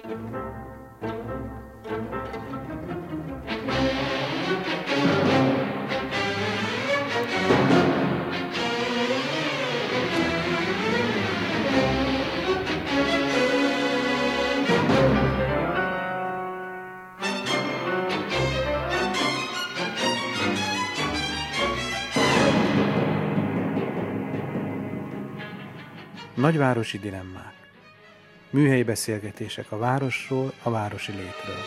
Nagyvárosi dilemmák. Műhelyi beszélgetések a városról, a városi létről.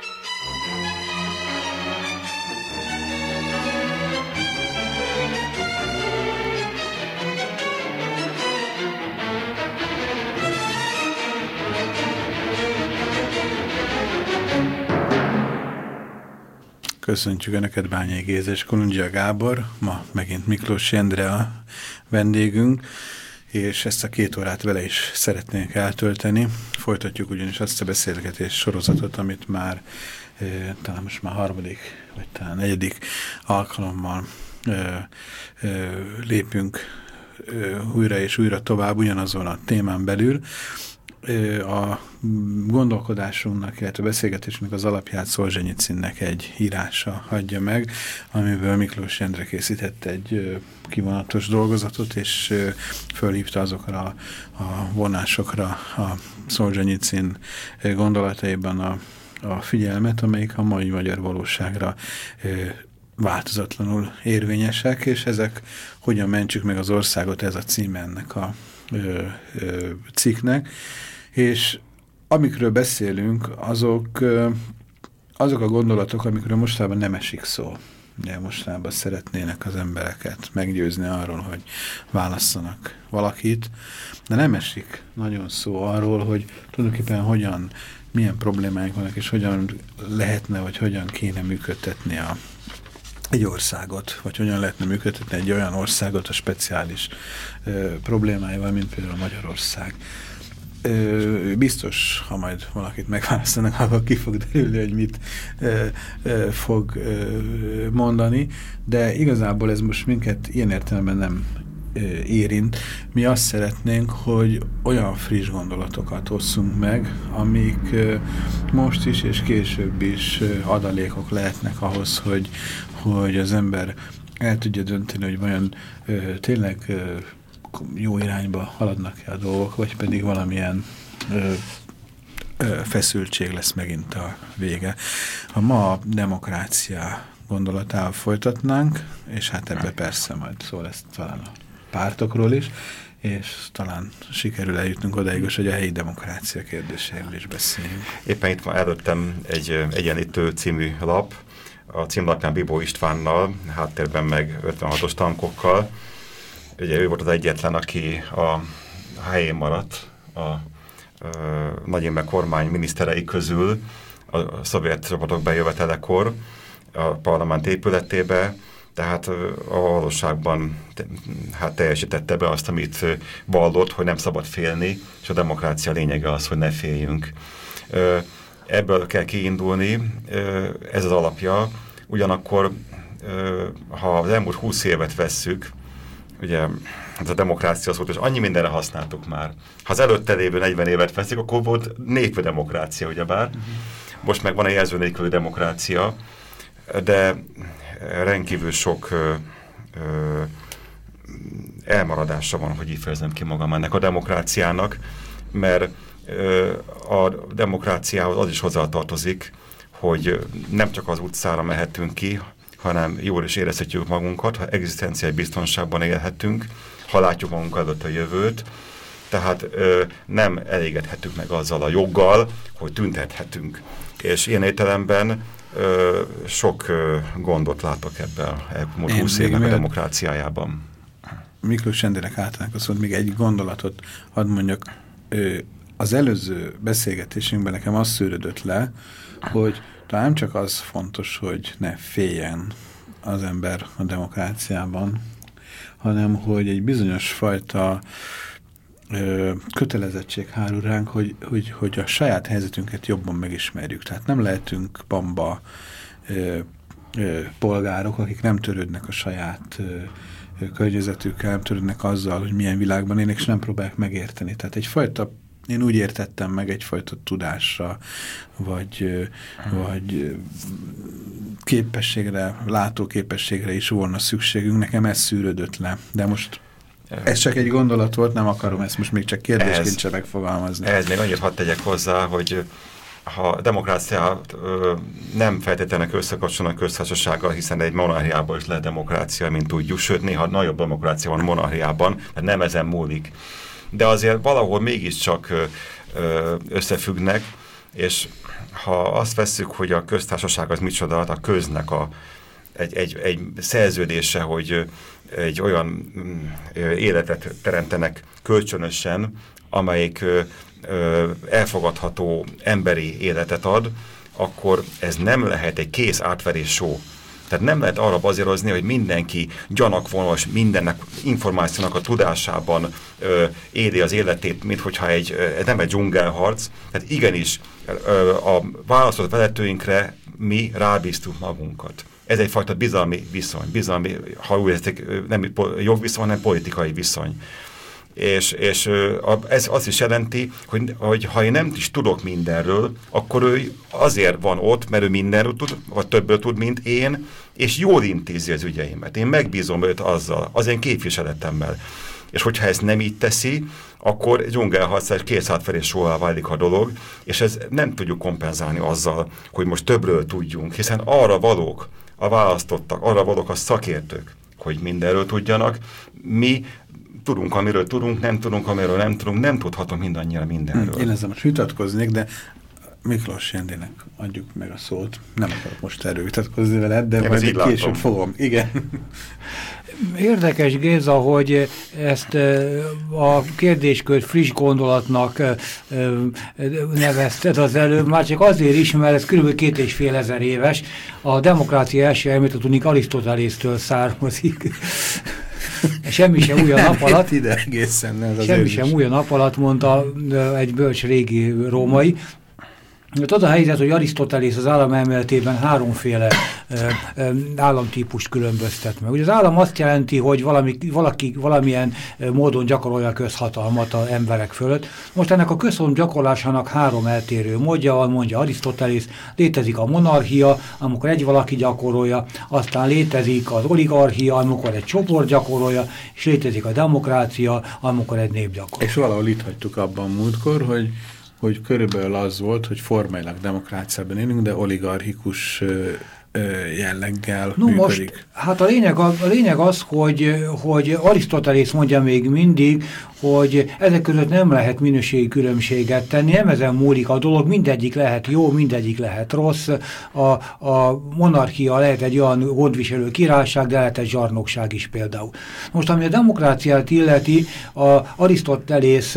Köszöntjük Önöket, Bányai Géza és Kolundzsia Gábor. Ma megint Miklós Endre a vendégünk, és ezt a 2 órát vele is szeretnénk eltölteni. Folytatjuk ugyanis azt a beszélgetés sorozatot, amit már talán most már 3. vagy talán 4. alkalommal lépünk újra és újra tovább ugyanazon a témán belül. A gondolkodásunknak, illetve a beszélgetésünknek az alapját Szolzsenyicinnek egy írása adja meg, amiből Miklós Endre készített egy kivonatos dolgozatot, és fölhívta azokra a vonásokra a Szolzsenyicin gondolataiban a figyelmet, amelyik a mai magyar valóságra változatlanul érvényesek, és ezek hogyan mentsük meg az országot, ez a címe ennek a cikknek. És amikről beszélünk, azok a gondolatok, amikről mostában nem esik szó. Ugye mostában szeretnének az embereket meggyőzni arról, hogy válasszanak valakit, de nem esik nagyon szó arról, hogy tulajdonképpen milyen problémáink vannak, és hogyan lehetne, vagy hogyan kéne működtetni egy országot, vagy hogyan lehetne működtetni egy olyan országot a speciális problémáival, mint például Magyarország. Biztos, ha majd valakit megválasztanak, akkor ki fog derülni, hogy mit fog mondani, de igazából ez most minket ilyen értelemben nem érint. Mi azt szeretnénk, hogy olyan friss gondolatokat osszunk meg, amik most is és később is adalékok lehetnek ahhoz, hogy az ember el tudja dönteni, hogy vajon tényleg jó irányba haladnak-e a dolgok, vagy pedig valamilyen feszültség lesz megint a vége. Ha ma a demokrácia gondolatával folytatnánk, és hát ebbe persze majd szó lesz talán a pártokról is, és talán sikerül eljutnunk odaig, hogy a helyi demokrácia kérdéséről is beszéljünk. Éppen itt van előttem egy Egyenlítő című lap, a címlapján Bibó Istvánnal, háttérben meg 56-os tankokkal. Ugye ő volt az egyetlen, aki a helyén maradt a Nagy Imre kormány miniszterei közül a szovjet csapatok bejövetelekor a parlament épületébe, tehát a valóságban teljesítette be azt, amit vallott, hogy nem szabad félni, és a demokrácia lényege az, hogy ne féljünk. Ebből kell kiindulni, ez az alapja. Ugyanakkor, ha az elmúlt 20 évet vesszük, ugye ez a demokrácia szót, és annyi mindenre használtuk már. Ha az előtte lévő 40 évet veszik, akkor volt népi demokrácia, ugyebár. Most meg van egy jelző nélküli demokrácia, de rendkívül sok elmaradása van, hogy így fejezem ki magam ennek a demokráciának, mert a demokráciához az is hozzátartozik, hogy nem csak az utcára mehetünk ki, hanem jól is érezhetjük magunkat, ha egzisztenciai biztonságban élhetünk, ha látjuk magunk előtt a jövőt, tehát nem elégedhetünk meg azzal a joggal, hogy tüntethetünk. És ilyen értelemben sok gondot látok ebben a 20 évnek a demokráciájában. Miklós Endrének általán azt mondta, még egy gondolatot hadd mondjak. Az előző beszélgetésünkben nekem az szűrődött le, hogy talán csak az fontos, hogy ne féljen az ember a demokráciában, hanem hogy egy bizonyos fajta kötelezettség hárul ránk, hogy a saját helyzetünket jobban megismerjük. Tehát nem lehetünk bamba polgárok, akik nem törődnek a saját környezetükkel, nem törődnek azzal, hogy milyen világban élnek, és nem próbálják megérteni. Tehát egyfajta én úgy értettem meg egyfajta tudásra, vagy képességre, látóképességre is volna szükségünk. Nekem ez szűrődött le. De most ez csak egy gondolat volt, nem akarom ezt most még csak kérdésként sem megfogalmazni. Ehhez még annyit hadd tegyek hozzá, hogy ha a demokráciát nem feltétlenül összekapcsolnak köztársasággal, hiszen egy monarchiában is lehet demokrácia, mint tudjuk, sőt néha nagyobb demokrácia van monarchiában, mert nem ezen múlik. De azért valahol mégiscsak összefüggnek, és ha azt vesszük, hogy a köztársaság az micsoda, a köznek egy szerződése, hogy egy olyan életet teremtenek kölcsönösen, amelyik elfogadható emberi életet ad, akkor ez nem lehet egy kész átverés show. Tehát nem lehet arra bazírozni, hogy mindenki gyanakvonos, mindennek információnak a tudásában éli az életét, mint hogyha nem egy dzsungelharc. Tehát igenis a választott vezetőinkre mi rábíztuk magunkat. Ez egyfajta bizalmi viszony, ha úgy érzik, nem jogviszony, hanem politikai viszony. És ez azt is jelenti, hogy ha én nem is tudok mindenről, akkor ő azért van ott, mert ő mindenről tud, vagy többől tud, mint én, és jól intézi az ügyeimet. Én megbízom őt azzal, az én képviseletemmel. És hogyha ezt nem így teszi, akkor dzsungelharcás készátverés soha válik a dolog, és ez nem tudjuk kompenzálni azzal, hogy most többről tudjunk, hiszen arra valók a választottak, arra valók a szakértők, hogy mindenről tudjanak. Mi tudunk, amiről tudunk, nem tudunk, amiről nem tudunk, nem tudhatunk mindannyian mindenről. Én ezzel most vitatkoznék, de Miklós Jendinek adjuk meg a szót. Nem akarok most erről vitatkozni veled, de majd később fogom. Igen. Érdekes, Géza, hogy ezt a kérdéskört friss gondolatnak nevezted az előbb, már csak azért is, mert ez kb. 2500 éves. A demokrácia első elmélete tudni Arisztotelésztől származik. Semmi sem új a nap alatt. Semmi sem új a nap alatt, mondta egy bölcs régi római. Az a helyzet, hogy Arisztotelész az államelméletében háromféle államtípust különböztet meg. Ugye az állam azt jelenti, hogy valaki valamilyen módon gyakorolja a közhatalmat az emberek fölött. Most ennek a közhatalom gyakorlásának három eltérő módja van, mondja Arisztotelész. Létezik a monarchia, amikor egy valaki gyakorolja, aztán létezik az oligarchia, amikor egy csoport gyakorolja, és létezik a demokrácia, amikor egy nép gyakorol. És valahol itt hagytuk abban múltkor, hogy körülbelül az volt, hogy formailag demokráciában élünk, de oligarchikus jelleggel működik. Most, hát a lényeg az, hogy Arisztotelész mondja még mindig, hogy ezek között nem lehet minőségi különbséget tenni, nem ezen múlik a dolog, mindegyik lehet jó, mindegyik lehet rossz, a monarchia lehet egy olyan gondviselő királyság, de lehet egy zsarnokság is például. Most, ami a demokráciát illeti, Arisztotelész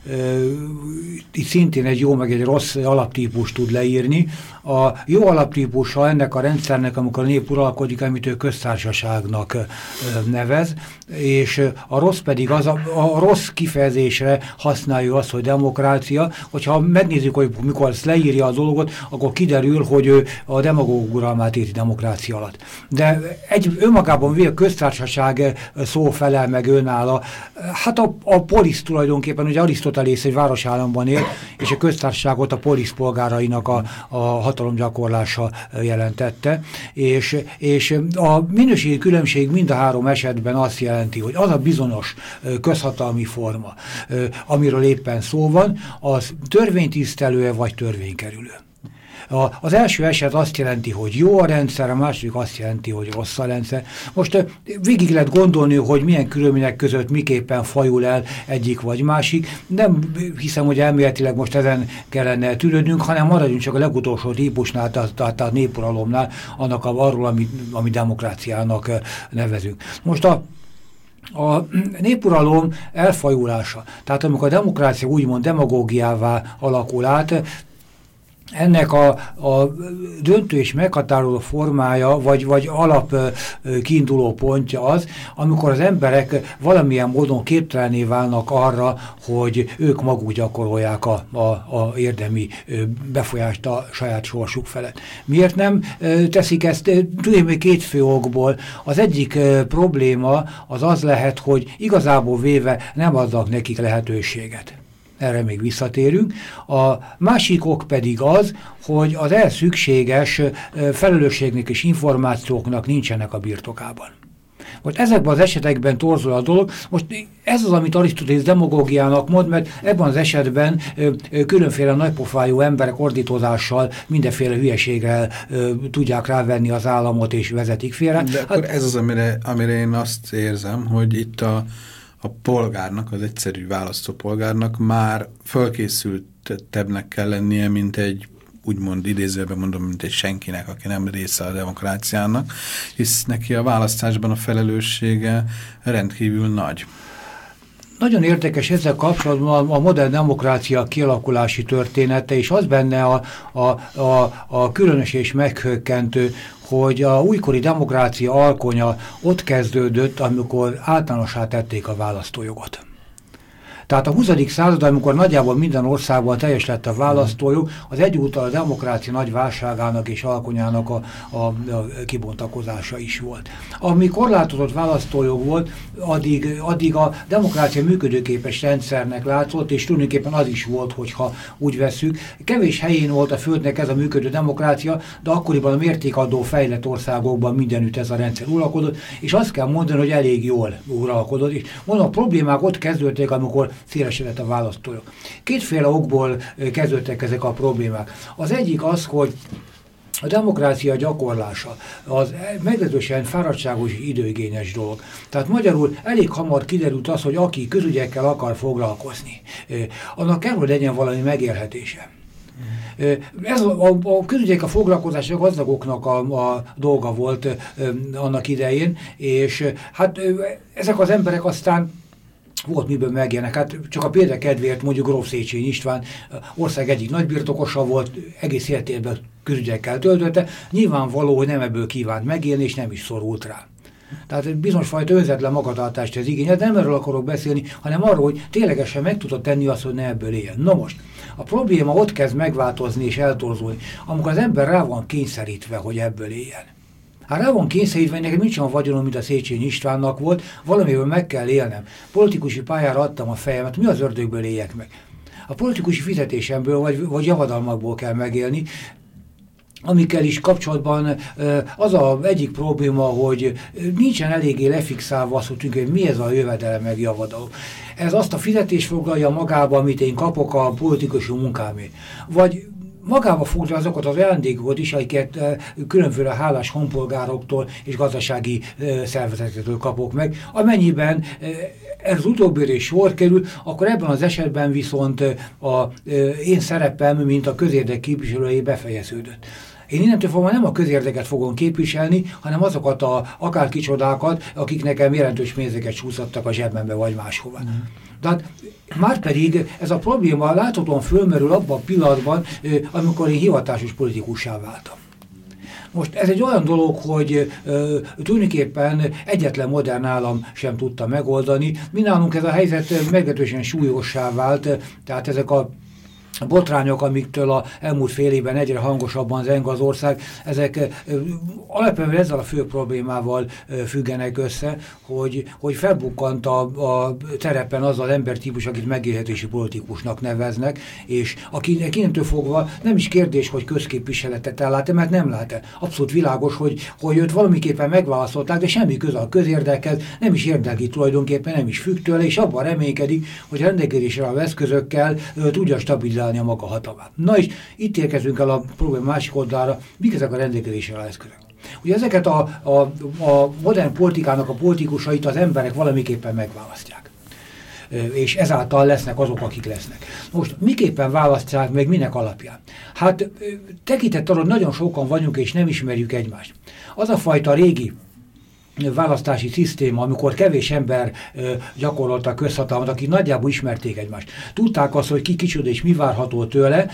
itt szintén egy jó meg egy rossz alaptípust tud leírni. A jó alaptípusa ennek a rendszernek, amikor a nép uralkodik, amit ő köztársaságnak nevez, és a rossz pedig az, a rossz kifejezésre használja azt, hogy demokrácia. Hogyha megnézzük, hogy mikor ezt leírja a dolgot, akkor kiderül, hogy ő a demagóg uralmát érti demokrácia alatt. De önmagában véve köztársaság szó felel meg önálló. Hát a polisz tulajdonképpen, ugye Arisztotelész egy városállamban él, és a köztársaságot a polisz polgárainak a hatalomgyakorlása jelentette, és a minőségi különbség mind a három esetben azt jelenti, hogy az a bizonyos közhatalmi forma, amiről éppen szó van, az törvénytisztelő vagy törvénykerülő. Az első eset azt jelenti, hogy jó a rendszer, a második azt jelenti, hogy rossz a rendszer. Most végig lehet gondolni, hogy milyen körülmények között miképpen fajul el egyik vagy másik. Nem hiszem, hogy elméletileg most ezen kellene tűrődnünk, hanem maradjunk csak a legutolsó típusnál, tehát a népuralomnál, arról, ami demokráciának nevezünk. Most a népuralom elfajulása, tehát amikor a demokrácia úgymond demagógiává alakul át, ennek a döntő és meghatározó formája, vagy alap kiinduló pontja az, amikor az emberek valamilyen módon képtelené válnak arra, hogy ők maguk gyakorolják a érdemi befolyást a saját sorsuk felett. Miért nem teszik ezt? Tudom, hogy két fő okból. Az egyik probléma az lehet, hogy igazából véve nem adnak nekik lehetőséget. erre még visszatérünk. A másik ok pedig az, hogy az ehhez szükséges felelősségnek és információknak nincsenek a birtokában. Most ezekben az esetekben torzul a dolog. Most ez az, amit Arisztotélész demagógiának mond, mert ebben az esetben különféle nagypofájú emberek ordítozással mindenféle hülyeségre tudják rávenni az államot és vezetik félre. De akkor ez az, amire én azt érzem, hogy itt a polgárnak, az egyszerű választópolgárnak már fölkészültebbnek kell lennie, mint egy úgymond idézőben mondom, mint egy senkinek, aki nem része a demokráciának, hisz neki a választásban a felelőssége rendkívül nagy. Nagyon érdekes ezzel kapcsolatban a modern demokrácia kialakulási története, és az benne a különös és meghökkentő, hogy a újkori demokrácia alkonya ott kezdődött, amikor általánossá tették a választójogot. Tehát a 20. század, amikor nagyjából minden országban teljes lett a választójog, az egyúttal a demokrácia nagy válságának és alkonyának a kibontakozása is volt. Ami korlátozott választójog volt, addig a demokrácia működőképes rendszernek látszott, és tulajdonképpen az is volt, hogyha úgy vesszük. Kevés helyén volt a Földnek ez a működő demokrácia, de akkoriban a mértékadó fejlett országokban mindenütt ez a rendszer uralkodott, és azt kell mondani, hogy elég jól uralkodott. És mondom, a problémák ott kezdődtek, amikor szélesedett a választójog. Kétféle okból kezdődtek ezek a problémák. Az egyik az, hogy a demokrácia gyakorlása az meglehetősen fáradtságos és időigényes dolog. Tehát magyarul elég hamar kiderült az, hogy aki közügyekkel akar foglalkozni, annak kell, hogy legyen valami megélhetése. Ez a közügyek a foglalkozása gazdagoknak a dolga volt annak idején, és hát ezek az emberek aztán volt miből megjelennek. Hát csak a példa kedvéért mondjuk Gróf Széchenyi István ország egyik nagybirtokosa volt, egész életében közügyekkel töltötte, nyilvánvaló, hogy nem ebből kívánt megélni, és nem is szorult rá. Tehát bizonyos fajta önzetlen magatartást ez igényel, de nem erről akarok beszélni, hanem arról, hogy ténylegesen meg tudod tenni azt, hogy ne ebből éljen. Na most, a probléma ott kezd megváltozni és eltorzulni, amikor az ember rá van kényszerítve, hogy ebből éljen. Hát rá van kényszerítve, nekem nincs olyan vagyonom, mint a Széchenyi Istvánnak volt, valamiből meg kell élnem. Politikusi pályára adtam a fejemet, mi az ördögből éljek meg? A politikusi fizetésemből vagy javadalmakból kell megélni, amikkel is kapcsolatban az az egyik probléma, hogy nincsen eléggé lefixálva azt, hogy mi ez a jövedelem meg javadalom. Ez azt a fizetést foglalja magába, amit én kapok a politikusi munkámért. Vagy magába foglalja azokat az ajándékokat is, amiket különféle hálás honpolgároktól és gazdasági szervezetektől kapok meg. Amennyiben ez az utóbbire is sor kerül, akkor ebben az esetben viszont én szerepem, mint a közérdek képviselője befejeződött. Én innentől fogva nem a közérdeket fogom képviselni, hanem azokat akár kicsodákat, akik nekem jelentős pénzeket csúszattak a zsebembe vagy máshova. Tehát márpedig ez a probléma láthatóan fölmerül abban a pillanatban, amikor én hivatásos politikussá váltam. Most ez egy olyan dolog, hogy tulajdonképpen egyetlen modern állam sem tudta megoldani. Mi nálunk ez a helyzet meglehetősen súlyossá vált, tehát ezek a botrányok, amiktől az elmúlt fél évben egyre hangosabban zeng az ország, ezek alapvetően ezzel a fő problémával függenek össze, hogy felbukkant a terepen az az embertípus, akit megélhetési politikusnak neveznek, és akinek innentől fogva nem is kérdés, hogy közképviseletet ellát-e, mert nem lát-e. Abszolút világos, hogy őt valamiképpen megválasztották, de semmi köze a közérdekhez, nem is érdekli tulajdonképpen, nem is függ tőle, és abban reménykedik, hogy rendelkezésre az eszközökkel tudja stabilizálni a maga hatalmát. Na és itt érkezünk el a probléma másik oldalára, mik ezek a rendelkezésre az eszközök. Ugye ezeket a modern politikának a politikusait az emberek valamiképpen megválasztják. És ezáltal lesznek azok, akik lesznek. Most miképpen választják meg, minek alapján? Hát tekintettel, hogy nagyon sokan vagyunk és nem ismerjük egymást. Az a fajta régi választási szisztéma, amikor kevés ember gyakorolta a közhatalmat, akik nagyjából ismerték egymást. Tudták azt, hogy ki kicsoda és mi várható tőle,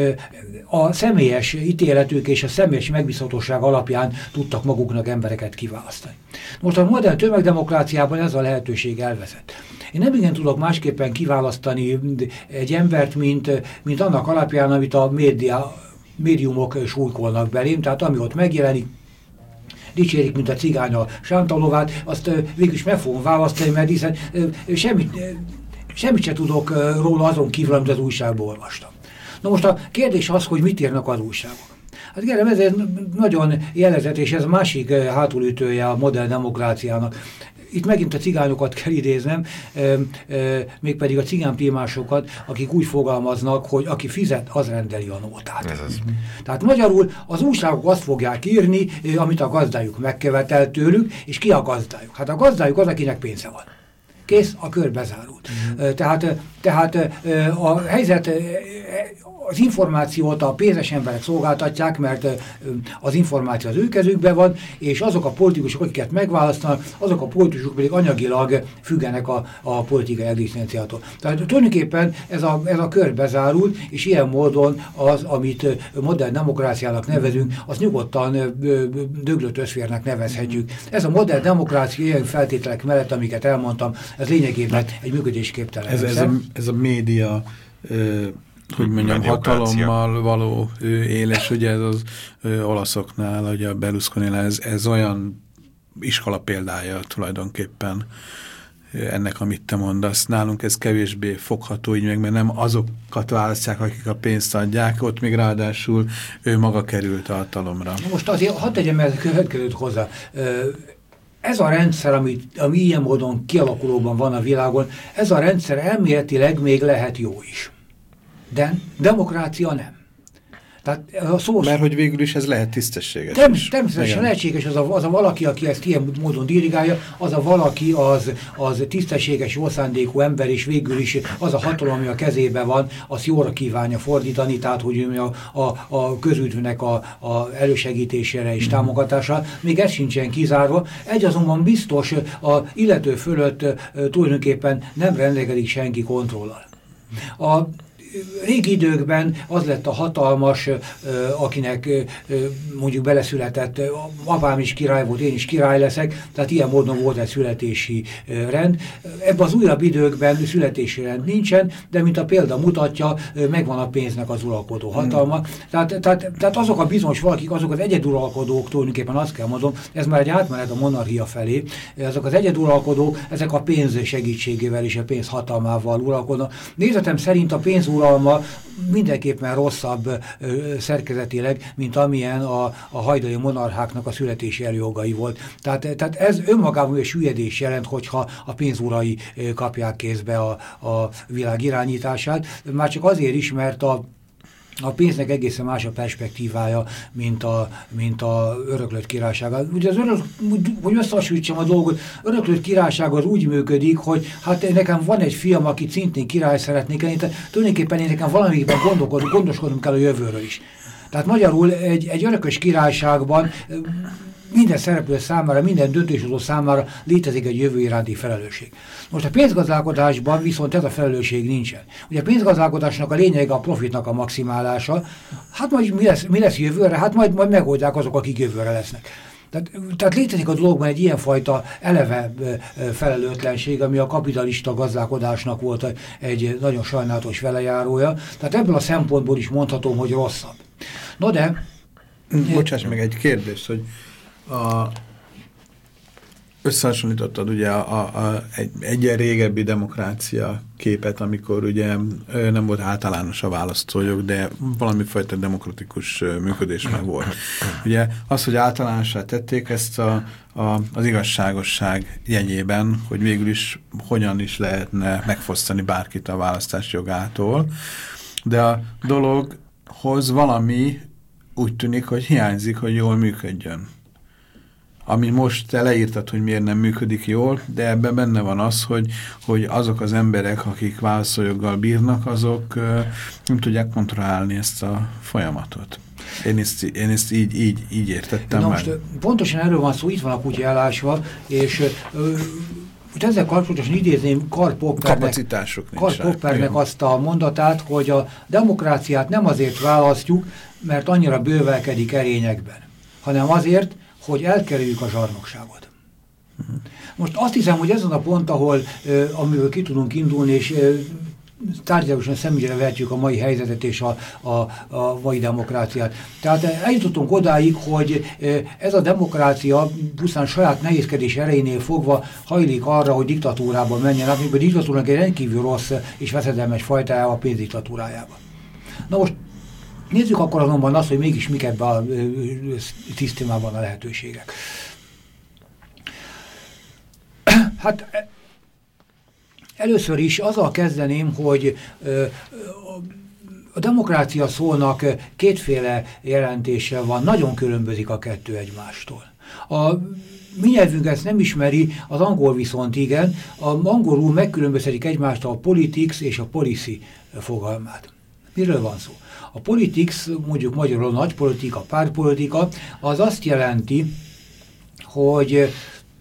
a személyes ítéletük és a személyes megbízhatóság alapján tudtak maguknak embereket kiválasztani. Most a modern tömegdemokráciában ez a lehetőség elveszett. Én nem igen tudok másképpen kiválasztani egy embert, mint annak alapján, amit a médiumok súlykolnak belém, tehát ami ott megjelenik, dicsérik, mint a cigány a sántalovát, azt végül is meg fogom választani, mert hiszen semmit sem tudok róla azon kívül, amit az újságból olvastam. Na most a kérdés az, hogy mit írnak az újságok. Hát kérem, ez egy nagyon jelezett, és ez a másik hátulütője a modern demokráciának. Itt megint a cigányokat kell idéznem, mégpedig a cigánprimásokat, akik úgy fogalmaznak, hogy aki fizet, az rendeli a nótát. Tehát magyarul az újságok azt fogják írni, amit a gazdájuk megkövetel tőlük, és ki a gazdájuk? Hát a gazdájuk az, akinek pénze van. Kész, a kör bezárult. Tehát a helyzet, az információt a pénzes emberek szolgáltatják, mert az információ az ő kezükben van, és azok a politikusok, akiket megválasztanak, azok a politikusok pedig anyagilag függenek a politikai egzisztenciától. Tehát tulajdonképpen ez a kör bezárult, és ilyen módon az, amit modern demokráciának nevezünk, az nyugodtan döglött összférnek nevezhetjük. Ez a modern demokrácia ilyen feltételek mellett, amiket elmondtam, ez lényegében egy működésképtelen. Ez a média hogy mondjam, hatalommal való éles, ugye ez az olaszoknál, ugye a Berlusconinál, ez olyan iskola példája tulajdonképpen ennek, amit te mondasz. Nálunk ez kevésbé fogható így meg, mert nem azokat választják, akik a pénzt adják, ott még ráadásul ő maga került a hatalomra. Most azért hadd tegyem el következőt hozzá. Ez a rendszer, ami ilyen módon kialakulóban van a világon, ez a rendszer elméletileg még lehet jó is. De demokrácia nem. Tehát mert hogy végül is ez lehet tisztességes. Természetesen lehetséges az a valaki, aki ezt ilyen módon dirigálja, az a valaki az tisztességes, jó szándékú ember, és végül is az a hatalom, ami a kezében van, azt jóra kívánja fordítani, tehát hogy a közügynek a elősegítésére és támogatásra. Még ez sincsen kizárva. Egy azonban biztos, a illető fölött tulajdonképpen nem rendelkezik senki kontrollal. A régi időkben az lett a hatalmas, akinek mondjuk beleszületett, apám is király volt, én is király leszek, tehát ilyen módon volt egy születési rend. Ebben az újabb időkben születési rend nincsen, de mint a példa mutatja, megvan a pénznek az uralkodó hatalma. Tehát azok a bizonyos valakik, azok az egyeduralkodók, tulajdonképpen azt kell mondom, ez már egy átmenet a monarchia felé, azok az egyeduralkodók, ezek a pénz segítségével és a pénz hatalmával uralkodnak. Nézetem szerint a pénz uralma mindenképpen rosszabb szerkezetileg, mint amilyen a hajdani monarcháknak a születési előjogai volt. Tehát ez önmagában egy süllyedés jelent, hogyha a pénzurai kapják kézbe a világ irányítását. Már csak azért is, mert a pénznek egészen más a perspektívája, mint a öröklött királyság. Ugye hogy összehasonlítsam a dolgot, öröklött királyság az úgy működik, hogy hát nekem van egy fiam, aki szintén király szeretnék lenni, tulajdonképpen én nekem valamiben gondoskodnom kell a jövőről is. Tehát magyarul egy örökös királyságban minden szereplő számára, minden döntéshozó számára létezik egy jövő iránti felelősség. Most a pénzgazdálkodásban viszont ez a felelősség nincsen. Ugye a pénzgazdálkodásnak a lényege a profitnak a maximálása. Hát majd mi lesz jövőre? Hát majd megoldják azok, akik jövőre lesznek. Tehát létezik a dologban egy ilyenfajta eleve felelőtlenség, ami a kapitalista gazdálkodásnak volt egy nagyon sajnálatos velejárója. Tehát ebből a szempontból is mondhatom, hogy rosszabb. No de... Bocsáss meg egy kérdést, hogy összehasonlítottad ugye egy régebbi demokrácia képet, amikor ugye nem volt általános a választójog, de valamifajta demokratikus működés meg volt. Ugye az, hogy általánossá tették ezt az igazságosság jegyében, hogy végül is hogyan is lehetne megfosztani bárkit a választás jogától, de a dologhoz valami úgy tűnik, hogy hiányzik, hogy jól működjön. Ami most te leírtad, hogy miért nem működik jól, de ebben benne van az, hogy azok az emberek, akik választójoggal bírnak, azok nem tudják kontrollálni ezt a folyamatot. Én ezt így értettem most pontosan erről van szó, itt van a kutya elásva, és ezzel kapcsolatosan idézném Karl Poppernek azt a mondatát, hogy a demokráciát nem azért választjuk, mert annyira bővelkedik erényekben, hanem azért, hogy elkerüljük a zsarnokságot. Most azt hiszem, hogy ez az a pont, amiből ki tudunk indulni, és tárgyalagosan szemügyre vehetjük a mai helyzetet és a mai demokráciát. Tehát eljutottunk odáig, hogy ez a demokrácia pusztán saját nehézkedés erejénél fogva hajlik arra, hogy diktatúrában menjen, amikor a diktatúrának egy rendkívül rossz és veszedelmes fajtája a pénzdiktatúrájába. Na most nézzük akkor azonban azt, hogy mégis mik ebben a szisztémában a lehetőségek. Hát először is azzal kezdeném, hogy a demokrácia szónak kétféle jelentése van, nagyon különbözik a kettő egymástól. A mi nyelvünk ezt nem ismeri, az angol viszont igen. A angolul megkülönböztetik egymástól a politics és a policy fogalmát. Miről van szó? A politics, mondjuk magyarul a nagypolitika, pártpolitika, az azt jelenti, hogy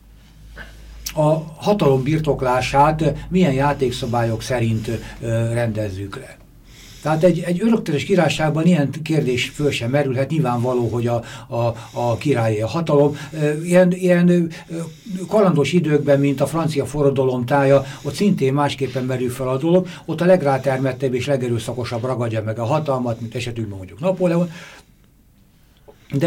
a hatalom birtoklását milyen játékszabályok szerint rendezzük le. Tehát egy örökletes királyságban ilyen kérdés föl sem merülhet, nyilvánvaló, hogy a királyé a hatalom. Ilyen kalandos időkben, mint a francia forradalom tája, ott szintén másképpen merül fel a dolog, ott a legrátermettebb és legerőszakosabb ragadja meg a hatalmat, mint esetünkben mondjuk Napóleon. De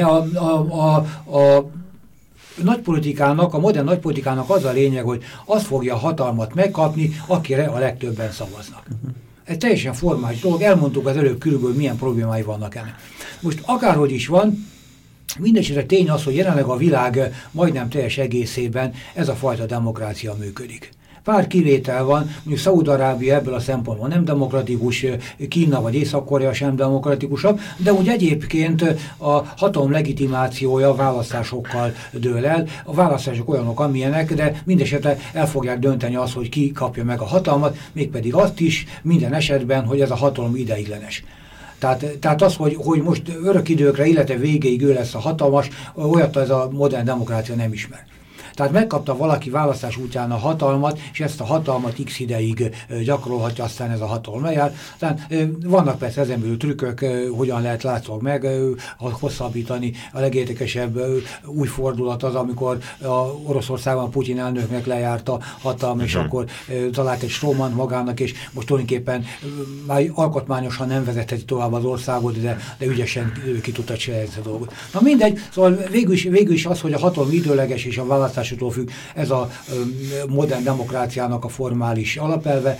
a nagypolitikának, a modern nagypolitikának az a lényeg, hogy az fogja a hatalmat megkapni, akire a legtöbben szavaznak. Ez teljesen formális dolog, elmondtuk az előbb körülbelül milyen problémái vannak ennek. Most akárhogy is van, mindesetre tény az, hogy jelenleg a világ majdnem teljes egészében ez a fajta demokrácia működik. Pár kivétel van, mondjuk Szaúd-Arábia ebből a szempontból nem demokratikus, Kína vagy Észak-Korea sem demokratikusabb, de úgy egyébként a hatalom legitimációja választásokkal dől el. A választások olyanok, amilyenek, de mindesetre el fogják dönteni azt, hogy ki kapja meg a hatalmat, mégpedig azt is minden esetben, hogy ez a hatalom ideiglenes. Tehát az, hogy most örök időkre, illetve végéig ő lesz a hatalmas, olyat ez a modern demokrácia nem ismer. Tehát megkapta valaki választás útján a hatalmat, és ezt a hatalmat x ideig gyakorolhatja, aztán ez a hatalom lejár. Tehát vannak persze ezen belül trükkök, hogyan lehet látszólag meg hosszabbítani. A legértékesebb új fordulat az, amikor Oroszországban Putyin elnöknek lejárt a hatalma, és akkor talált egy stróman magának, és most tulajdonképpen már alkotmányosan nem vezetheti tovább az országot, de ügyesen ki tudta csinálni ezt a dolgot. Na mindegy, szóval végül is az, hogy a hatalom időleges és a választás függ, ez a modern demokráciának a formális alapelve.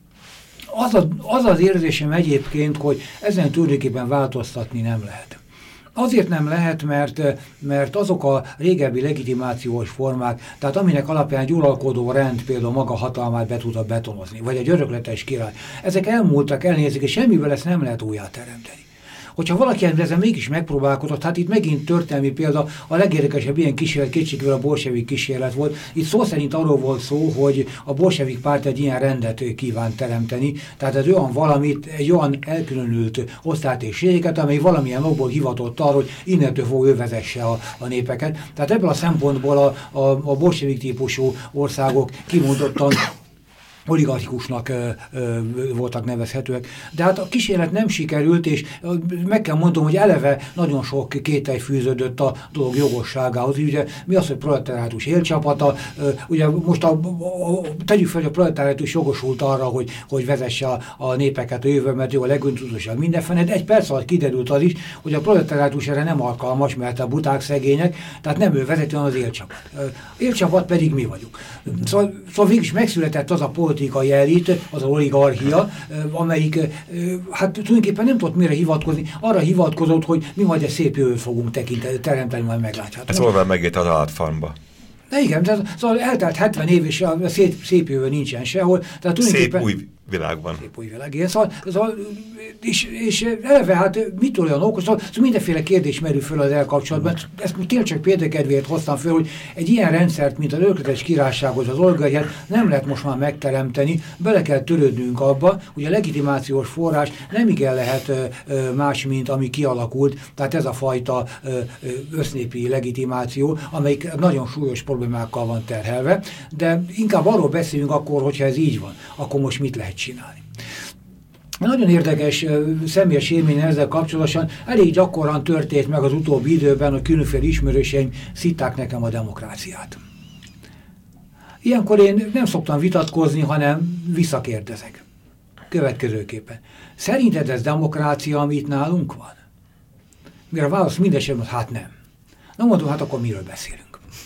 Az az érzésem egyébként, hogy ezen tulajdonképpen változtatni nem lehet. Azért nem lehet, mert azok a régebbi legitimációs formák, tehát aminek alapján egy uralkodó rend például maga hatalmát be tudta betonozni, vagy egy örökletes király, ezek elmúltak, elnézik, és semmivel ezt nem lehet újjáteremteni. Hogyha valaki ezen mégis megpróbálkozott, hát itt megint történelmi példa, a legérdekesebb ilyen kísérlet kétségkívül a bolsevik kísérlet volt. Itt szó szerint arról volt szó, hogy a bolsevik párt egy ilyen rendet kíván teremteni, tehát ez olyan valamit, egy olyan elkülönült osztályt és séget, amely valamilyen okból hivatott arra, hogy innentől fog ő vezesse a népeket. Tehát ebből a szempontból a bolsevik típusú országok kimondottan oligarchikusnak voltak nevezhetőek. De hát a kísérlet nem sikerült, és meg kell mondom, hogy eleve nagyon sok kételj fűződött a dolog jogosságához. Ugye mi az, hogy proletariátus élcsapata? Ugye most tegyük fel, hogy a proletariátus jogosult arra, hogy vezesse a népeket a jövőben, mert jó a legöntudósabb mindenfene. Egy perc alatt kiderült az is, hogy a proletariátus erre nem alkalmas, mert a buták szegények, tehát nem ő vezeti, hanem az élcsapat. Élcsapat pedig mi vagyunk. Szóval végig is megszületett az a politikai elit, az oligarchia, amelyik hát tulajdonképpen nem tudott mire hivatkozni, arra hivatkozott, hogy mi majd egy szép jövőt fogunk teremteni, majd meglátjátok. Ez Orwell megért az állatfarmba. De igen, szóval eltelt 70 év, és a szép jövő nincsen sehol. Tehát szép új világban. Szép új világ, igen. Szóval és eleve hát mitől olyan okos, szóval mindenféle kérdés merül föl az elkapcsolatban. Ezt tényleg csak példakedvéért hoztam föl, hogy egy ilyen rendszert, mint az örökletes királysághoz, az oligarchiát nem lehet most már megteremteni, bele kell törődnünk abba, hogy a legitimációs forrás nem igen lehet más, mint ami kialakult, tehát ez a fajta össznépi legitimáció, amelyik nagyon súlyos problémákkal van terhelve, de inkább arról beszélünk akkor, hogyha ez így van, akkor most mit lehet csinálni. Nagyon érdekes személyes élmény ezzel kapcsolatosan, elég gyakran történt meg az utóbbi időben, hogy különféle ismerőseim szitták nekem a demokráciát. Ilyenkor én nem szoktam vitatkozni, hanem visszakérdezek. következőképpen. Szerinted ez demokrácia, amit nálunk van? Mire a válasz mindesetre, hát nem. Na mondom, hát akkor miről beszélünk?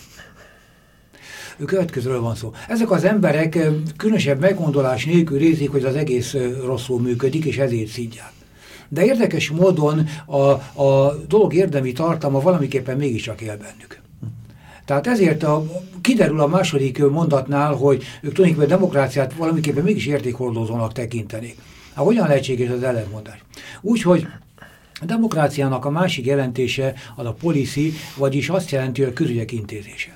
Következőről van szó. Ezek az emberek különösebb meggondolás nélkül érzik, hogy az egész rosszul működik, és ezért szidják. De érdekes módon a dolog érdemi tartalma valamiképpen mégiscsak él bennük. Tehát ezért kiderül a második mondatnál, hogy ők tulajdonképpen a demokráciát valamiképpen mégis értékhordozónak tekintenék. Hát hogyan lehetséges az ellentmondás? Úgyhogy a demokráciának a másik jelentése az a policy, vagyis azt jelenti, hogy a közügyek intézése.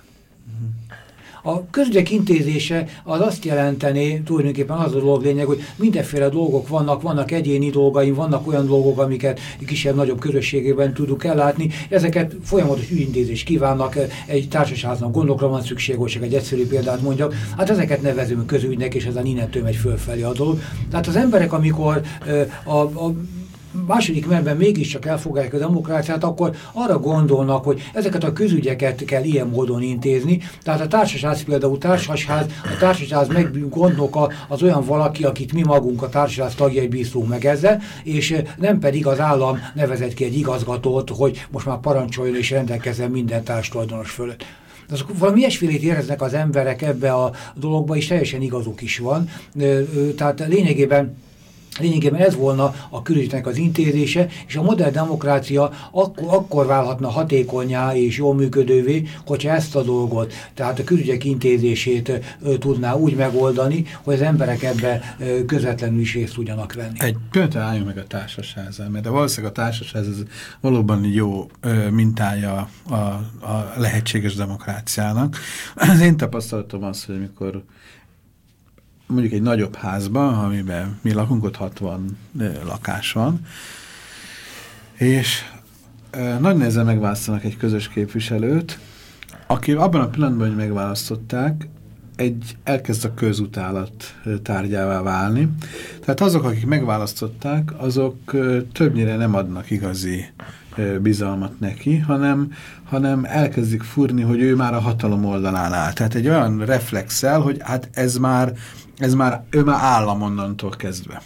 A közügyek intézése az azt jelenteni, tulajdonképpen az a dolog lényeg, hogy mindenféle dolgok vannak egyéni dolgaim, vannak olyan dolgok, amiket kisebb-nagyobb közösségében tudunk ellátni, ezeket folyamatos ügyintézést kívánnak, egy társaságnak gondokra van szükség, hogy csak egy egyszerű példát mondjak, hát ezeket nevezünk közügynek, és ezen innentől megy fölfelé a dolog. Tehát az emberek, amikor a második menetben mégiscsak elfogadják a demokráciát, akkor arra gondolnak, hogy ezeket a közügyeket kell ilyen módon intézni. Tehát a társaság például a társaság megbűngondoka az olyan valaki, akit mi magunk a társaság tagjai bíztunk meg ezzel, és nem pedig az állam nevezett ki egy igazgatót, hogy most már parancsoljon és rendelkezzen minden társtulajdonos fölött. Azok valami ilyesfélét éreznek az emberek ebbe a dologba, és teljesen igazuk is van. Tehát lényegében ez volna a közügynek az intézése, és a modern demokrácia akkor válhatna hatékonnyá és jól működővé, hogyha ezt a dolgot, tehát a közügyek intézését tudná úgy megoldani, hogy az emberek ebbe közvetlenül is részt tudjanak venni. Egy pillanatra álljunk meg a társasággal, mert valószínűleg a társaság ez valóban jó mintája a lehetséges demokráciának. Az én tapasztalatom az, hogy amikor mondjuk egy nagyobb házban, amiben mi lakunk, ott 60 lakás van, és nagy nehezen megválasztanak egy közös képviselőt, aki abban a pillanatban, hogy megválasztották, elkezd a közutálat tárgyává válni. Tehát azok, akik megválasztották, azok többnyire nem adnak igazi bizalmat neki, hanem elkezdik furni, hogy ő már a hatalom oldalán áll. Tehát egy olyan reflexel, hogy hát ő már állam onnantól kezdve.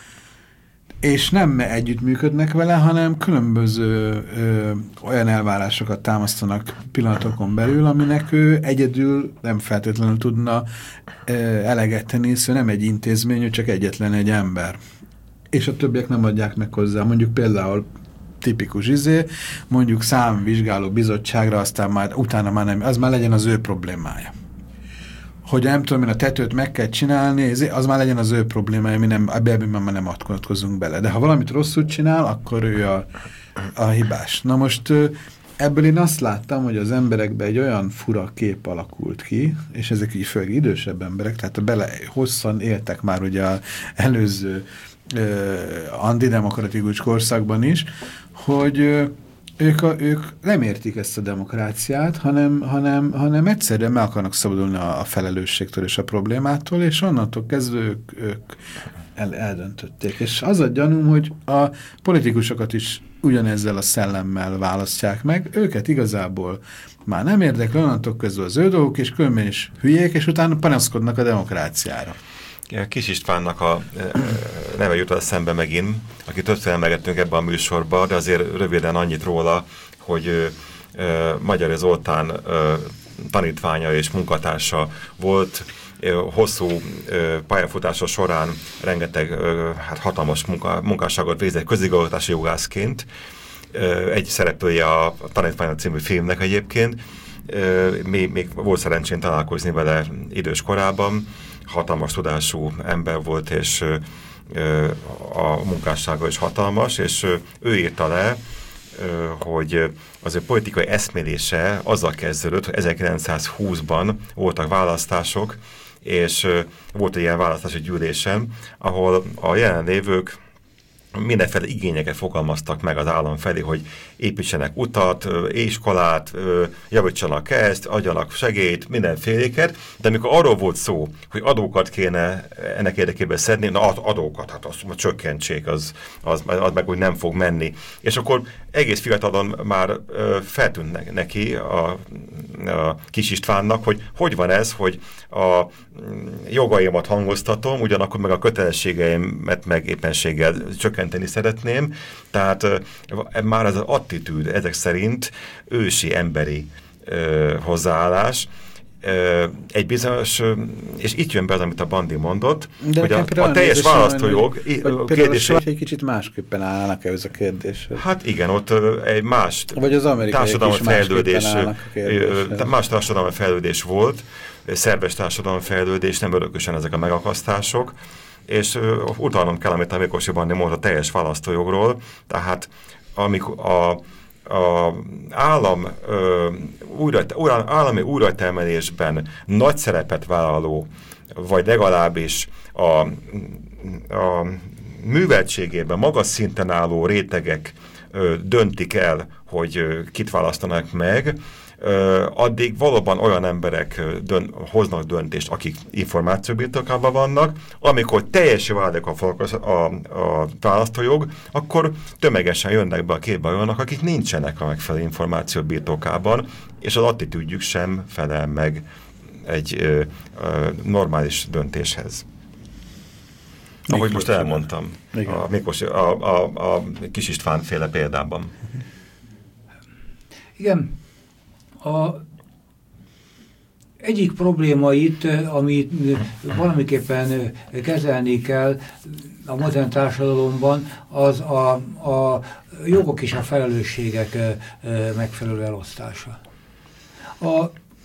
És nem együttműködnek vele, hanem különböző olyan elvárásokat támasztanak pillanatokon belül, aminek ő egyedül nem feltétlenül tudna eleget tenni, hiszen nem egy intézmény, ő csak egyetlen egy ember. És a többiek nem adják meg hozzá. Mondjuk például tipikus mondjuk számvizsgáló bizottságra, aztán már utána már nem, az már legyen az ő problémája. Hogy nem tudom én, a tetőt meg kell csinálni, az már legyen az ő problémája, ebben már nem avatkozunk bele. De ha valamit rosszul csinál, akkor ő a hibás. Na most ebből én azt láttam, hogy az emberekben egy olyan fura kép alakult ki, és ezek így főleg idősebb emberek, tehát hosszan éltek már ugye az előző antidemokratikus korszakban is, hogy ők nem értik ezt a demokráciát, hanem egyszerűen meg akarnak szabadulni a felelősségtől és a problémától, és onnantól kezdve ők eldöntötték. És az a gyanúm, hogy a politikusokat is ugyanezzel a szellemmel választják meg, őket igazából már nem érdekli, onnantól kezdve az ő dolguk, és különben is hülyék, és utána panaszkodnak a demokráciára. Kis Istvánnak a neve jut eszembe megint, akit többször emlegettünk ebben a műsorban, de azért röviden annyit róla, hogy Magyari Zoltán tanítványa és munkatársa volt, hosszú pályafutása során rengeteg hatalmas munkásságot végzett közigazgatási jogászként. Egy szereplője a Tanítványa című filmnek egyébként, még volt szerencsén találkozni vele idős korában, hatalmas tudású ember volt, és a munkássága is hatalmas, és ő írta le, hogy az ő politikai eszmélése azzal kezdődött, hogy 1920-ban voltak választások, és volt egy ilyen választási gyűlésem, ahol a jelenlévők mindenféle igényeket fogalmaztak meg az állam felé, hogy építsenek utat, iskolát, javítsanak ezt, adjanak segélyt, mindenféléket, de amikor arról volt szó, hogy adókat kéne ennek érdekében szedni, na adókat, hát azt csökkentsék, az meg úgy nem fog menni. És akkor egész fiatalon már feltűnt neki a Kis Istvánnak, hogy van ez, hogy a jogaimat hangoztatom, ugyanakkor meg a kötelességeimet meg éppenséggel csökkenteni szeretném. Tehát már ez az attitűd ezek szerint ősi emberi hozzáállás, egy bizonyos, és itt jön be az, amit a Bandi mondott, de hogy a teljes választójog kérdése... egy kicsit másképpen állnak ez a kérdés. Hát igen, ott egy más társadalmi fejlődés volt, szerves társadalmi fejlődés, nem örökösen ezek a megakasztások, és utalnom kell, amit a Miklósi Bandi mondta a teljes választójogról, tehát amikor a állami újratermelésben nagy szerepet vállaló, vagy legalábbis a műveltségében magas szinten álló rétegek döntik el, hogy kit választanak meg, addig valóban olyan emberek hoznak döntést, akik információ birtokában vannak, amikor teljesen válik a választójog, akkor tömegesen jönnek be a képbe olyanok, akik nincsenek a megfelelő információ birtokában, és az attitűdjük sem felel meg egy normális döntéshez. Ahogy most elmondtam, a Kis István féle példában. Igen. Egyik probléma itt, amit valamiképpen kezelni kell a modern társadalomban, az a jogok és a felelősségek megfelelő elosztása. A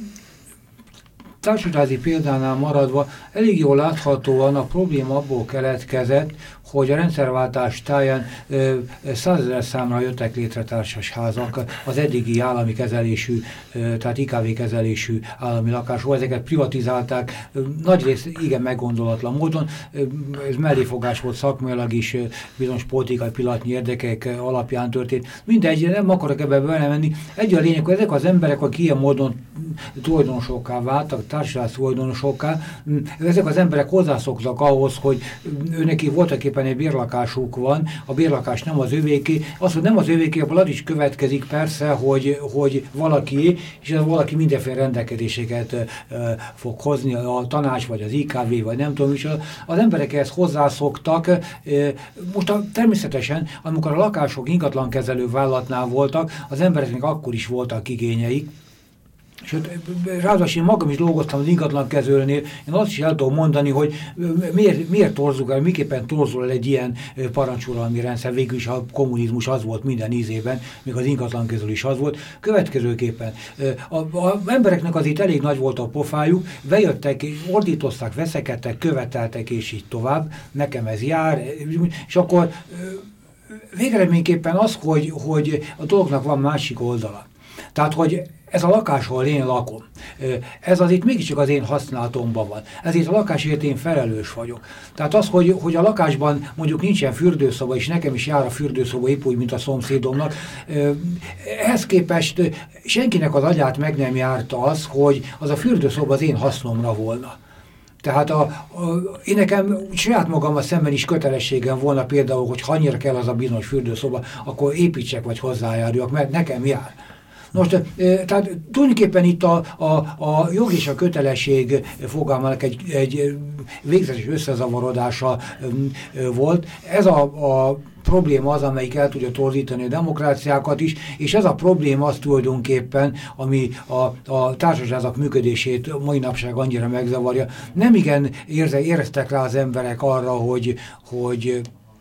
társadalmi példánál maradva elég jól láthatóan a probléma abból keletkezett, hogy a rendszerváltás táján 100 000 számra jöttek létre társasházak, az eddigi állami kezelésű, tehát IKV kezelésű állami lakások, ezeket privatizálták, nagyrészt igen meggondolatlan módon, ez melléfogás volt szakmailag is, bizonyos politikai pillanatnyi érdekek alapján történt. Mindegy, nem akarok ebbe belemenni. Egy a lényeg, hogy ezek az emberek, akik ilyen módon tulajdonosokká váltak, társaság tulajdonosokká, ezek az emberek hozzászoktak ahhoz, hogy őneki voltak éppen egy bérlakásuk van, a bérlakás nem az övéké. Az, hogy nem az övéké, abból az is következik persze, hogy valakié, és ez valaki mindenféle rendelkezéseket fog hozni, a tanács, vagy az IKV, vagy nem tudom is. Az emberek ehhez hozzászoktak. Most természetesen, amikor a lakások ingatlankezelő vállalatnál voltak, az embereknek akkor is voltak igényeik. Sőt, ráadásul én magam is dolgoztam az ingatlankezelőnél, én azt is el tudom mondani, hogy miért torzul el, miképpen torzul el egy ilyen parancsuralmi rendszer, végül is a kommunizmus az volt minden ízében, még az ingatlankezelő is az volt. Következőképpen az embereknek az itt elég nagy volt a pofájuk, bejöttek, ordítoztak, veszekedtek, követeltek, és így tovább, nekem ez jár, és akkor végeredményképpen az, hogy a dolognak van másik oldala. Tehát, hogy ez a lakás, ahol én lakom, ez az itt mégiscsak az én használatomban van. Ezért a lakásért én felelős vagyok. Tehát az, hogy a lakásban mondjuk nincsen fürdőszoba, és nekem is jár a fürdőszoba épp úgy, mint a szomszédomnak, ehhez képest senkinek az agyát meg nem járta az, hogy az a fürdőszoba az én hasznomra volna. Tehát én nekem saját magammal szemben is kötelességem volna például, hogy ha annyira kell az a bizonyos fürdőszoba, akkor építsek vagy hozzájárjak, mert nekem jár. Most, tehát tulajdonképpen itt a jog és a kötelesség fogalmának egy végzetes összezavarodása volt. Ez a probléma az, amelyik el tudja torzítani a demokráciákat is, és ez a probléma az tulajdonképpen, ami a társaságok működését mai napság annyira megzavarja. Nem igen éreztek rá az emberek arra, hogy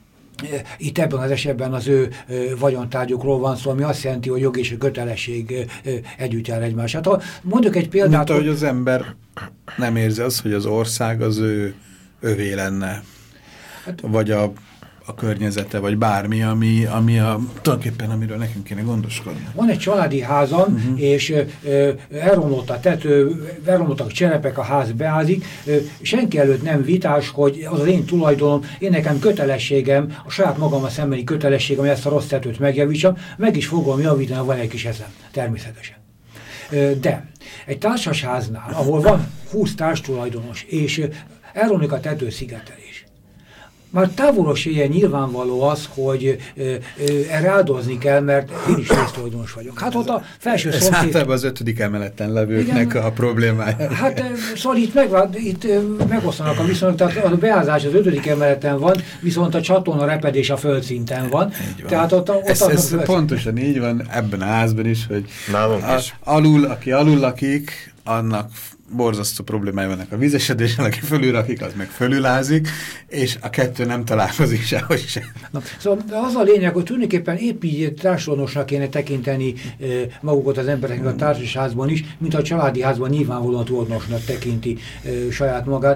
itt ebben az esetben az ő vagyontárgyukról van szó, ami azt jelenti, hogy jog és a kötelesség együtt jár egymás. Hát mondjuk egy példát... Mint ahogy az ember nem érzi azt, hogy az ország az övé lenne. Hát, vagy a környezete, vagy bármi, ami tulajdonképpen amiről nekünk kéne gondoskodni. Van egy családi házam, és elromlott a tető, elromlottak a cserepek, a ház beázik, senki előtt nem vitás, hogy az én tulajdonom, én nekem kötelességem, a saját magam a szembeni kötelességem, hogy ezt a rossz tetőt megjavítsam, meg is fogom javítani, ha van egy kis eszem, természetesen. De egy társasháznál, ahol van 20 társtulajdonos, és elromlik a tetőszigetelés, már távolról se ilyen nyilvánvaló az, hogy erre áldozni kell, mert én is résztulajdonos vagyok. Hát ott a felső szomszéd... Ez általában az 5. emeleten levőknek igen, a problémája. Hát szóval itt megosztanak a viszonyok, tehát a beázás az 5. emeleten van, viszont a csatorna repedés a földszinten van. Van. Tehát ott ez pontosan így van ebben a házban is, hogy aki alul lakik, annak borzasztó problémája vannak a vízesedéssel, aki fölülrakik, az meg fölülázik, és a kettő nem találkozik sehogy sem. Szóval az a lényeg, hogy tulajdonképpen épp így társadalmasnak kéne tekinteni magukat az embereknek a társasházban is, mint a családi házban nyilvánvalóan tulajdonosnak tekinti saját magát.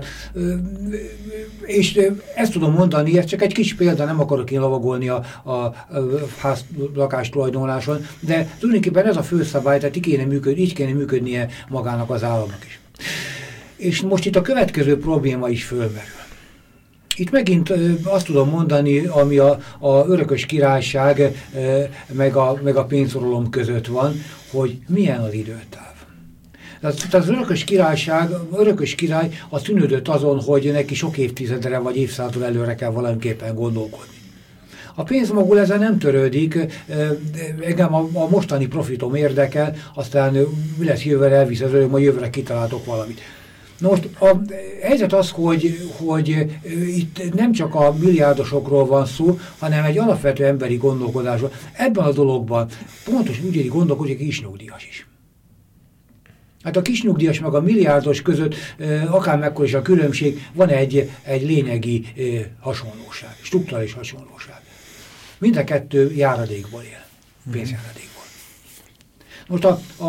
És ezt tudom mondani, ez csak egy kis példa, nem akarok én lovagolni a ház lakás tulajdonláson, de tulajdonképpen ez a főszabály, tehát így kéne működnie magának az államnak is. És most itt a következő probléma is fölmerül. Itt megint azt tudom mondani, ami a örökös királyság meg a pénzforgalom között van, hogy milyen az időtáv. Tehát az örökös király az tűnődött azon, hogy neki sok évtizedre vagy évszázadra előre kell valamiképpen gondolkodni. A pénzmagul ezzel nem törődik, engem a mostani profitom érdekel, aztán mi lesz jövőre, elvisz az örök, majd jövőre kitaláltok valamit. Na most a helyzet az, hogy itt nem csak a milliárdosokról van szó, hanem egy alapvető emberi gondolkodásról. Ebben a dologban pontosan úgy gondolkodik a kisnyugdíjas is. Hát a kisnyugdíjas meg a milliárdos között akármekkora is a különbség, van egy lényegi hasonlóság, strukturális hasonlóság. Mind a kettő járadékból él, pénzjáradékból. Most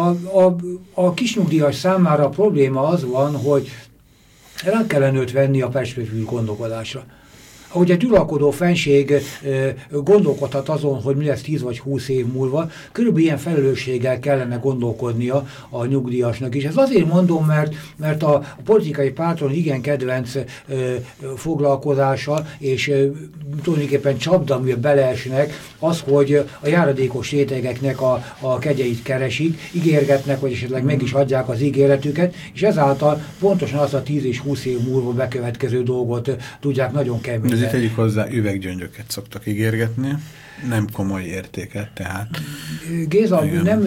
a kisnyugdíjas számára a probléma az van, hogy rá kellene őt venni a perspektívű gondolkodásra. Ahogy egy uralkodó fenség gondolkodhat azon, hogy mi lesz 10 vagy 20 év múlva, körülbelül ilyen felelősséggel kellene gondolkodnia a nyugdíjasnak is. Ez azért mondom, mert a politikai párton igen kedvenc foglalkozása, és tulajdonképpen csapda, amivel beleesnek, az, hogy a járadékos rétegeknek a kegyeit keresik, ígérgetnek, vagy esetleg meg is adják az ígéretüket, és ezáltal pontosan azt a 10 és 20 év múlva bekövetkező dolgot tudják nagyon keményen. Ezért tegyük hozzá, üveggyöngyöket szoktak ígérgetni, nem komoly értéket, tehát... Géza,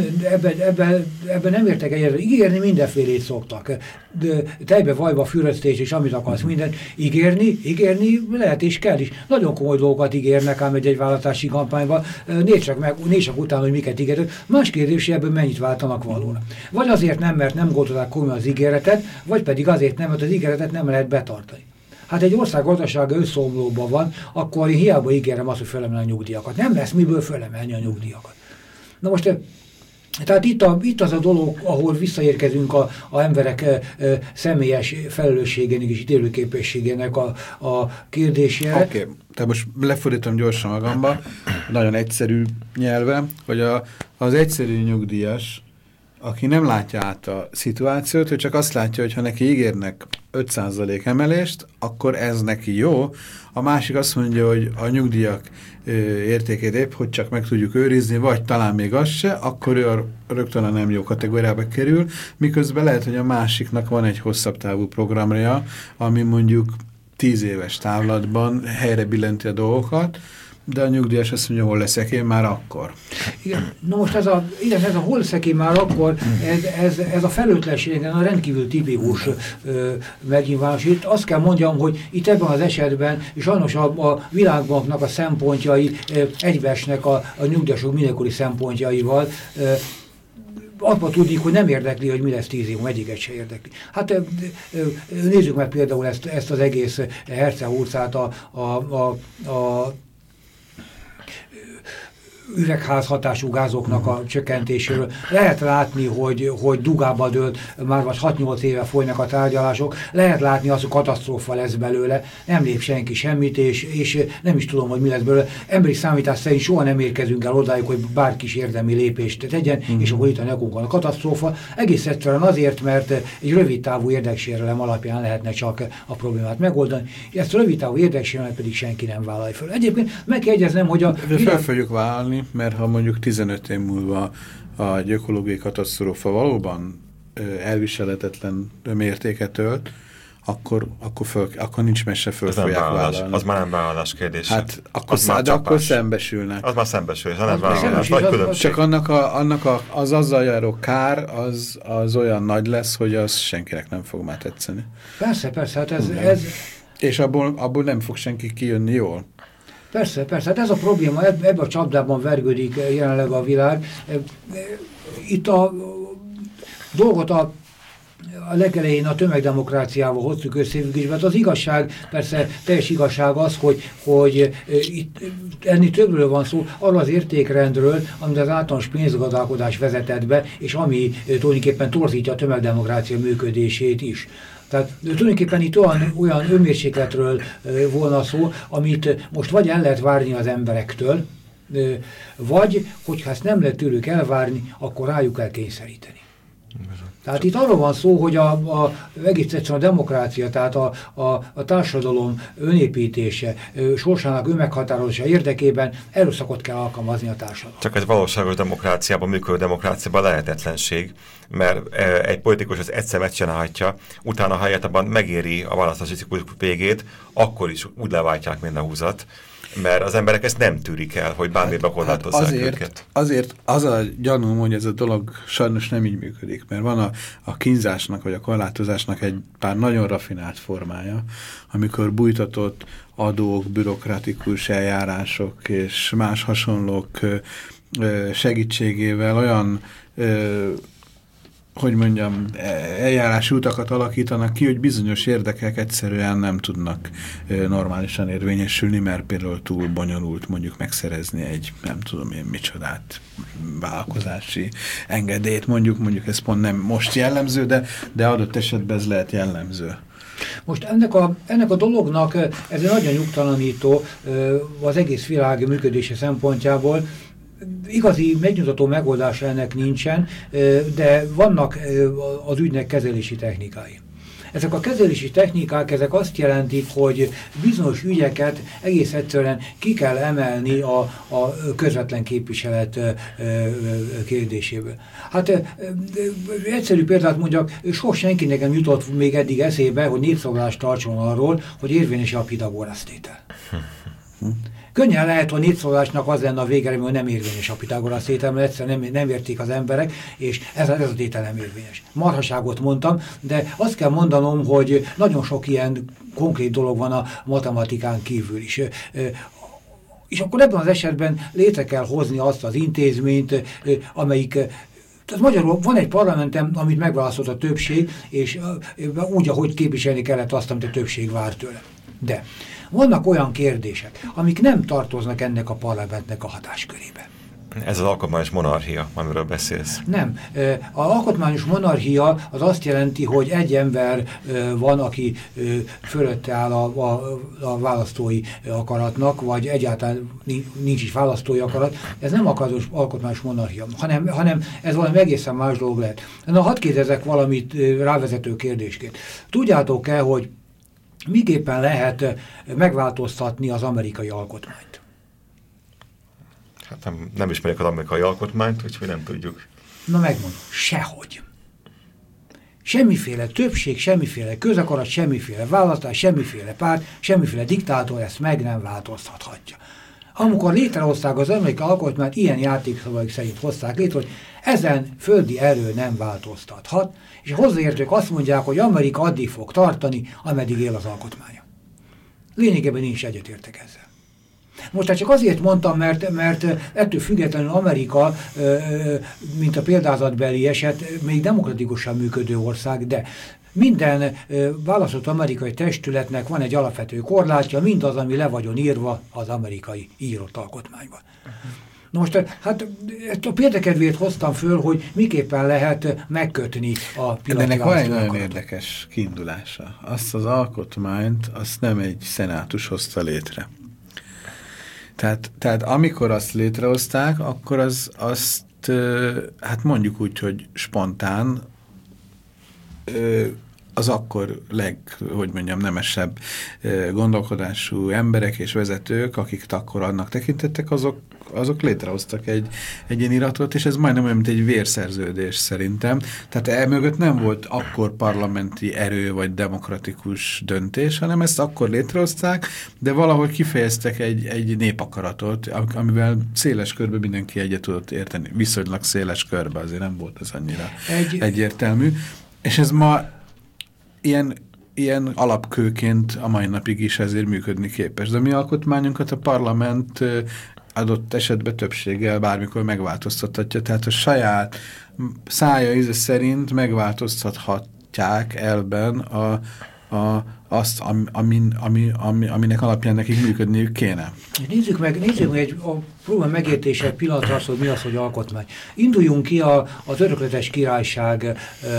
ebben nem értek egyet, ígérni mindenfélét szoktak. Tejbe, vajba, füröztés és amit akarsz, mindent. Ígérni lehet és kell is. Nagyon komoly dolgokat ígérnek ám egy választási kampányban. Nézd csak utána, hogy miket ígérnek. Más kérdés, hogy ebből mennyit váltanak valóra. Vagy azért nem, mert nem gondolták komolyan az ígéretet, vagy pedig azért nem, mert az ígéretet nem lehet betartani. Hát egy ország gazdasága összeomlóban van, akkor én hiába ígérem azt, hogy fölemelni a nyugdíjakat. Nem lesz miből fölemelni a nyugdíjakat. Na most, tehát itt az a dolog, ahol visszaérkezünk a emberek személyes felelősségének és ítélőképességének a kérdésére. Oké, tehát most lefordítom gyorsan magamba, nagyon egyszerű nyelve, hogy az egyszerű nyugdíjas, aki nem látja át a szituációt, ő csak azt látja, hogy ha neki ígérnek 5% emelést, akkor ez neki jó. A másik azt mondja, hogy a nyugdíjak értékét épp, hogy csak meg tudjuk őrizni, vagy talán még az se, akkor ő rögtön a nem jó kategóriába kerül, miközben lehet, hogy a másiknak van egy hosszabb távú programja, ami mondjuk 10 éves távlatban helyre billenti a dolgokat, de a nyugdíjas azt mondja, hol leszek én már akkor. Igen, na most ez a hol leszek én már akkor, ez a felőtlenség, a rendkívül tipikus megnyilvánulás. Itt azt kell mondjam, hogy itt ebben az esetben sajnos a Világbanknak a szempontjai egybeesnek a nyugdíjasok mindenkori szempontjaival. Abban tudjuk, hogy nem érdekli, hogy mi lesz 10 év, egyiket se érdekli. Hát nézzük meg például ezt az egész Herceg utcát, a üvegházhatású gázoknak a csökkentéséről. Lehet látni, hogy dugába dőlt, már vagy 6-8 éve folynak a tárgyalások, lehet látni, az, hogy katasztrófa lesz belőle, nem lép senki semmit, és nem is tudom, hogy mi lesz belőle. Emberi számítás szerint soha nem érkezünk el odáig, hogy bárki is érdemi lépést tegyen, és akkor itt a nekünkon a katasztrófa. Egész egyszerűen azért, mert egy rövid távú érdeksérelem alapján lehetne csak a problémát megoldani. Ezt a rövid távú érdeksérelmet pedig senki nem vállalja föl. Egyébként meg kell jegyeznem, hogy fel fogjuk vállalni, mert ha mondjuk 15 év múlva a ökológiai katasztrófa valóban elviselhetetlen mértéket ölt, akkor nincs mese, föl fogják vállalni. Az már nem vállalás kérdés. Hát akkor szembesülnek. Az már szembesül, az nem vállalás. Nagy különbség. Csak az azzal járó kár, az olyan nagy lesz, hogy az senkinek nem fog már tetszeni. Persze, hát ez... És abból nem fog senki kijönni jól. Persze, hát ez a probléma, ebben a csapdában vergődik jelenleg a világ. Itt a dolgot a legelején a tömegdemokráciával hoztuk összefüggésbe. Az igazság, persze teljes igazság az, hogy itt ennél többről van szó, arról az értékrendről, amit az általános pénzgazdálkodás vezetett be, és ami tulajdonképpen torzítja a tömegdemokrácia működését is. Tehát tulajdonképpen itt olyan önmérsékletről volna szó, amit most vagy el lehet várni az emberektől, vagy, hogyha ezt nem lehet tőlük elvárni, akkor rájuk kell kényszeríteni. Tehát itt arról van szó, hogy egész egyszerűen a demokrácia, tehát a társadalom önépítése, sorsának önmeghatározása érdekében erőszakot kell alkalmazni a társadalom. Csak egy valóságos demokráciában, működő demokráciában lehetetlenség, mert egy politikus az egyszer megcsinálhatja, utána ha abban megéri a választási ciklus végét, akkor is úgy leváltják minden húzat, mert az emberek ezt nem tűrik el, hogy bármibe korlátozzák őket. Azért az a gyanúm, hogy ez a dolog sajnos nem így működik, mert van a kínzásnak vagy a korlátozásnak egy pár nagyon rafinált formája, amikor bújtatott adók, bürokratikus eljárások és más hasonlók segítségével olyan hogy mondjam, eljárási utakat alakítanak ki, hogy bizonyos érdekek egyszerűen nem tudnak normálisan érvényesülni, mert például túl bonyolult mondjuk megszerezni egy, nem tudom én micsodát, vállalkozási engedélyt, mondjuk ez pont nem most jellemző, de adott esetben ez lehet jellemző. Most ennek a dolognak ez nagyon nyugtalanító az egész világ működése szempontjából. Igazi megnyugtató megoldása ennek nincsen, de vannak az ügynek kezelési technikái. Ezek a kezelési technikák, ezek azt jelentik, hogy bizonyos ügyeket egész egyszerűen ki kell emelni a közvetlen képviselet kérdéséből. Hát egyszerű példát mondjak, soha senkinek nem jutott még eddig eszébe, hogy népszavazást tartson arról, hogy érvényes a Pitagórasz tétel. Könnyen lehet, hogy népszavazásnak az lenne a végre, hogy nem érvényes a Pitagórasz tétel, mert egyszerűen nem érték az emberek, és ez a tétel nem érvényes. Marhaságot mondtam, de azt kell mondanom, hogy nagyon sok ilyen konkrét dolog van a matematikán kívül is. És akkor ebben az esetben létre kell hozni azt az intézményt, amelyik... Tehát magyarul van egy parlamentem, amit megválasztott a többség, és úgy, ahogy képviselni kellett azt, amit a többség vár tőle. De vannak olyan kérdések, amik nem tartoznak ennek a parlamentnek a hatáskörébe. Ez az alkotmányos monarchia, amiről beszélsz. Nem. Az alkotmányos monarchia az azt jelenti, hogy egy ember van, aki fölötte áll a választói akaratnak, vagy egyáltalán nincs is választói akarat. Ez nem alkotmányos monarchia, hanem ez valami egészen más dolog lehet. Na, hadd kérdezzek valamit rávezető kérdésként. Tudjátok-e, hogy miképpen lehet megváltoztatni az amerikai alkotmányt? Hát nem ismerjük az amerikai alkotmányt, úgyhogy nem tudjuk. Na megmondom, sehogy. Semmiféle többség, semmiféle közakarat, semmiféle választás, semmiféle párt, semmiféle diktátor ezt meg nem változtathatja. Amikor létrehozták az amerikai alkotmányt, ilyen játékszabályok szerint hozták létre, hogy ezen földi erő nem változtathat, és hozzáértők azt mondják, hogy Amerika addig fog tartani, ameddig él az alkotmánya. Lényegében nincs egyetértek ezzel. Most csak azért mondtam, mert ettől függetlenül Amerika, mint a példázatbeli eset, még demokratikusan működő ország, de minden választott amerikai testületnek van egy alapvető korlátja, mindaz, ami le vagyon írva az amerikai írott alkotmányban. Na most, hát ezt a példakedvét hoztam föl, hogy miképpen lehet megkötni a pillanati ennek van egy nagyon választói érdekes kiindulása. Azt az alkotmányt, azt nem egy szenátus hozta létre. Tehát amikor azt létrehozták, akkor azt hát mondjuk úgy, hogy spontán az akkor nemesebb gondolkodású emberek és vezetők, akik akkor annak tekintettek, azok létrehoztak egy ilyen iratot, és ez majdnem olyan, mint egy vérszerződés szerintem. Tehát emögött nem volt akkor parlamenti erő vagy demokratikus döntés, hanem ezt akkor létrehozták, de valahogy kifejeztek egy népakaratot, amivel széles körbe mindenki egyet tudott érteni. Viszonylag széles körbe, azért nem volt ez annyira egyértelmű. És ez ma ilyen alapkőként a mai napig is ezért működni képes. De mi alkotmányunkat a parlament adott esetben többséggel bármikor megváltoztathatja. Tehát a saját szája íze szerint megváltoztathatják elben azt, aminek alapján nekik működniük kéne. Nézzük meg próbálom megértése egy pillanatra azt, hogy mi az, hogy alkotmány. Induljunk ki az örökletes királyság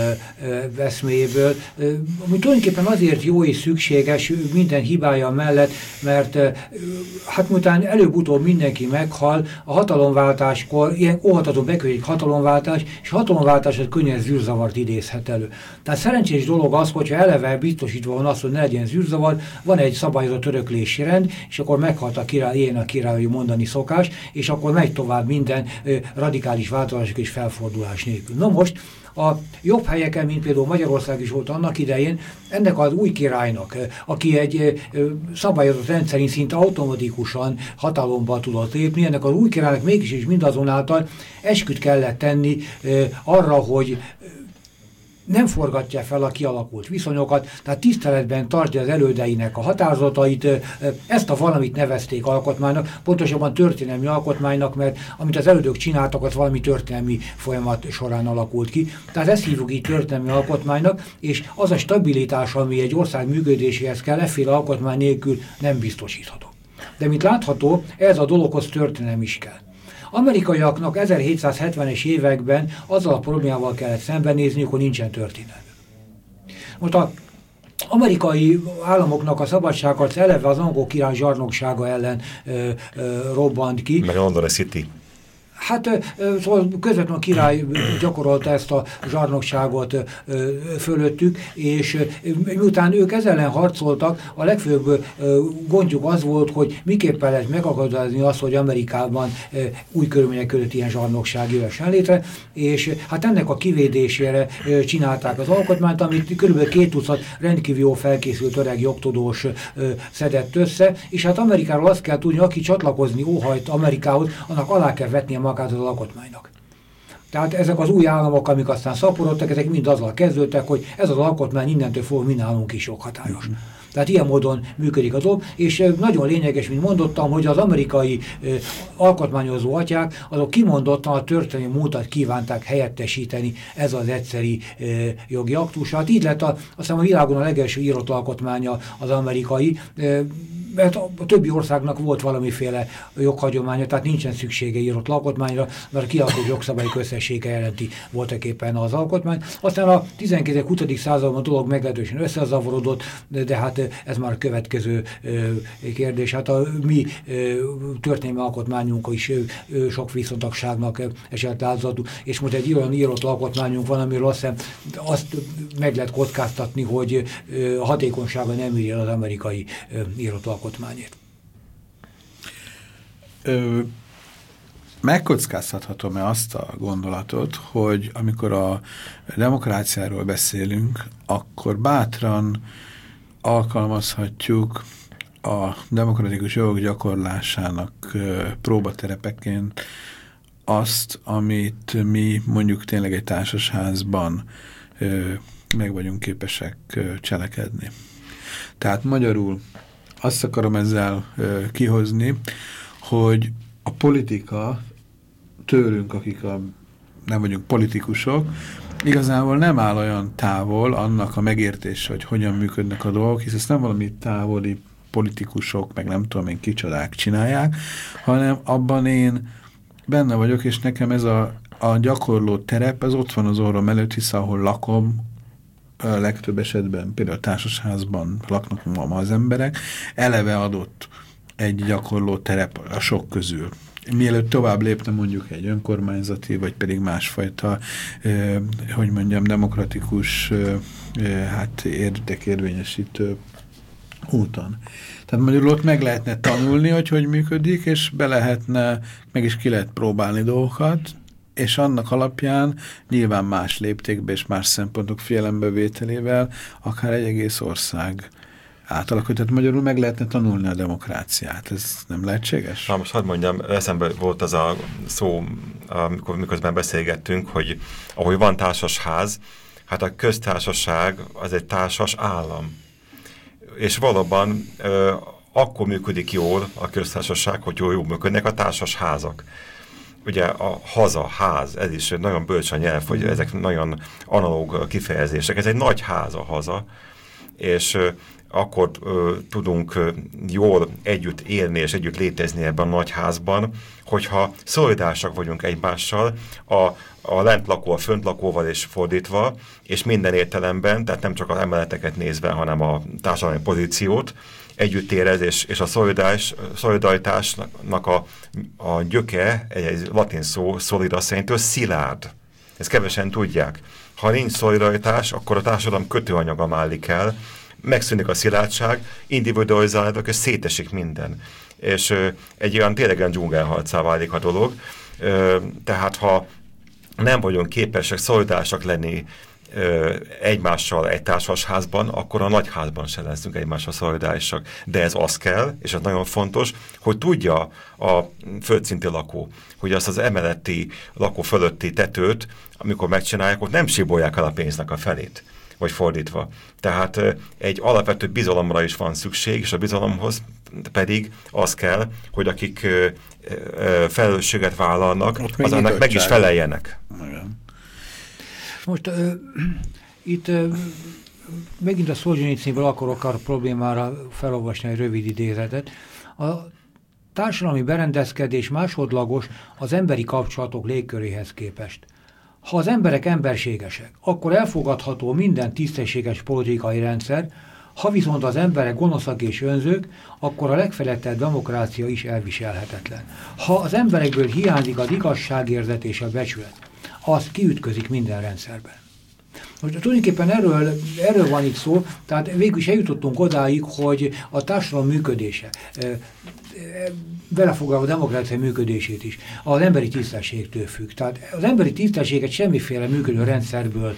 eszméjéből, ami tulajdonképpen azért jó és szükséges minden hibája mellett, mert hát miután előbb-utóbb mindenki meghal, a hatalomváltáskor ilyen óhatatlan bekövetkezik hatalomváltás, és a hatalomváltás az könnyen zűrzavart idézhet elő. Tehát szerencsés dolog az, hogyha eleve biztosítva van az, hogy ne legyen zűrzavar, van egy szabályozott öröklési rend, és akkor meghalt a király, ilyen a királyi mondani szokás, és akkor megy tovább minden radikális változások és felfordulás nélkül. Na most a jobb helyeken, mint például Magyarország is volt annak idején, ennek az új királynak, aki egy szabályozott rendszerint szinte automatikusan hatalomba tudott lépni, ennek az új királynak mégis is mindazonáltal esküt kellett tenni arra, hogy nem forgatja fel a kialakult viszonyokat, tehát tiszteletben tartja az elődeinek a határozatait, ezt a valamit nevezték alkotmánynak, pontosabban történelmi alkotmánynak, mert amit az elődök csináltak, az valami történelmi folyamat során alakult ki. Tehát ezt hívjuk így történelmi alkotmánynak, és az a stabilitás, ami egy ország működéséhez kell, efféle alkotmány nélkül nem biztosítható. De mint látható, ez a dologhoz történelem is kell. Amerikaiaknak 1770-es években azzal a problémával kellett szembenézniük, hogy nincsen történelmük. Most az amerikai államoknak a szabadságharc eleve az angol király zsarnoksága ellen robbant ki. Meg a London City. Hát szóval közvetlenül a király gyakorolta ezt a zsarnokságot fölöttük, és miután ők ezzel ellen harcoltak, a legfőbb gondjuk az volt, hogy miképpen lehet megakadályozni azt, hogy Amerikában új körülmények között ilyen zsarnokság jöhessen létre, és hát ennek a kivédésére csinálták az alkotmányt, amit kb. 200 rendkívül jó felkészült öreg jogtudós szedett össze, és hát Amerikáról azt kell tudni, aki csatlakozni óhajt Amerikához, annak alá kell vetnie magát az alkotmánynak. Tehát ezek az új államok, amik aztán szaporodtak, ezek mind azzal kezdődtek, hogy ez az alkotmány innentől fogva mi nálunk is joghatályos. Tehát ilyen módon működik a dolog, és nagyon lényeges, mint mondottam, hogy az amerikai alkotmányozó atyák, azok kimondottan a történelmi múltat kívánták helyettesíteni ez az egyszeri jogi aktus. Hát így lett azt hiszem a világon a legelső írott alkotmánya az amerikai, mert a többi országnak volt valamiféle joghagyománya, tehát nincsen szüksége írott alkotmányra, mert a kialakult jogszabályok összessége jelenti voltaképpen az alkotmány. Aztán a 19.-20. században a dolog meglehetősen összezavarodott, de hát ez már a következő kérdés. Hát a mi történelmi alkotmányunk is sok viszontagságnak esett áldozatul, és most egy olyan írott alkotmányunk van, amiről azt meg lehet kockáztatni, hogy a hatékonysága nem írja az amerikai írott alkotmányért. Megkockáztathatom-e azt a gondolatot, hogy amikor a demokráciáról beszélünk, akkor bátran alkalmazhatjuk a demokratikus jogok gyakorlásának próbaterepeként azt, amit mi mondjuk tényleg egy társasházban meg vagyunk képesek cselekedni. Tehát magyarul azt akarom ezzel kihozni, hogy a politika tőlünk, akik nem vagyunk politikusok, igazából nem áll olyan távol annak a megértése, hogy hogyan működnek a dolgok, hisz ezt nem valami távoli politikusok, meg nem tudom én kicsodák csinálják, hanem abban én Benne vagyok, és nekem ez a gyakorló terep, ez ott van az orrom előtt, hisz ahol lakom, legtöbb esetben, például társasházban laknak ma az emberek, eleve adott egy gyakorló terep a sok közül. Mielőtt tovább lépne mondjuk egy önkormányzati, vagy pedig másfajta, hogy mondjam, demokratikus érdekérvényesítő úton. Tehát magyarul ott meg lehetne tanulni, hogy működik, és meg is ki lehet próbálni dolgokat, és annak alapján nyilván más léptékbe és más szempontok figyelembevételével akár egy egész ország átalakul. Tehát magyarul meg lehetne tanulni a demokráciát. Ez nem lehetséges? Na, most hadd mondjam, eszembe volt az a szó, miközben beszélgettünk, hogy ahogy van társasház, hát a köztársaság az egy társas állam. És valóban akkor működik jól a köztársaság, hogy jól működnek a társas házak. Ugye a haza, ház, ez is nagyon bölcs a nyelv, hogy ezek nagyon analóg kifejezések. Ez egy nagy ház a haza, és akkor tudunk jól együtt élni és együtt létezni ebben a nagy házban, hogyha szolidárisak vagyunk egymással, a lentlakó a fönttlakóval és fordítva, és minden értelemben, tehát nem csak az emeleteket nézve, hanem a társadalmi pozíciót együtt érez, és a szolidaritásnak a gyöke, egy latin szó, szolida szerintől szilárd. Ezt kevesen tudják. Ha nincs szolidaritás, akkor a társadalom kötőanyaga válik el, megszűnik a szilárdság, individualizálódnak, és szétesik minden. És egy olyan tényleg dzsungelharcá válik a dolog. Tehát ha nem vagyunk képesek szolidárisak lenni egymással egy társasházban, akkor a nagyházban se leszünk egymással szolidárisak. De ez az kell, és ez nagyon fontos, hogy tudja a földszinti lakó, hogy azt az emeleti lakó fölötti tetőt, amikor megcsinálják, ott nem sibolják el a pénznek a felét, vagy fordítva. Tehát egy alapvető bizalomra is van szükség, és a bizalomhoz pedig az kell, hogy akik felelősséget vállalnak, az annak meg is feleljenek. Igen. Most itt megint a Szolzsenyicínből akarok a problémára felolvasni egy rövid idézetet. A társadalmi berendezkedés másodlagos az emberi kapcsolatok légköréhez képest. Ha az emberek emberségesek, akkor elfogadható minden tisztességes politikai rendszer, ha viszont az emberek gonoszak és önzők, akkor a legfelettebb demokrácia is elviselhetetlen. Ha az emberekből hiányzik az igazságérzet és a becsület, az kiütközik minden rendszerben. Most tulajdonképpen erről van itt szó, tehát végül is eljutottunk odáig, hogy a társadalom működése, belefoglalva a demokrácia működését is, az emberi tisztességtől függ. Tehát az emberi tisztességet semmiféle működő rendszerből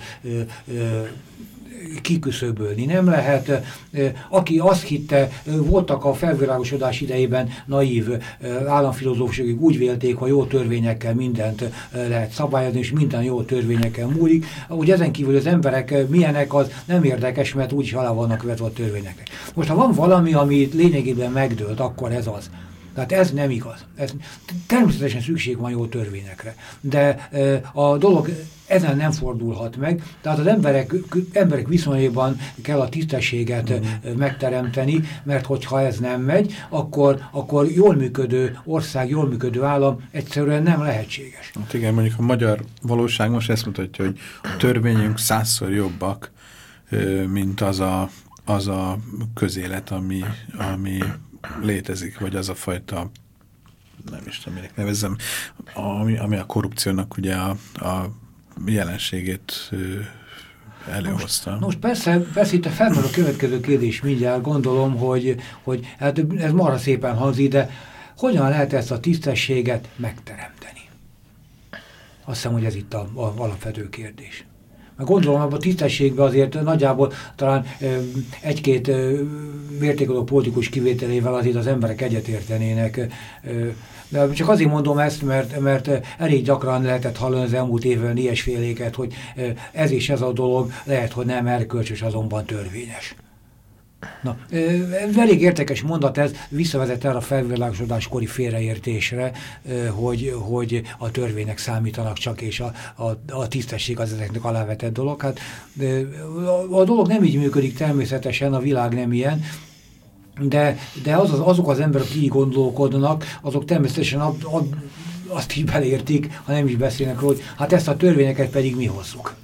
kiküszöbölni nem lehet. Aki azt hitte, voltak a felvilágosodás idejében naív államfilozófusok, úgy vélték, hogy jó törvényekkel mindent lehet szabályozni, és minden jó törvényekkel múlik. Úgy ezen kívül az emberek milyenek, az nem érdekes, mert úgyis alá vannak vetve a törvényeknek. Most ha van valami, ami lényegében megdőlt, akkor ez az. Tehát ez nem igaz. Természetesen szükség van jó törvényekre, de a dolog ezen nem fordulhat meg, tehát az emberek viszonyában kell a tisztességet megteremteni, mert hogyha ez nem megy, akkor jól működő ország, jól működő állam egyszerűen nem lehetséges. Hát igen, mondjuk a magyar valóság most ezt mutatja, hogy a törvényünk 100-szor jobbak, mint az a közélet, ami létezik, vagy az a fajta, nem is tudom, minek nevezzem, ami a korrupciónak ugye a jelenségét előhozta. Most persze itt felmerül a következő kérdés mindjárt, gondolom, hogy hát ez marha szépen hangzik, de hogyan lehet ezt a tisztességet megteremteni? Azt hiszem, hogy ez itt az alapvető kérdés. Mert gondolom, abban a tisztességben azért nagyjából talán egy-két mértékadó politikus kivételével azért az emberek egyetértenének. De csak azért mondom ezt, mert elég gyakran lehetett hallani az elmúlt évben ilyesféléket, hogy ez és ez a dolog lehet, hogy nem erkölcsös, azonban törvényes. Na, elég értékes mondat ez, visszavezet el a felvilágosodáskori félreértésre, hogy a törvények számítanak csak, és a tisztesség az ezeknek alávetett dolog. Hát, a dolog nem így működik természetesen, a világ nem ilyen, de azok az emberek, akik így gondolkodnak, azok természetesen azt is beleértik, ha nem is beszélnek róla, hogy hát ezt a törvényeket pedig mi hozzuk.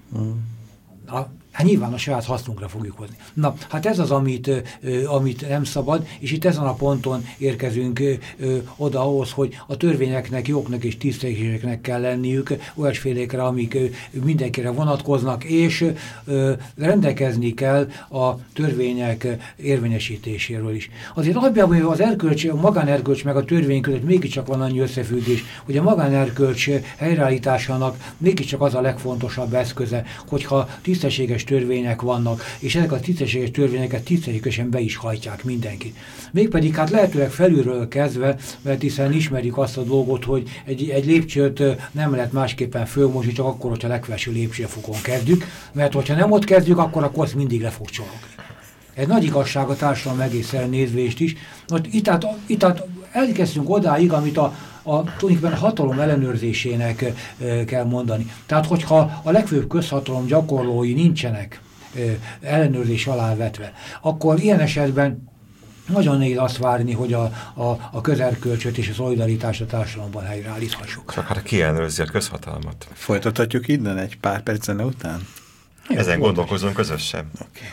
Hát nyilván a saját hasznunkra fogjuk hozni. Na, hát ez az, amit nem szabad, és itt ezen a ponton érkezünk oda ahhoz, hogy a törvényeknek, jognak és tisztességeknek kell lenniük olyasfélékre, amik mindenkire vonatkoznak, és rendelkezni kell a törvények érvényesítéséről is. Azért alapjában az erkölcs, a magánerkölcs meg a törvény között mégiscsak van annyi összefüggés, hogy a magánerkölcs helyreállításának mégiscsak az a legfontosabb eszköze, hogyha tisztességes törvények vannak, és ezek a tisztességes törvényeket tisztességesen be is hajtják mindenki. Mégpedig hát lehetőleg felülről kezdve, mert hiszen ismerjük azt a dolgot, hogy egy lépcsőt nem lehet másképpen fölmosni, csak akkor, hogyha legfelső lépcsőfokon kezdjük, mert hogyha nem ott kezdjük, akkor a kosz mindig le fog csorogni. Ez nagy igazság a társadalom egészen nézvést is. Itt elkezdtünk odáig, amit tulajdonképpen a hatalom ellenőrzésének kell mondani. Tehát, hogyha a legfőbb közhatalom gyakorlói nincsenek ellenőrzés alá vetve, akkor ilyen esetben nagyon nehéz azt várni, hogy a közerkölcsöt és a szolidaritást a társadalomban helyreállíthassuk. Csak hát ki ellenőrzi a közhatalmat? Folytathatjuk innen egy pár perc zene után? Ezen gondolkozunk közösen. Okay.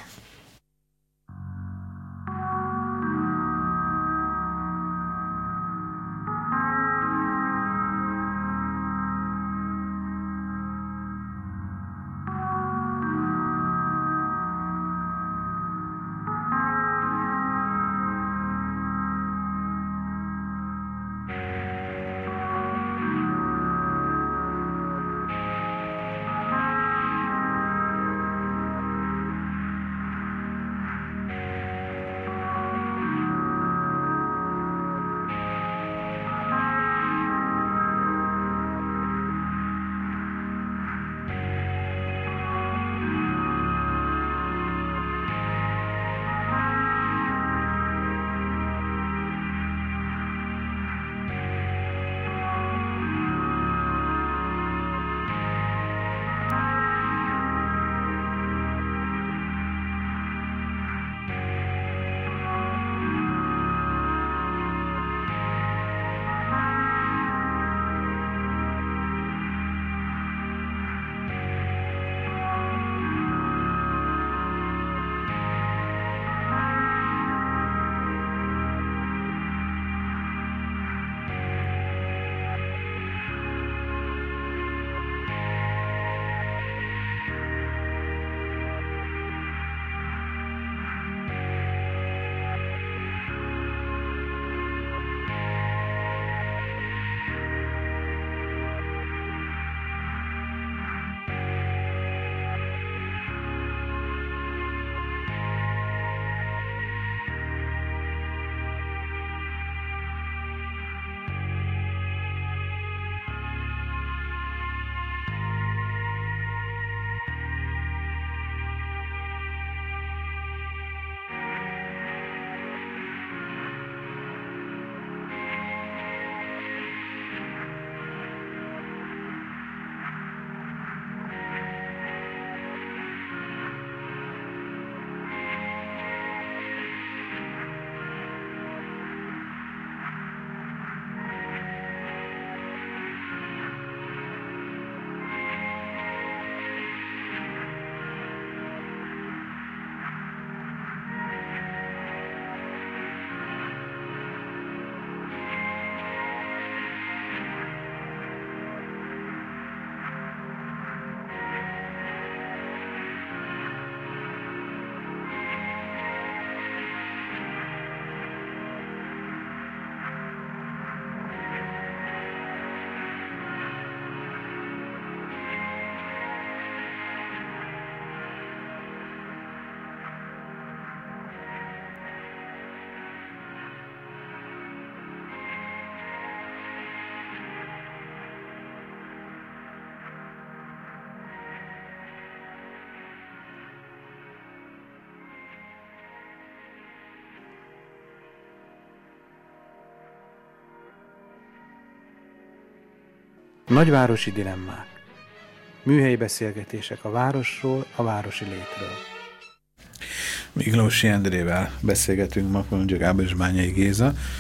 Nagyvárosi dilemmák. Műhelyi beszélgetések a városról, a városi létről. Miklósi Endrével beszélgetünk ma, mondjuk Gábor és Bányai Géza,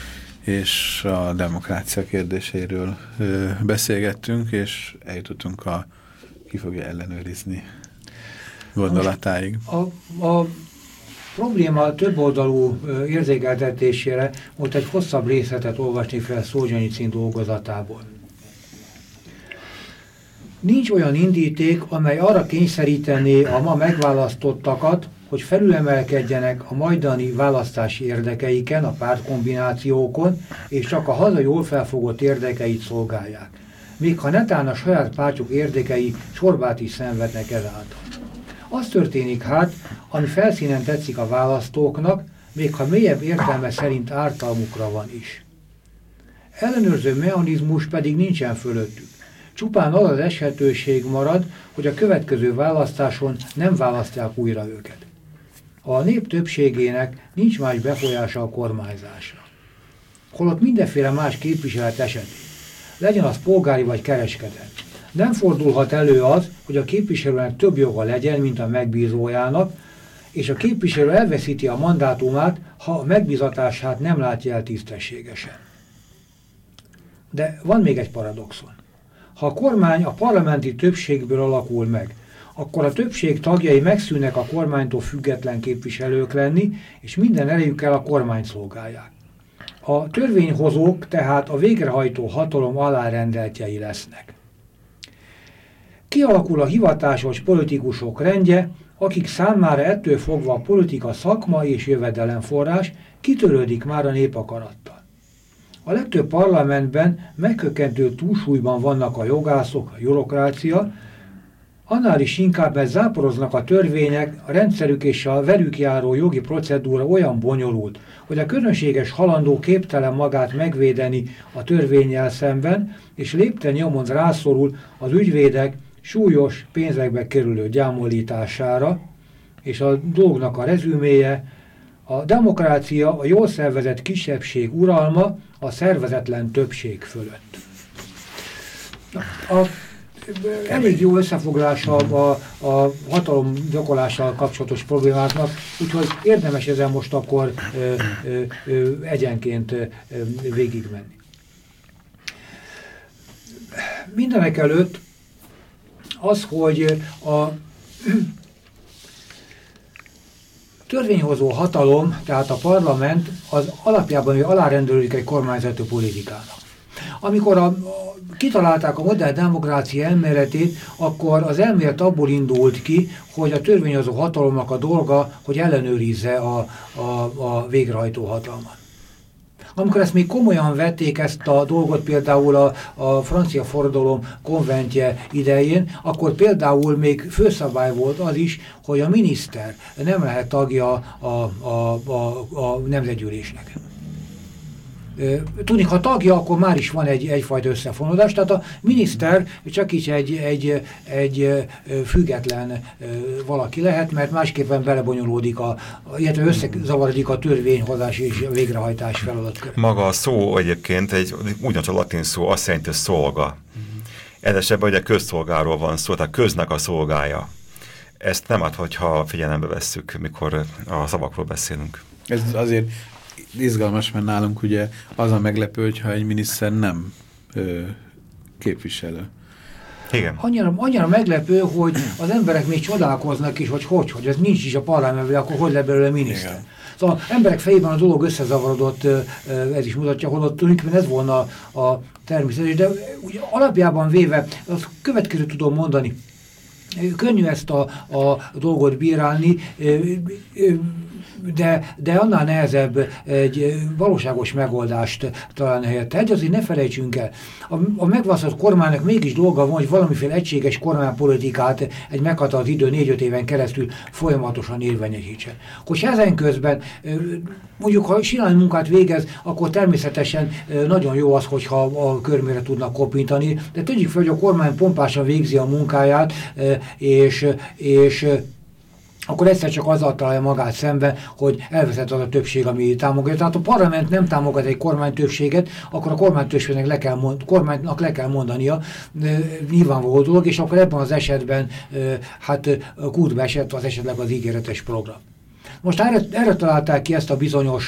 és a demokrácia kérdéséről beszélgettünk, és eljutottunk ki fogja ellenőrizni gondolatáig. A probléma többoldalú érzékeltetésére volt egy hosszabb részletet olvasni fel Szolzsenyicin dolgozatából. Nincs olyan indíték, amely arra kényszerítené a ma megválasztottakat, hogy felülemelkedjenek a majdani választási érdekeiken, a pártkombinációkon, és csak a haza jól felfogott érdekeit szolgálják. Még ha netán a saját pártjuk érdekei sorbát is szenvednek ezáltal. Az történik hát, ami felszínen tetszik a választóknak, még ha mélyebb értelme szerint ártalmukra van is. Ellenőrző mechanizmus pedig nincsen fölöttük. Csupán az az eshetőség marad, hogy a következő választáson nem választják újra őket. A nép többségének nincs más befolyása a kormányzásra. Holott mindenféle más képviselet esetén, legyen az polgári vagy kereskedelmi. Nem fordulhat elő az, hogy a képviselőnek több joga legyen, mint a megbízójának, és a képviselő elveszíti a mandátumát, ha a megbízatását nem látja el tisztességesen. De van még egy paradoxon. Ha a kormány a parlamenti többségből alakul meg, akkor a többség tagjai megszűnnek a kormánytól független képviselők lenni, és minden erejükkel a kormányt szolgálják. A törvényhozók tehát a végrehajtó hatalom alárendeltjei lesznek. Kialakul a hivatásos politikusok rendje, akik számára ettől fogva a politika szakma és jövedelemforrás, kitörődik már a népakarattal. A legtöbb parlamentben megkökkentő túlsúlyban vannak a jogászok, a bürokrácia, annál is inkább, mert záporoznak a törvények, a rendszerük és a velük járó jogi procedúra olyan bonyolult, hogy a közönséges halandó képtelen magát megvédeni a törvénnyel szemben, és lépten nyomon rászorul az ügyvédek súlyos pénzekbe kerülő gyámolítására, és a dolognak a rezüméje, a demokrácia a jól szervezett kisebbség uralma a szervezetlen többség fölött. Elég jó összefoglalása a hatalom gyakorlással kapcsolatos problémáknak, úgyhogy érdemes ezen most akkor egyenként végigmenni. Mindenek előtt az, hogy a törvényhozó hatalom, tehát a parlament az alapjában alárendelődik egy kormányzati politikának. Amikor kitalálták a modern demokrácia elméletét, akkor az elmélet abból indult ki, hogy a törvényhozó hatalomnak a dolga, hogy ellenőrizze a végrehajtó hatalmat. Amikor ezt még komolyan vették ezt a dolgot például a francia forradalom konventje idején, akkor például még főszabály volt az is, hogy a miniszter nem lehet tagja a nemzetgyűlésnek. Tudni, ha tagja, akkor már is van egyfajta összefonódás, tehát a miniszter csak így egy független valaki lehet, mert másképpen belebonyolódik, illetve összezavarodik a törvényhozás és a végrehajtás feladatkör. Maga a szó egyébként egy ugyanaz a latin szó, azt jelenti, hogy szolga. Ez esetben ugye közszolgáról van szó, tehát köznek a szolgája. Ezt nem ad, hogyha figyelembe vesszük, mikor a szavakról beszélünk. Ez azért izgalmas, mert nálunk ugye az a meglepő, hogyha egy miniszter nem képviselő. Igen. Annyira meglepő, hogy az emberek még csodálkoznak is, hogy ez nincs is a parlamentben, akkor hogy lett belőle miniszter. Igen. Szóval az emberek fejében a dolog összezavarodott, ez is mutatja, holott tulajdonképpen ez volna a természetes, de ugye alapjában véve azt következőt tudom mondani. Könnyű ezt a dolgot bírálni, de annál nehezebb egy valóságos megoldást találni helyette. Egy azért ne felejtsünk el, a megválasztott kormánynak mégis dolga van, hogy valamiféle egységes kormánypolitikát egy meghatározott idő 4-5 éven keresztül folyamatosan érvényesítsen. Hogyha ezen közben mondjuk, ha silányi munkát végez, akkor természetesen nagyon jó az, hogyha a körmére tudnak kopintani, de tegyük fel, hogy a kormány pompásan végzi a munkáját, és akkor egyszer csak azzal találja magát szembe, hogy elveszett az a többség, ami támogatja. Tehát a parlament nem támogat egy kormánytöbbséget, akkor a kormánytöbbségnek kormánynak le kell mondania, nyilvánvaló dolog, és akkor ebben az esetben kútba esett az esetleg az ígéretes program. Most erre találták ki ezt a bizonyos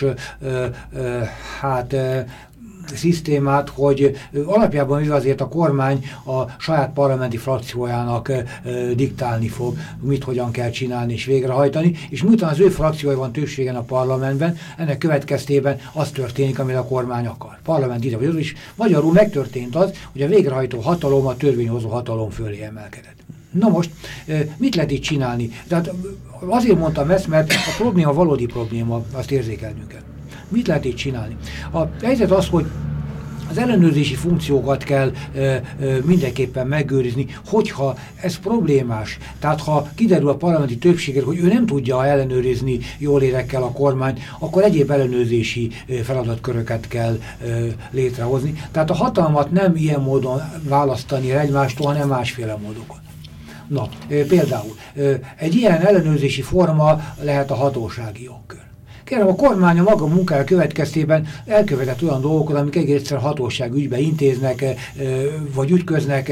szisztémát, hogy alapjában mivel azért a kormány a saját parlamenti frakciójának diktálni fog, mit hogyan kell csinálni és végrehajtani, és miután az ő frakciója van többségen a parlamentben, ennek következtében az történik, amit a kormány akar. Parlament ide vagy az is. Magyarul megtörtént az, hogy a végrehajtó hatalom a törvényhozó hatalom fölé emelkedett. Na most, mit lehet itt csinálni? Tehát azért mondtam ezt, mert a probléma valódi probléma, azt érzékelnünk kell. Mit lehet itt csinálni? A helyzet az, hogy az ellenőrzési funkciókat kell mindenképpen megőrizni, hogyha ez problémás. Tehát ha kiderül a parlamenti többségről, hogy ő nem tudja ellenőrizni jól érekkel a kormány, akkor egyéb ellenőrzési feladatköröket kell létrehozni. Tehát a hatalmat nem ilyen módon választani egymástól, hanem másféle módokon. Na, például egy ilyen ellenőrzési forma lehet a hatósági jogkör. Kérem, a kormány a maga munkája következtében elkövetett olyan dolgokat, amik egészen hatóságügybe intéznek, vagy ütköznek,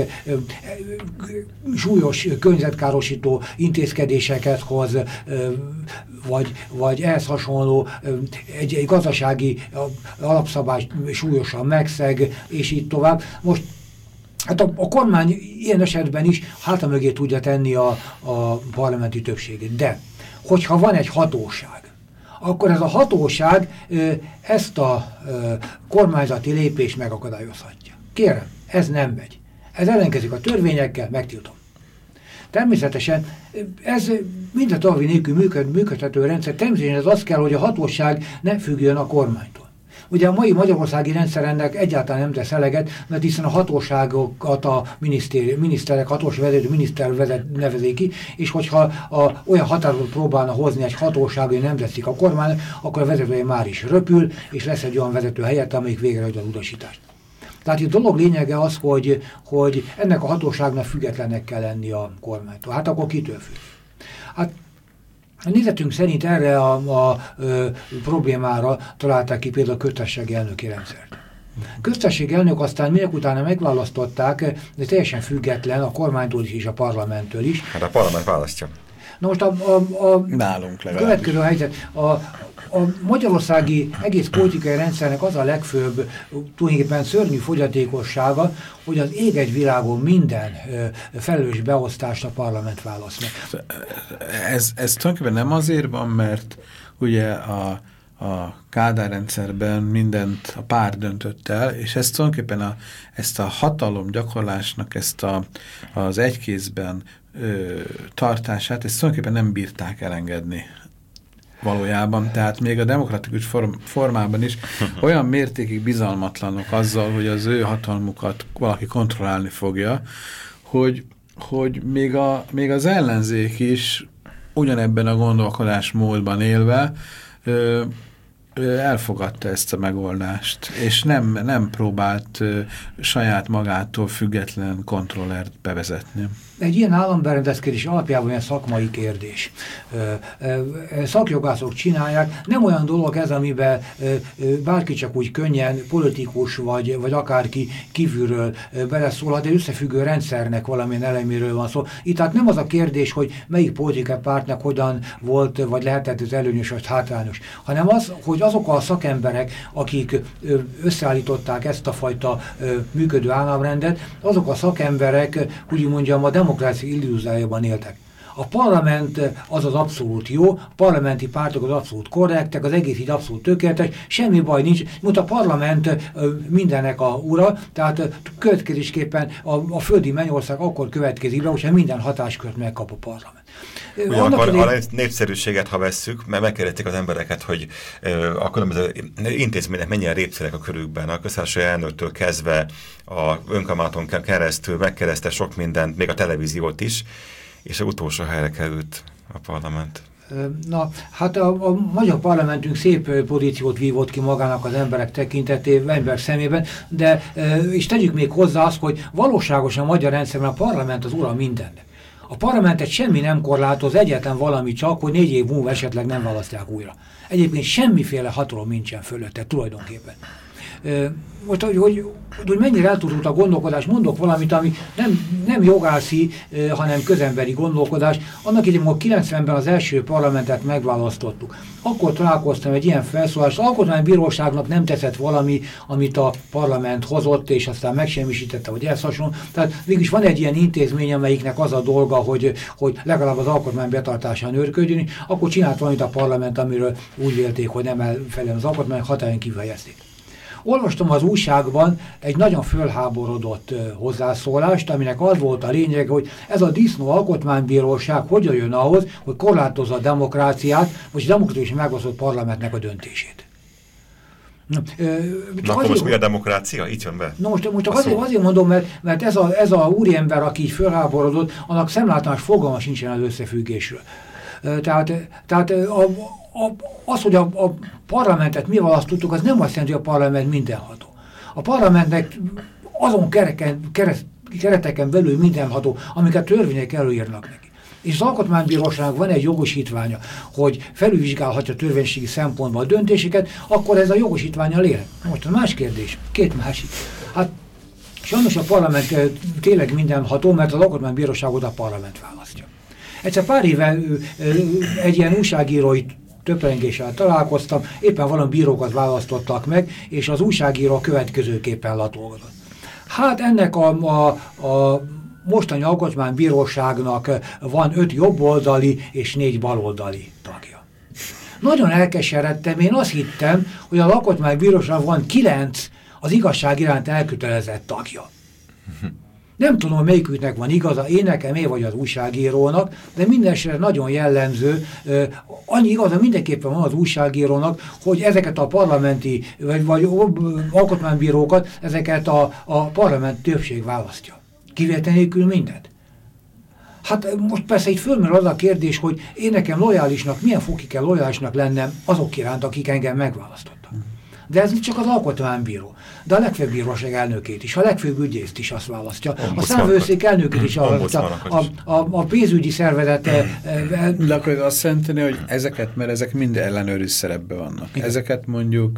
súlyos környezetkárosító intézkedéseket hoz, vagy ehhez hasonló egy gazdasági alapszabályt súlyosan megszeg, és így tovább. Most hát a kormány ilyen esetben is háta mögé tudja tenni a parlamenti többségét. De, hogyha van egy hatóság, akkor ez a hatóság ezt a kormányzati lépést megakadályozhatja. Kérem, ez nem megy. Ez ellenkezik a törvényekkel, megtiltom. Természetesen ez minden további nélkül működhető rendszer. Természetesen ez az kell, hogy a hatóság ne függjön a kormánytól. Ugye a mai magyarországi rendszer ennek egyáltalán nem tesz eleget, mert hiszen a hatóságokat a miniszterek, hatóságvezető miniszter nevezik ki, és hogyha olyan határozatot próbálna hozni egy hatóság, hogy nem teszik a kormány, akkor a vezetője már is röpül, és lesz egy olyan vezető helyett, amelyik végrehajtja az utasítást. Tehát itt a dolog lényege az, hogy ennek a hatóságnak függetlennek kell lenni a kormánytól. Hát akkor kitől függ? Hát a nézetünk szerint erre a problémára találták ki például a köztársasági elnöki rendszert. Köztársasági elnök aztán minek utána megválasztották, de teljesen független a kormánytól is és a parlamenttől is. Hát a parlament választja. Na most nálunk következő helyzet, a magyarországi egész politikai rendszernek az a legfőbb, tulajdonképpen szörnyű fogyatékossága, hogy az ég egy világon minden felelős beosztást a parlament választ meg. Ez tulajdonképpen nem azért van, mert ugye a Kádár rendszerben mindent a párt döntött el, és ezt tulajdonképpen ezt a hatalom gyakorlásnak, ezt az egykézben tartását, ezt tulajdonképpen nem bírták elengedni valójában. Tehát még a demokratikus formában is olyan mértékig bizalmatlanok azzal, hogy az ő hatalmukat valaki kontrollálni fogja, hogy még az ellenzék is ugyanebben a gondolkodásmódban élve elfogadta ezt a megoldást, és nem próbált saját magától független kontrollert bevezetni. Egy ilyen államberendezkedés alapjában ilyen szakmai kérdés. Szakjogászok csinálják, nem olyan dolog ez, amiben bárki csak úgy könnyen politikus vagy akárki kívülről beleszólhat, de összefüggő rendszernek valamilyen eleméről van szó. Itt tehát nem az a kérdés, hogy melyik politikai pártnak hogyan volt, vagy lehetett az előnyös vagy hátrányos, hanem az, hogy azok a szakemberek, akik összeállították ezt a fajta működő államrendet, azok a szakemberek, úgy mondjam, a demokrácia illúziójában éltek. A parlament az abszolút jó, a parlamenti pártok az abszolút korrektek, az egész így abszolút tökéletes, semmi baj nincs, mert a parlament mindennek a ura, tehát következésképpen a földi mennyország akkor következik be, hogyha minden hatáskört megkap a parlament. Ugyanakkor a népszerűséget, ha vesszük, mert megkérdezték az embereket, hogy a különböző intézmények mennyire népszerűek a körükben, a köztársasági elnöktől kezdve a önkormányzaton keresztül megkérdezte sok mindent, még a televíziót is, és a utolsó helyre került a parlament. Na, hát a magyar parlamentünk szép pozíciót vívott ki magának az emberek tekintetében, ember szemében, de és tegyük még hozzá azt, hogy valóságosan a magyar rendszerben a parlament az ura mindennek. A parlamentet semmi nem korlátoz, egyetlen valami csak, hogy 4 év múlva esetleg nem választják újra. Egyébként semmiféle hatalom nincsen fölötte tulajdonképpen. Most, hogy mennyire eltudult a gondolkodás, mondok valamit, ami nem jogászi, hanem közemberi gondolkodás. Annak idején, amikor 90-ben az első parlamentet megválasztottuk, akkor találkoztam egy ilyen felszólást, az alkotmánybíróságnak nem tetszett valami, amit a parlament hozott, és aztán megsemmisítette, vagy ehhez hasonló. Tehát végülis van egy ilyen intézmény, amelyiknek az a dolga, hogy legalább az alkotmány betartásán őrködjön, akkor csinált valamit a parlament, amiről úgy vélték, hogy nem elfelel az alkotmány, hatályon kívül helyezték. Olvastam az újságban egy nagyon fölháborodott hozzászólást, aminek az volt a lényeg, hogy ez a disznó alkotmánybíróság hogyan jön ahhoz, hogy korlátozza a demokráciát, vagy a demokratikus megosztott parlamentnek a döntését. Akkor most mi a demokrácia? Így jön be? Na most azért mondom, mert ez a úriember, aki így fölháborodott, annak szemlátomas fogalma sincsen az összefüggésről. Tehát az, hogy a parlamentet mi választottuk, az nem azt jelenti, hogy a parlament mindenható. A parlamentnek azon kereteken belül mindenható, amiket törvények előírnak neki. És az alkotmánybíróságnak van egy jogosítványa, hogy felülvizsgálhatja törvénységi szempontból a döntéseket, akkor ez a jogosítványa lélet. Most a más kérdés, két másik. Hát sajnos a parlament tényleg mindenható, mert az alkotmánybíróságot a parlament választja. Egyszer pár éve egy ilyen újságírói töprengéssel találkoztam, éppen valami bírókat választottak meg, és az újságíró következőképpen latolgatott. Hát ennek a mostani alkotmánybíróságnak van 5 jobboldali és 4 baloldali tagja. Nagyon elkeseredtem, én azt hittem, hogy a alkotmánybíróságnak van 9 az igazság iránt elkötelezett tagja. Nem tudom, hogy melyiküknek van igaza, én nekem, én vagy az újságírónak, de mindenesetre nagyon jellemző, annyi igaza mindenképpen van az újságírónak, hogy ezeket a parlamenti, vagy alkotmánybírókat, ezeket a parlament többség választja. Kivétel nélkül mindent. Hát most persze itt fölmerül az a kérdés, hogy én nekem lojálisnak, milyen fokig kell lojálisnak lennem azok iránt, akik engem megválasztottak. De ez csak az alkotmánybíró. De a legfőbb bíróság elnökét is, a legfőbb ügyészt is azt választja. A számvevőszék elnökét is választja. A pénzügyi szervezet... De akkor azt jelenti, hogy ezeket, mert ezek mind ellenőriz szerepben vannak. Igen. Ezeket mondjuk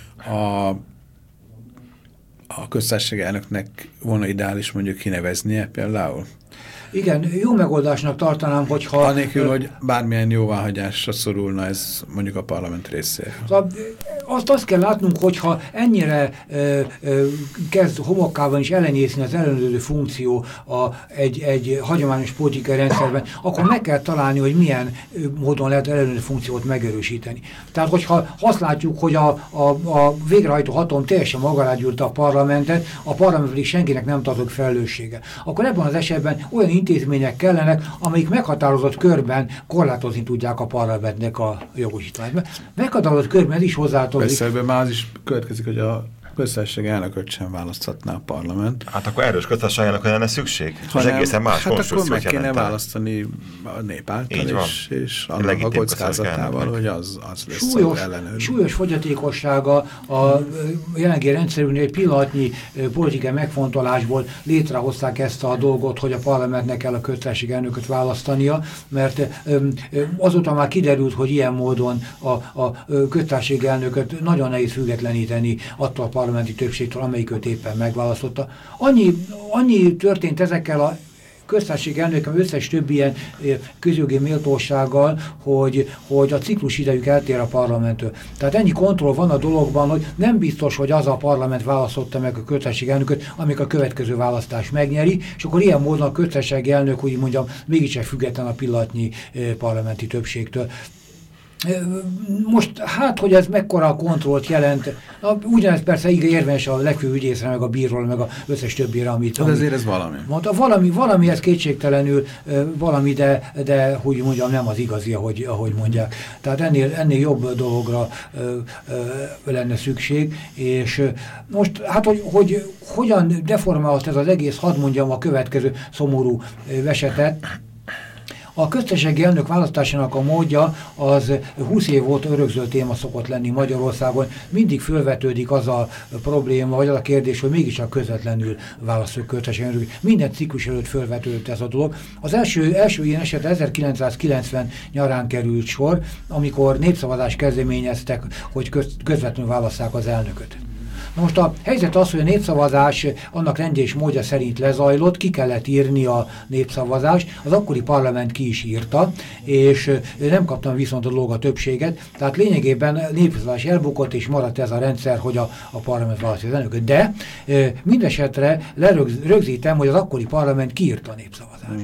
a köztársasági elnöknek volna ideális mondjuk kineveznie például. Igen, jó megoldásnak tartanám, hogyha... Anélkül, hogy bármilyen jóváhagyásra szorulna ez mondjuk a parlament részéről. Azt kell látnunk, hogyha ennyire kezd homokkában is ellenyészni az ellenőrző funkció egy hagyományos politikai rendszerben, akkor meg kell találni, hogy milyen módon lehet ellenőrző funkciót megerősíteni. Tehát, hogyha azt látjuk, hogy a végrehajtó hatalom teljesen magára gyűrte a parlamentet, a parlament pedig senkinek nem tartott felelőssége, akkor ebben az esetben olyan intézmények kellenek, amelyik meghatározott körben korlátozni tudják a parlamentnek a jogosítványt. Meghatározott körben ez is hozzátartozik. Persze, ebben már az is következik, hogy a köztársasági elnököt sem választhatná a parlament. Hát akkor erős köztársasági elnökre lenne szükség? Ez egészen más konstrukciót akkor meg kéne választani a nép által és annak a kockázatával, hogy az lesz az ellenőr. Súlyos fogyatékossága a jelenlegi rendszerűen egy pillanatnyi politikai megfontolásból létrehozták ezt a dolgot, hogy a parlamentnek kell a köztársasági elnököt választania, mert azóta már kiderült, hogy ilyen módon a köztársasági elnököt nagyon nehéz függetleníteni attól a parlamenti többségtől, amelyiköt éppen megválasztotta. Annyi történt ezekkel a köztársasági elnökkel, összes több ilyen közjogi méltósággal, hogy a ciklus idejük eltér a parlamenttől. Tehát ennyi kontroll van a dologban, hogy nem biztos, hogy az a parlament választotta meg a köztársasági elnököt, amik a következő választás megnyeri, és akkor ilyen módon a köztársasági elnök, úgy mondjam, mégiscsak független a pillanatnyi parlamenti többségtől. Most, hát, hogy ez mekkora a kontrollt jelent, ugyanez persze érvényes a legfőbb ügyészre, meg a bíróra, meg az összes többére, amit... Hát ezért ez valami. Mondta, valami ez kétségtelenül valami, de úgy mondjam, nem az igazi, ahogy mondják. Tehát ennél jobb dologra lenne szükség, és most, hát, hogy hogyan deformálhat ez az egész, hadd mondjam a következő szomorú esetet. A köztársasági elnök választásának a módja az 20 év óta örökzöld téma szokott lenni Magyarországon. Mindig fölvetődik az a probléma, vagy az a kérdés, hogy mégiscsak közvetlenül választjuk köztársasági elnök. Minden ciklus előtt fölvetődött ez a dolog. Az első ilyen eset 1990 nyarán került sor, amikor népszavazást kezdeményeztek, hogy közvetlenül válasszák az elnököt. Most a helyzet az, hogy a népszavazás annak rendje és módja szerint lezajlott, ki kellett írni a népszavazást, az akkori parlament ki is írta, és nem kaptam viszont a dolga többséget, tehát lényegében népszavazás elbukott, és maradt ez a rendszer, hogy a parlament választja az elnököt. De mindesetre rögzítem, hogy az akkori parlament kiírta a népszavazást.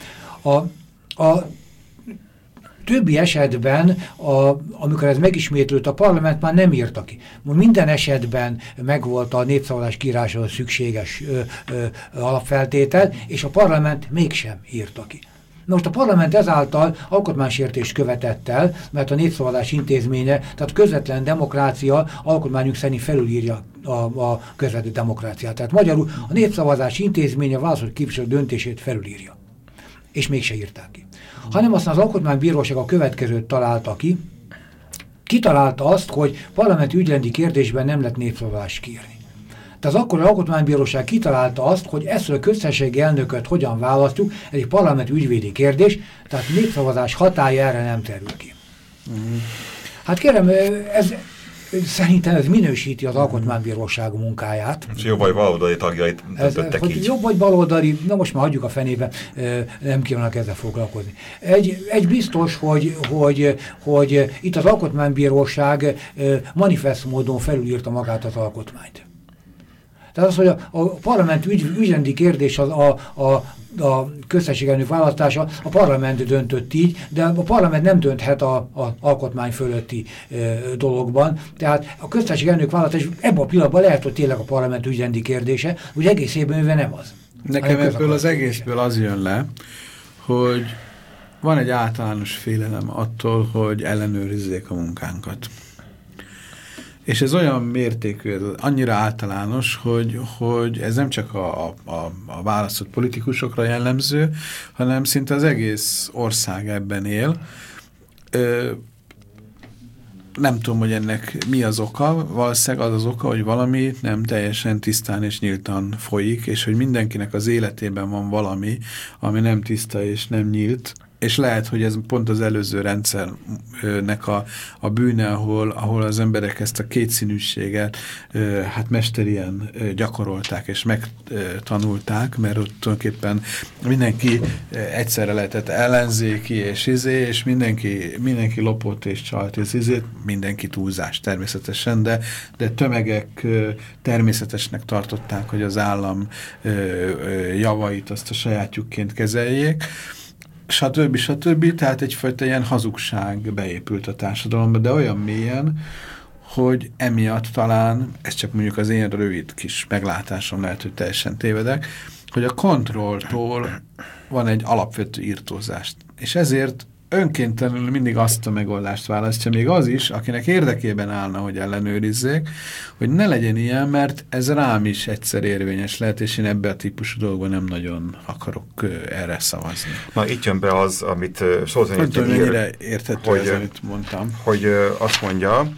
A többi esetben, amikor ez megismétlődött, a parlament már nem írta ki. Minden esetben megvolt a népszavazás kiírásához szükséges alapfeltétel, és a parlament mégsem írta ki. Most a parlament ezáltal alkotmánysértést követett el, mert a népszavazás intézménye, tehát közvetlen demokrácia alkotmányunk szerint felülírja a közvetlen demokráciát. Tehát magyarul a népszavazás intézménye a választott képviselő döntését felülírja. És mégse írták ki. Hanem aztán az Alkotmánybíróság a következőt találta ki, kitalálta azt, hogy parlamenti ügyrendi kérdésben nem lehet népszavazást kiírni. Tehát az akkori Alkotmánybíróság kitalálta azt, hogy ezt a köztársasági elnököt hogyan választjuk, ez egy parlamenti ügyvédi kérdés, tehát népszavazás hatálya erre nem terül ki. Hát kérem, szerintem ez minősíti az Alkotmánybíróság munkáját. És jobb vagy baloldali tagjait döntöttek így. Jobb vagy baloldali, na most már hagyjuk a fenébe, nem kívánnak ezzel foglalkozni. Egy biztos, hogy itt az Alkotmánybíróság manifest módon felülírta magát az alkotmányt. Tehát az, hogy a parlament ügyrendi kérdés a köztársasági elnök választása, a parlament döntött így, de a parlament nem dönthet az alkotmány fölötti dologban. Tehát a köztársasági elnök választás ebben a pillanatban lehet, hogy tényleg a parlament ügyrendi kérdése, úgy egész évben nem az. Nekem ebből az egészből az jön le, hogy van egy általános félelem attól, hogy ellenőrizzék a munkánkat. És ez olyan mértékű, annyira általános, hogy ez nem csak a választott politikusokra jellemző, hanem szinte az egész ország ebben él. Nem tudom, hogy ennek mi az oka, valószínűleg az az oka, hogy valami nem teljesen tisztán és nyíltan folyik, és hogy mindenkinek az életében van valami, ami nem tiszta és nem nyílt, és lehet, hogy ez pont az előző rendszernek a bűne, ahol az emberek ezt a kétszínűséget hát mesterien gyakorolták és megtanulták, mert ott tulajdonképpen mindenki egyszerre lehetett ellenzéki és mindenki lopott és csalt és mindenki túlzás természetesen, de tömegek természetesnek tartották, hogy az állam javait azt a sajátjukként kezeljék, stb. Tehát egyfajta ilyen hazugság beépült a társadalomba, de olyan mélyen, hogy emiatt talán, ez csak mondjuk az én rövid kis meglátásom, lehet, hogy teljesen tévedek, hogy a kontrolltól van egy alapvető irtózást. És ezért önkéntelenül mindig azt a megoldást választja, még az is, akinek érdekében állna, hogy ellenőrizzék, hogy ne legyen ilyen, mert ez rám is egyszer érvényes lehet, és én ebbe a típusú dolgokban nem nagyon akarok erre szavazni. Na, itt jön be az, amit Solzhenitsyn ír, érthető hogy, ez, amit mondtam. Hogy azt mondja,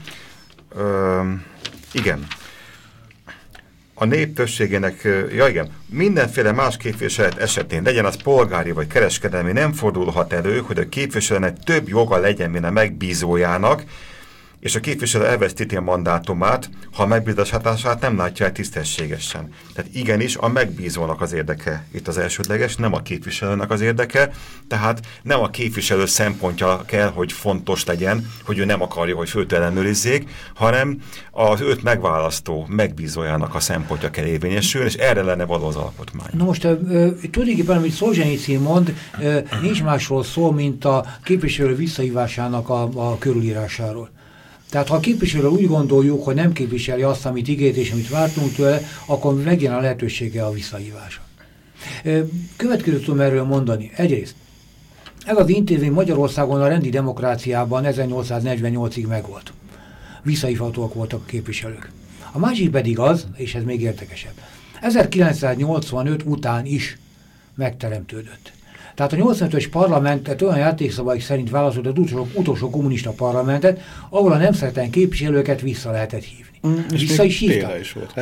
igen, a nép többségének, mindenféle más képviselet esetén, legyen az polgári vagy kereskedelmi, nem fordulhat elő, hogy a képviselőnek több joga legyen, mint a megbízójának, és a képviselő elvesztíti a mandátumát, ha a megbízás hatását nem látja el tisztességesen. Tehát igenis a megbízónak az érdeke itt az elsődleges, nem a képviselőnek az érdeke, tehát nem a képviselő szempontja kell, hogy fontos legyen, hogy ő nem akarja, hogy főt ellenőrizzék, hanem az őt megválasztó megbízójának a szempontja kell érvényesülni, és erre lenne való az alkotmány. Na most tulajdonképpen, amit Solzhenitsyn mond, nincs másról szó, mint a képviselő visszahívásának a körülírásáról. Tehát ha a képviselő úgy gondoljuk, hogy nem képviseli azt, amit ígért és amit vártunk tőle, akkor megjön a lehetősége a visszahívása. Következőt tudom erről mondani. Egyrészt, ez az intézmény Magyarországon a rendi demokráciában 1848-ig megvolt. Visszahívhatóak voltak a képviselők. A másik pedig az, és ez még érdekesebb, 1985 után is megteremtődött. Tehát a 85-ös parlamentet olyan játékszabályok szerint választott az utolsó kommunista parlamentet, ahol a nemzetlen képviselőket vissza lehetett hívni. Vissza is hívtak.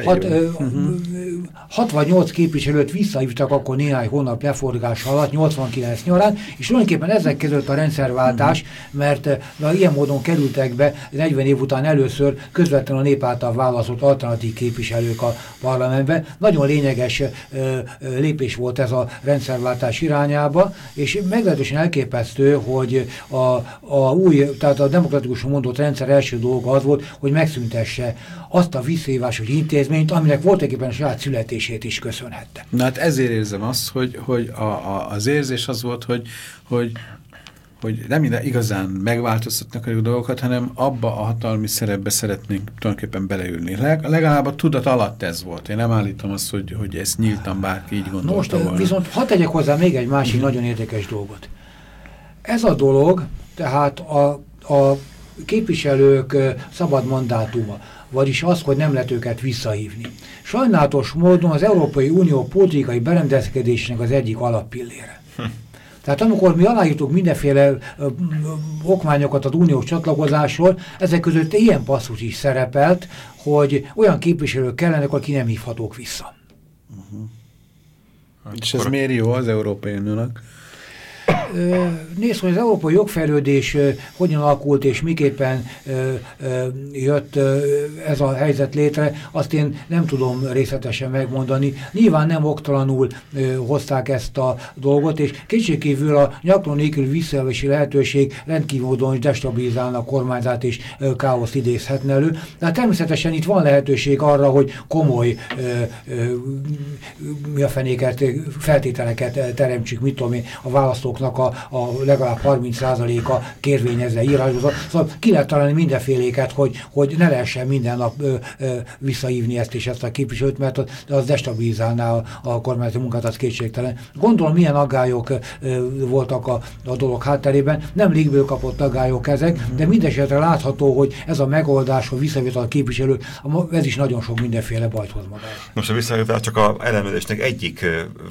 68 képviselőt visszahívtak akkor néhány hónap leforgás alatt, 89 nyarán, és tulajdonképpen ezek között a rendszerváltás, mert ilyen módon kerültek be 40 év után először közvetlenül a nép által választott alternatív képviselők a parlamentbe. Nagyon lényeges lépés volt ez a rendszerváltás irányába, és meglehetősen elképesztő, hogy tehát a demokratikusan mondott rendszer első dolga az volt, hogy megszüntesse azt a visszahívásos intézményt, aminek voltaképpen a saját születését is köszönhette. Na hát ezért érzem azt, hogy az érzés az volt, hogy nem igazán megváltoztatnak a dolgokat, hanem abba a hatalmi szerepbe szeretnénk tulajdonképpen beleülni. Legalább a tudat alatt ez volt. Én nem állítom azt, hogy ezt nyíltan bárki így gondolta volna. Viszont hadd tegyek hozzá még egy másik nagyon érdekes dolgot. Ez a dolog, tehát a képviselők szabad mandátuma, vagyis az, hogy nem lehet őket visszahívni. Sajnálatos módon az Európai Unió politikai berendezkedésének az egyik alappillére. Tehát amikor mi aláírtuk mindenféle okmányokat az uniós csatlakozásról, ezek között ilyen passzus is szerepelt, hogy olyan képviselők kellenek, akik nem hívhatók vissza. És ez miért jó az Európai Uniónak? Nézd, hogy az európai jogfejlődés hogyan alakult és miképpen jött ez a helyzet létre, azt én nem tudom részletesen megmondani. Nyilván nem oktalanul hozták ezt a dolgot, és kétségkívül a nyakló nélkül visszajövési lehetőség rendkívül módon destabilizálna a kormányzát és káoszt idézhetne elő. De természetesen itt van lehetőség arra, hogy komoly feltételeket teremtsük, mit tudom én, a választóknak a legalább 30%-a kérvényezze írásba. Szóval ki lehet találni mindenféléket, hogy ne lehessen minden nap visszahívni ezt és ezt a képviselőt, mert az destabilizálná a kormányzati munkát, az kétségtelen. Gondolom, milyen aggályok voltak a dolog hátterében. Nem légből kapott aggályok ezek, de mindesetre látható, hogy ez a megoldás, hogy visszavétel a képviselő, ez is nagyon sok mindenféle bajt hoz magára. Most a visszavétel csak a ellenőrzésnek egyik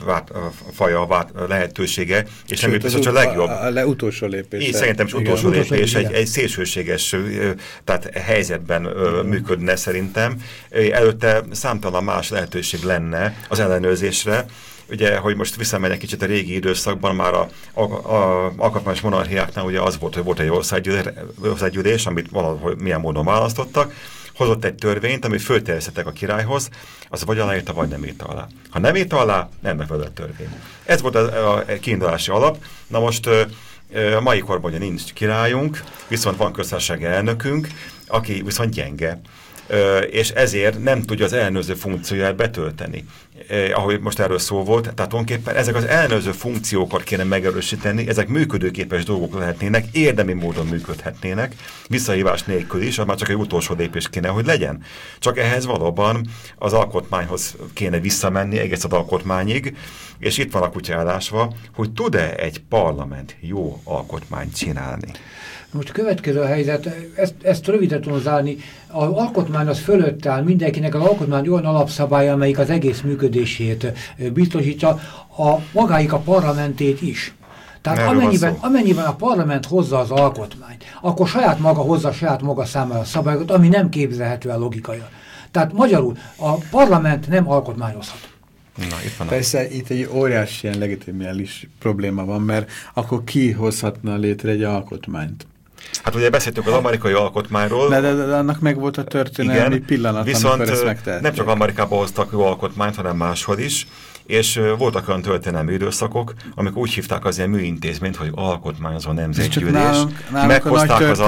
faja lehetősége, és nem ez a legjobb. A utolsó lépés. Én szerintem is utolsó lépés, egy szélsőséges tehát helyzetben működne szerintem. Előtte számtalan más lehetőség lenne az ellenőrzésre. Ugye, hogy most visszamegyek kicsit a régi időszakban, már a alkotmányos monarchiáknál ugye az volt, hogy volt egy országgyűlés, amit valahogy milyen módon választottak, hozott egy törvényt, amit fölterjesztettek a királyhoz, az vagy aláírta, vagy nem írta alá. Ha nem írta alá, nem megfelelő törvény. Ez volt a kiindulási alap. Na most a mai korban ugye nincs királyunk, viszont van köztársasági elnökünk, aki viszont gyenge. És ezért nem tudja az ellenőrző funkcióját betölteni. Ahogy most erről szó volt, tehát tulajdonképpen ezek az ellenőrző funkciókat kéne megerősíteni, ezek működőképes dolgok lehetnének, érdemi módon működhetnének, visszahívás nélkül is, az már csak egy utolsó lépés kéne, hogy legyen. Csak ehhez valóban az alkotmányhoz kéne visszamenni, egész az alkotmányig, és itt van a kutya állásva, hogy tud-e egy parlament jó alkotmányt csinálni. Most a következő a helyzet, ezt röviden tudom zárni, az alkotmány az fölött áll, mindenkinek az alkotmány olyan alapszabálya, amelyik az egész működését biztosítja, magáik a parlamentét is. Tehát amennyiben a parlament hozza az alkotmányt, akkor saját maga hozza saját maga számára a szabályokat, ami nem képzelhető el logikailag. Tehát magyarul a parlament nem alkotmányozhat. Na, persze itt egy óriási ilyen legitimális probléma van, mert akkor ki hozhatna létre egy alkotmányt? Hát ugye beszéltünk az amerikai alkotmányról. De annak meg volt a történelmi pillanat, viszont amikor ezt megtehették. Nem csak Amerikában hoztak jó alkotmányt, hanem máshol is, és voltak olyan történelmi időszakok, amikor úgy hívták az ilyen műintézményt, hogy alkotmányozó nemzetgyűlés. Meghozták az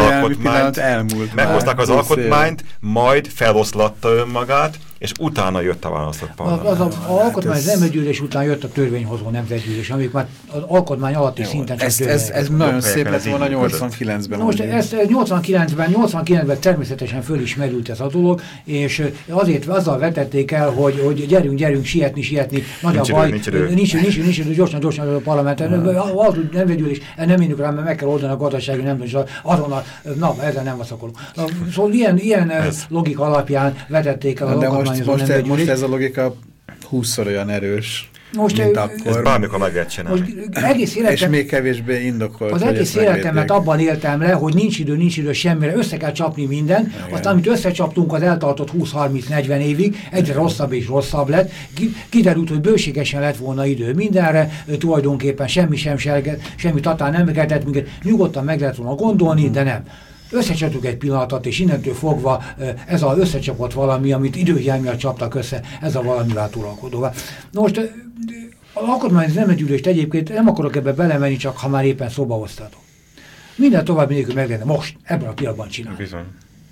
alkotmányt, majd feloszlatta önmagát, és utána jött a választott parlament. Az alkotmány nemzetgyűlés után jött a törvényhozó nemzetgyűlés, amik már az alkotmány alatti szinten csak ez nagyon szép lett volna 89-ben. Most ezt 89-ben természetesen föl is merült ez a dolog, és azért azzal vetették el, hogy gyerünk, sietni, nagy a baj, nincs idő, gyorsan a parlamenten, nemzetgyűlés, nem indul rá, mert meg kell oldani a gazdasági nemzetgyűlés, azonnal, ezzel nem vaszakolunk. Szóval ilyen logika alapján vetették el az alkotmány. Most ez a logika 20-szor olyan erős. mint akkor. Ez bármikor meg lehet csinálni. Egész életem, és még kevésbé indokolt. Az egész életemet abban éltem le, hogy nincs idő semmire, össze kell csapni mindent, aztán amit összecsaptunk, az eltartott 20-30-40 évig, egyre rosszabb és rosszabb lett. Kiderült, hogy bőségesen lett volna idő mindenre, tulajdonképpen semmi tatán nem kellett minket, nyugodtan meg lehet volna gondolni, de nem. Összecsaptuk egy pillanatot, és innentől fogva ez az összecsapott valami, amit időhiány miatt csaptak össze, ez a valamivel uralkodóvá. Most az alkotmányos nemzetgyűlést egyébként nem akarok ebbe belemenni, csak ha már éppen szóba hoztatok. Minden további nélkül meg lehetne most, ebben a pillanatban csinálni. Bizony.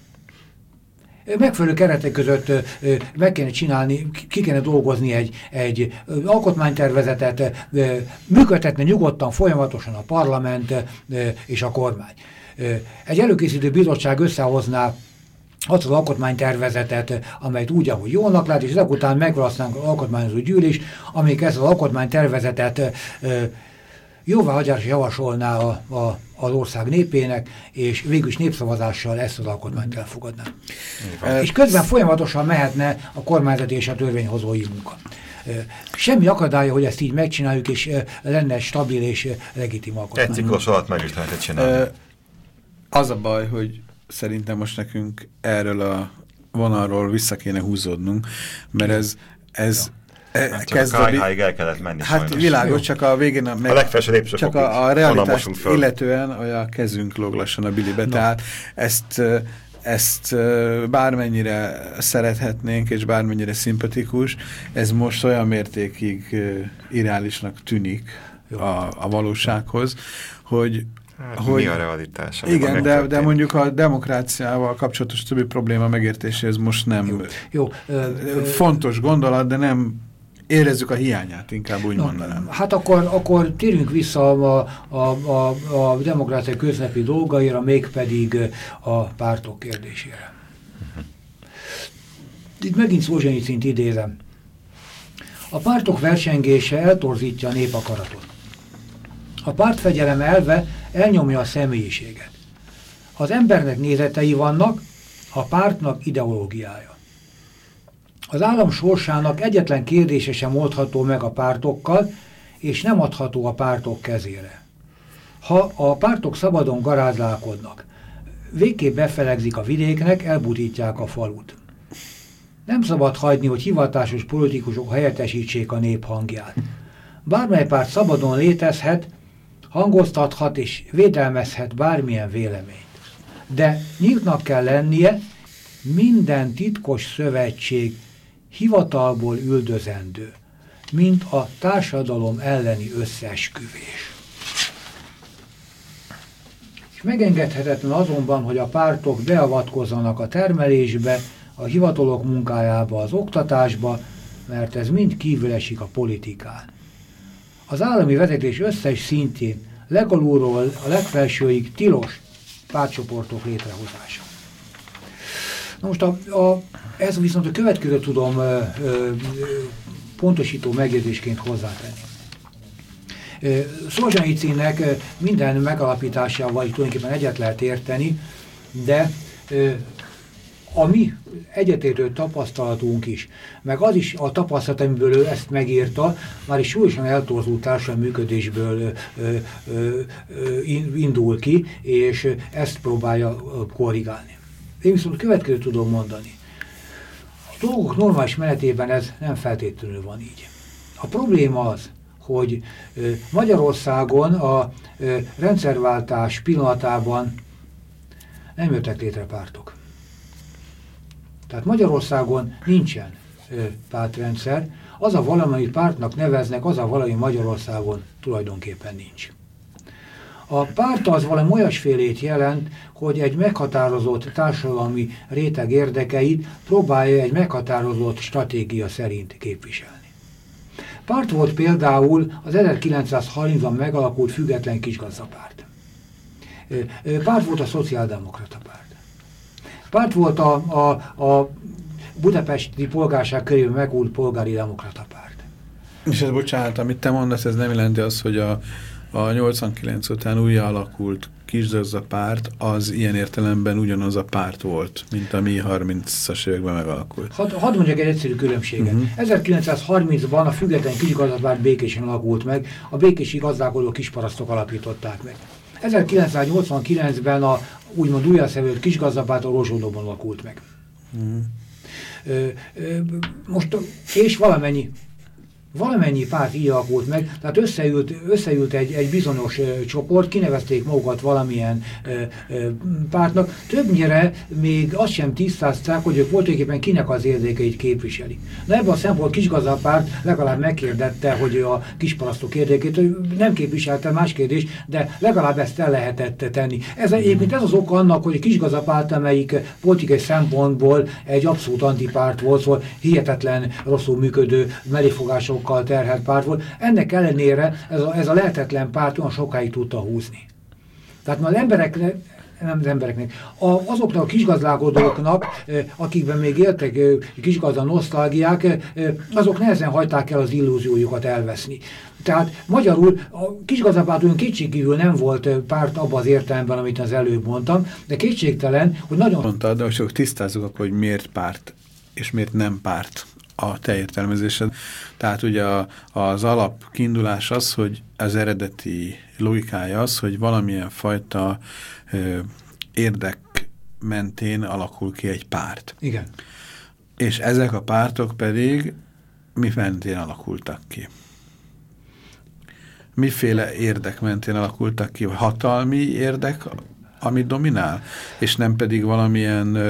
Megfelelő keretek között meg kéne csinálni, ki kéne dolgozni egy alkotmánytervezetet, működtetne nyugodtan, folyamatosan a parlament és a kormány. Egy előkészítő bizottság összehozná azt az alkotmánytervezetet, amelyet úgy, ahogy jónak lát, és ezek után megválasztanánk az alkotmányozó gyűlés, amelyik ezt az alkotmánytervezetet jóváhagyásra javasolná az ország népének, és végül is népszavazással ezt az alkotmányt elfogadná. És közben folyamatosan mehetne a kormányzati és a törvényhozói munka. Semmi akadálya, hogy ezt így megcsináljuk, és lenne stabil és legitim alkotmány. Egy ciklus alatt meg is lehetett csinálni. Az a baj, hogy szerintem most nekünk erről a vonalról vissza kéne húzódnunk, mert ez Kájháig el kellett menni. Hát sajnos. Világos, csak a végén a legfelső lépcsőfokig. Csak a realitást illetően a kezünk lóg lassan a bilibe. Tehát ezt bármennyire szerethetnénk, és bármennyire szimpatikus, ez most olyan mértékig irreálisnak tűnik a valósághoz, hogy mi a realitás? Igen, de mondjuk a demokráciával kapcsolatos többi probléma megértéséhez most nem jó. Fontos gondolat, de nem érezzük a hiányát, inkább úgy mondanám. Hát akkor térjünk vissza a demokrácia köznapi dolgaira, mégpedig a pártok kérdésére. Itt megint Szolzsenyicint idézem. A pártok versengése eltorzítja a népakaratot. A pártfegyelem elve elnyomja a személyiséget. Az embernek nézetei vannak, a pártnak ideológiája. Az állam sorsának egyetlen kérdése sem oldható meg a pártokkal, és nem adható a pártok kezére. Ha a pártok szabadon garázlálkodnak, végképp befelegzik a vidéknek, elbutítják a falut. Nem szabad hagyni, hogy hivatásos politikusok helyettesítsék a nép hangját. Bármely párt szabadon létezhet, hangoztathat és védelmezhet bármilyen véleményt. De nyíltnak kell lennie, minden titkos szövetség hivatalból üldözendő, mint a társadalom elleni összeesküvés. És megengedhetetlen azonban, hogy a pártok beavatkozzanak a termelésbe, a hivatalok munkájába, az oktatásba, mert ez mind kívül esik a politikán. Az állami vezetés összes szintjén, legalulról a legfelsőig tilos pártcsoportok létrehozása. Na most ez viszont a következő tudom pontosító megjegyzésként hozzátenni. Szolzsenyicinnek minden megalapításával tulajdonképpen egyet lehet érteni, de a mi egyetértő tapasztalatunk is, meg az is a tapasztalat, amiből ő ezt megírta, már is súlyosan eltorzult társadalmi működésből indul ki, és ezt próbálja korrigálni. Én viszont a következőt tudom mondani. A dolgok normális menetében ez nem feltétlenül van így. A probléma az, hogy Magyarországon a rendszerváltás pillanatában nem jöttek létre pártok. Tehát Magyarországon nincsen pártrendszer, az a valami, amit pártnak neveznek, az a valami Magyarországon tulajdonképpen nincs. A párt az valami olyasfélét jelent, hogy egy meghatározott társadalmi réteg érdekeit próbálja egy meghatározott stratégia szerint képviselni. Párt volt például az 1930-ban megalakult független kisgazdapárt. Párt volt a szociáldemokrata párt. Párt volt a budapesti polgárság körül megújult polgári demokrata párt. És ez bocsánat, amit te mondasz, ez nem jelenti azt, hogy a 89 után újra alakult Kisgazda párt az ilyen értelemben ugyanaz a párt volt, mint ami 30-as években megalakult. Hadd mondjak egy egyszerű különbséget. 1930-ban a független kisgazdapárt Békésen alakult meg, a békési gazdálkodó kisparasztok alapították meg. 1989-ben a úgymond újjászevült kisgazdapárt a Rozsódóban alakult meg. Most, és valamennyi párt így alakult meg, tehát összeült egy bizonyos csoport, kinevezték magukat valamilyen pártnak, többnyire még azt sem tisztázták, hogy ők voltaképpen kinek az érdekeit képviseli. Na ebben a szempontból kisgazdapárt legalább megkérdette, hogy ő a kisparasztok érdekét, ő nem képviselte, más kérdés, de legalább ezt el lehetett tenni. Egyébként ez az oka annak, hogy a kisgazdapárt, amelyik politikai szempontból egy abszolút antipárt volt, szóval hihetetlen rosszul működő melléfogásokkal terhelt párt volt. Ennek ellenére ez a lehetetlen párt olyan sokáig tudta húzni. Tehát már azoknak a kisgazdálkodóknak, akikben még éltek kisgazda nosztalgiák, azok nehezen hagyták el az illúziójukat elveszni. Tehát magyarul a kisgazdapárt olyan kétségkívül nem volt párt abban az értelemben, amit az előbb mondtam, de kétségtelen, hogy nagyon... Mondtad, de most tisztázzuk akkor, hogy miért párt és miért nem párt a te értelmezésed. Tehát ugye az alap kiindulás az, hogy az eredeti logikája az, hogy valamilyen fajta érdek mentén alakul ki egy párt. Igen. És ezek a pártok pedig mi mentén alakultak ki? Miféle érdek mentén alakultak ki? Hatalmi érdek, ami dominál? És nem pedig valamilyen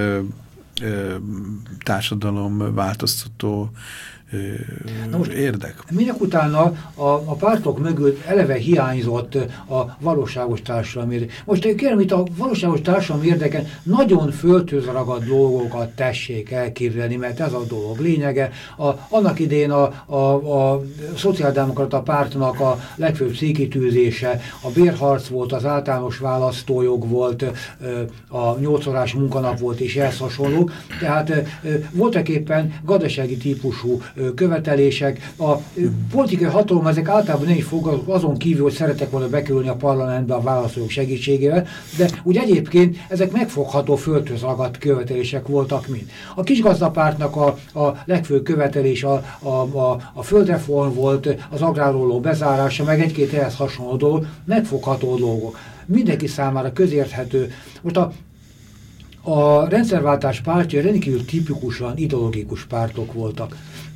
társadalom változtató érdek. Minek utána a pártok mögött eleve hiányzott a valóságos társadalmi érdek. Most kérem, itt a valóságos társadalmi érdeken nagyon földhöz ragadt dolgokat tessék elképzelni, mert ez a dolog lényege. Annak idején a szociáldemokrata pártnak a legfőbb célkitűzése a bérharc volt, az általános választójog volt, a 8 órás munkanap volt és ehhez hasonló. Tehát voltak éppen gazdasági típusú követelések. A politikai hatalom ezek általában nem is fog azon kívül, hogy szeretek volna bekerülni a parlamentbe a választók segítségével, de úgy egyébként ezek megfogható földhöz ragadt követelések voltak mind. A kisgazdapártnak a legfőbb követelés a földreform volt, az agrárróló bezárása, meg egy-két ehhez hasonló dolog, megfogható dolgok. Mindenki számára közérthető. Most a rendszerváltás pártja rendkívül tipikusan ideológikus pártok voltak.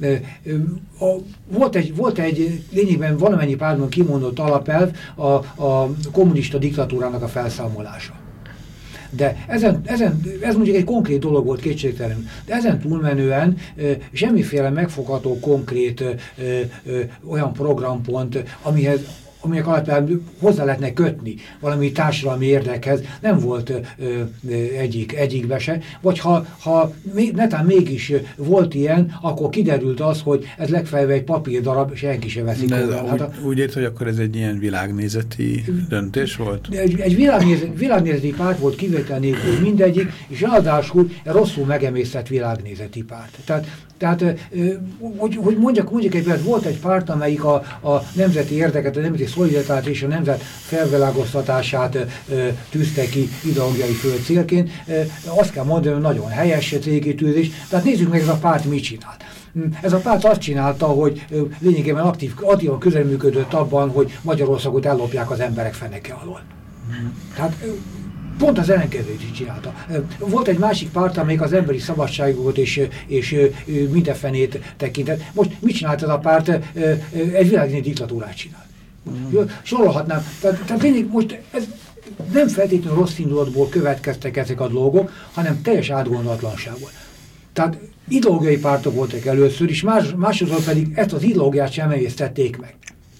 Volt egy lényegben valamennyi pártban kimondott alapelv a kommunista diktatúrának a felszámolása. De ez mondjuk egy konkrét dolog volt kétségtelenül. De ezen túlmenően semmiféle megfogható konkrét olyan programpont, aminek alapján hozzá lehetne kötni valami társadalmi érdekhez, nem volt egyikbe se. Vagy ha netán mégis volt ilyen, akkor kiderült az, hogy ez legfeljebb egy papírdarab, senki se veszik oda. Úgy ért, hogy akkor ez egy ilyen világnézeti döntés volt? Egy világnézeti párt volt kivétel nélkül mindegyik, és ráadásul rosszul megemésztett világnézeti párt. Tehát, hogy mondjak egy példát, volt egy párt, amelyik a nemzeti érdeket, a nemzeti szolidaritást és a nemzet felvilágoztatását tűzte ki ideológiai fő célként. Azt kell mondani, hogy nagyon helyes célkitűzés. Tehát nézzük meg, ez a párt mit csinált. Ez a párt azt csinálta, hogy lényegében aktívan közreműködött abban, hogy Magyarországot ellopják az emberek feneke alól. Tehát pont az ellenkezőt csinálta. Volt egy másik párt, amelyik az emberi szabadságokat és mindenfenét tekintett. Most mit csinált ez a párt? Egy világnézeti diktatúrát csinált. Sorolhatnám. Tehát tényleg most ez nem feltétlenül rossz indulatból következtek ezek a dolgok, hanem teljes átgondolatlanságból. Tehát ideológiai pártok voltak először, és másodszor pedig ezt az ideológiát sem emésztették meg.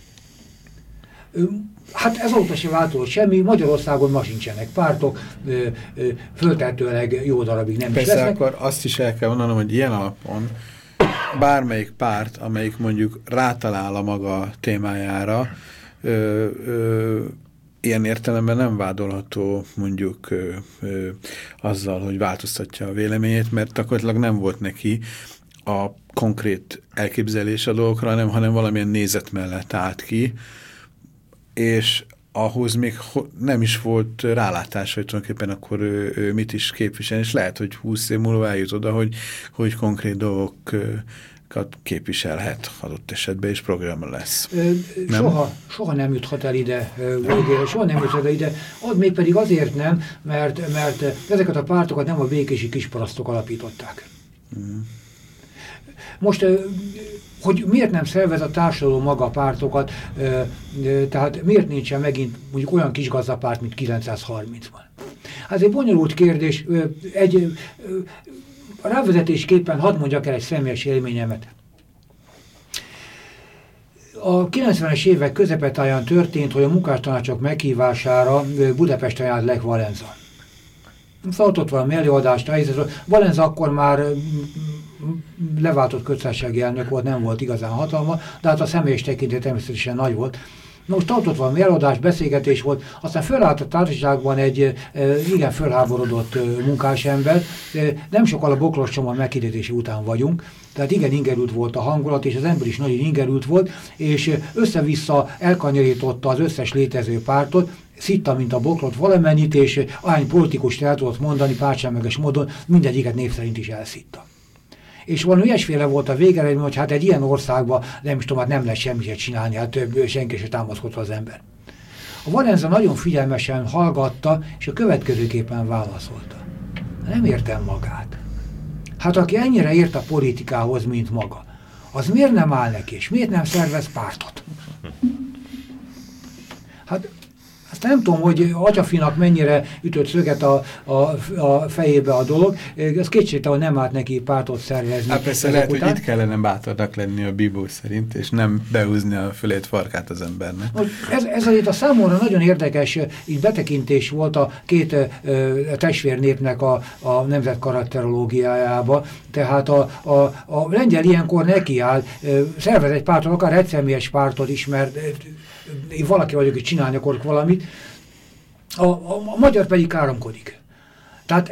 Hát ezóta sem változott semmi, Magyarországon ma sincsenek pártok, föltehetőleg jó darabig nem persze, is lesznek. Akkor azt is el kell mondanom, hogy ilyen alapon bármelyik párt, amelyik mondjuk rátalál a maga témájára, ilyen értelemben nem vádolható mondjuk azzal, hogy változtatja a véleményét, mert gyakorlatilag nem volt neki a konkrét elképzelés a dolgokra, hanem valamilyen nézet mellett állt ki, és ahhoz még nem is volt rálátás, hogy tulajdonképpen akkor ő mit is képvisel, és lehet, hogy 20 év múlva eljut oda, hogy konkrét képviselhet adott esetben, és program lesz. Soha nem juthat el ide végére, soha nem juthat el ide, mégpedig azért nem, mert ezeket a pártokat nem a békési kisparasztok alapították. Most, hogy miért nem szervez a társadalom maga a pártokat, tehát miért nincsen megint mondjuk olyan kis gazdapárt, mint 930-ban? Hát egy bonyolult kérdés, rávezetésképpen hadd mondjak el egy személyes élményemet. A 90-es évek közepetáján történt, hogy a munkástanácsok meghívására Budapesten járt Lech Valenza. Tartott valami előadást, Valenza akkor már leváltott köztársasági elnök volt, nem volt igazán hatalma, de hát a személyes tekintet természetesen nagy volt. Most tartott valami előadás, beszélgetés volt, aztán fölállt a társaságban egy igen fölháborodott munkásember, nem sokkal a Bokros csomag meghirdetése után vagyunk, tehát igen ingerült volt a hangulat, és az ember is nagyon ingerült volt, és össze-vissza elkanyarította az összes létező pártot, szitta, mint a bokrot valamennyit, és ahány politikust el tudott mondani pártsemleges módon, mindegyiket név szerint is elszitta. És valami ilyesféle volt a végeredmény, hogy hát egy ilyen országban nem is tudom, hát nem lehet semmit csinálni, hát senki se támaszkodta az ember. A Valenza nagyon figyelmesen hallgatta, és a következőképpen válaszolta. Nem értem magát. Hát aki ennyire ért a politikához, mint maga, az miért nem áll neki, és miért nem szervez pártot? Hát azt nem tudom, hogy Atyafinak mennyire ütött szöget a fejébe a dolog, ez kétségtelen, hogy nem állt neki pártot szervezni. Hát persze lehet, hogy itt kellene bátornak lenni a Bibó szerint, és nem behúzni a fölét farkát az embernek. Ez azért a számomra nagyon érdekes így betekintés volt a két testvérnépnek a nemzet karakterológiájába. Tehát a lengyel ilyenkor nekiáll, szervez egy pártot, akár egyszemélyes pártot is, mert én valaki vagyok, hogy csinálni akarok valamit, a magyar pedig káromkodik. Tehát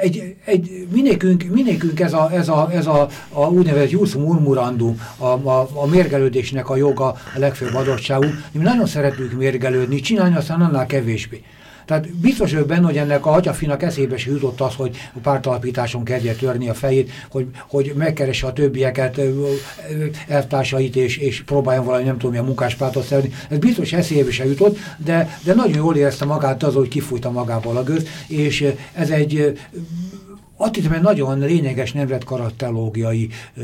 minékünk ez a úgynevezett jus murmurandum, a mérgelődésnek a joga a legfőbb adottságú. Mi nagyon szeretünk mérgelődni, csinálni aztán annál kevésbé. Tehát biztos vagyok benne, hogy ennek a Atyafinak eszébe se jutott az, hogy a pártalapításon kezdje törni a fejét, hogy megkeresse a többieket, elvtársait, és próbáljon valami, nem tudom, milyen munkáspártot szervezni. Ez biztos eszébe se jutott, de nagyon jól érezte magát az, hogy kifújta magából a gőz, és ez egy azt hiszem, egy nagyon lényeges nemzetkarakterológiai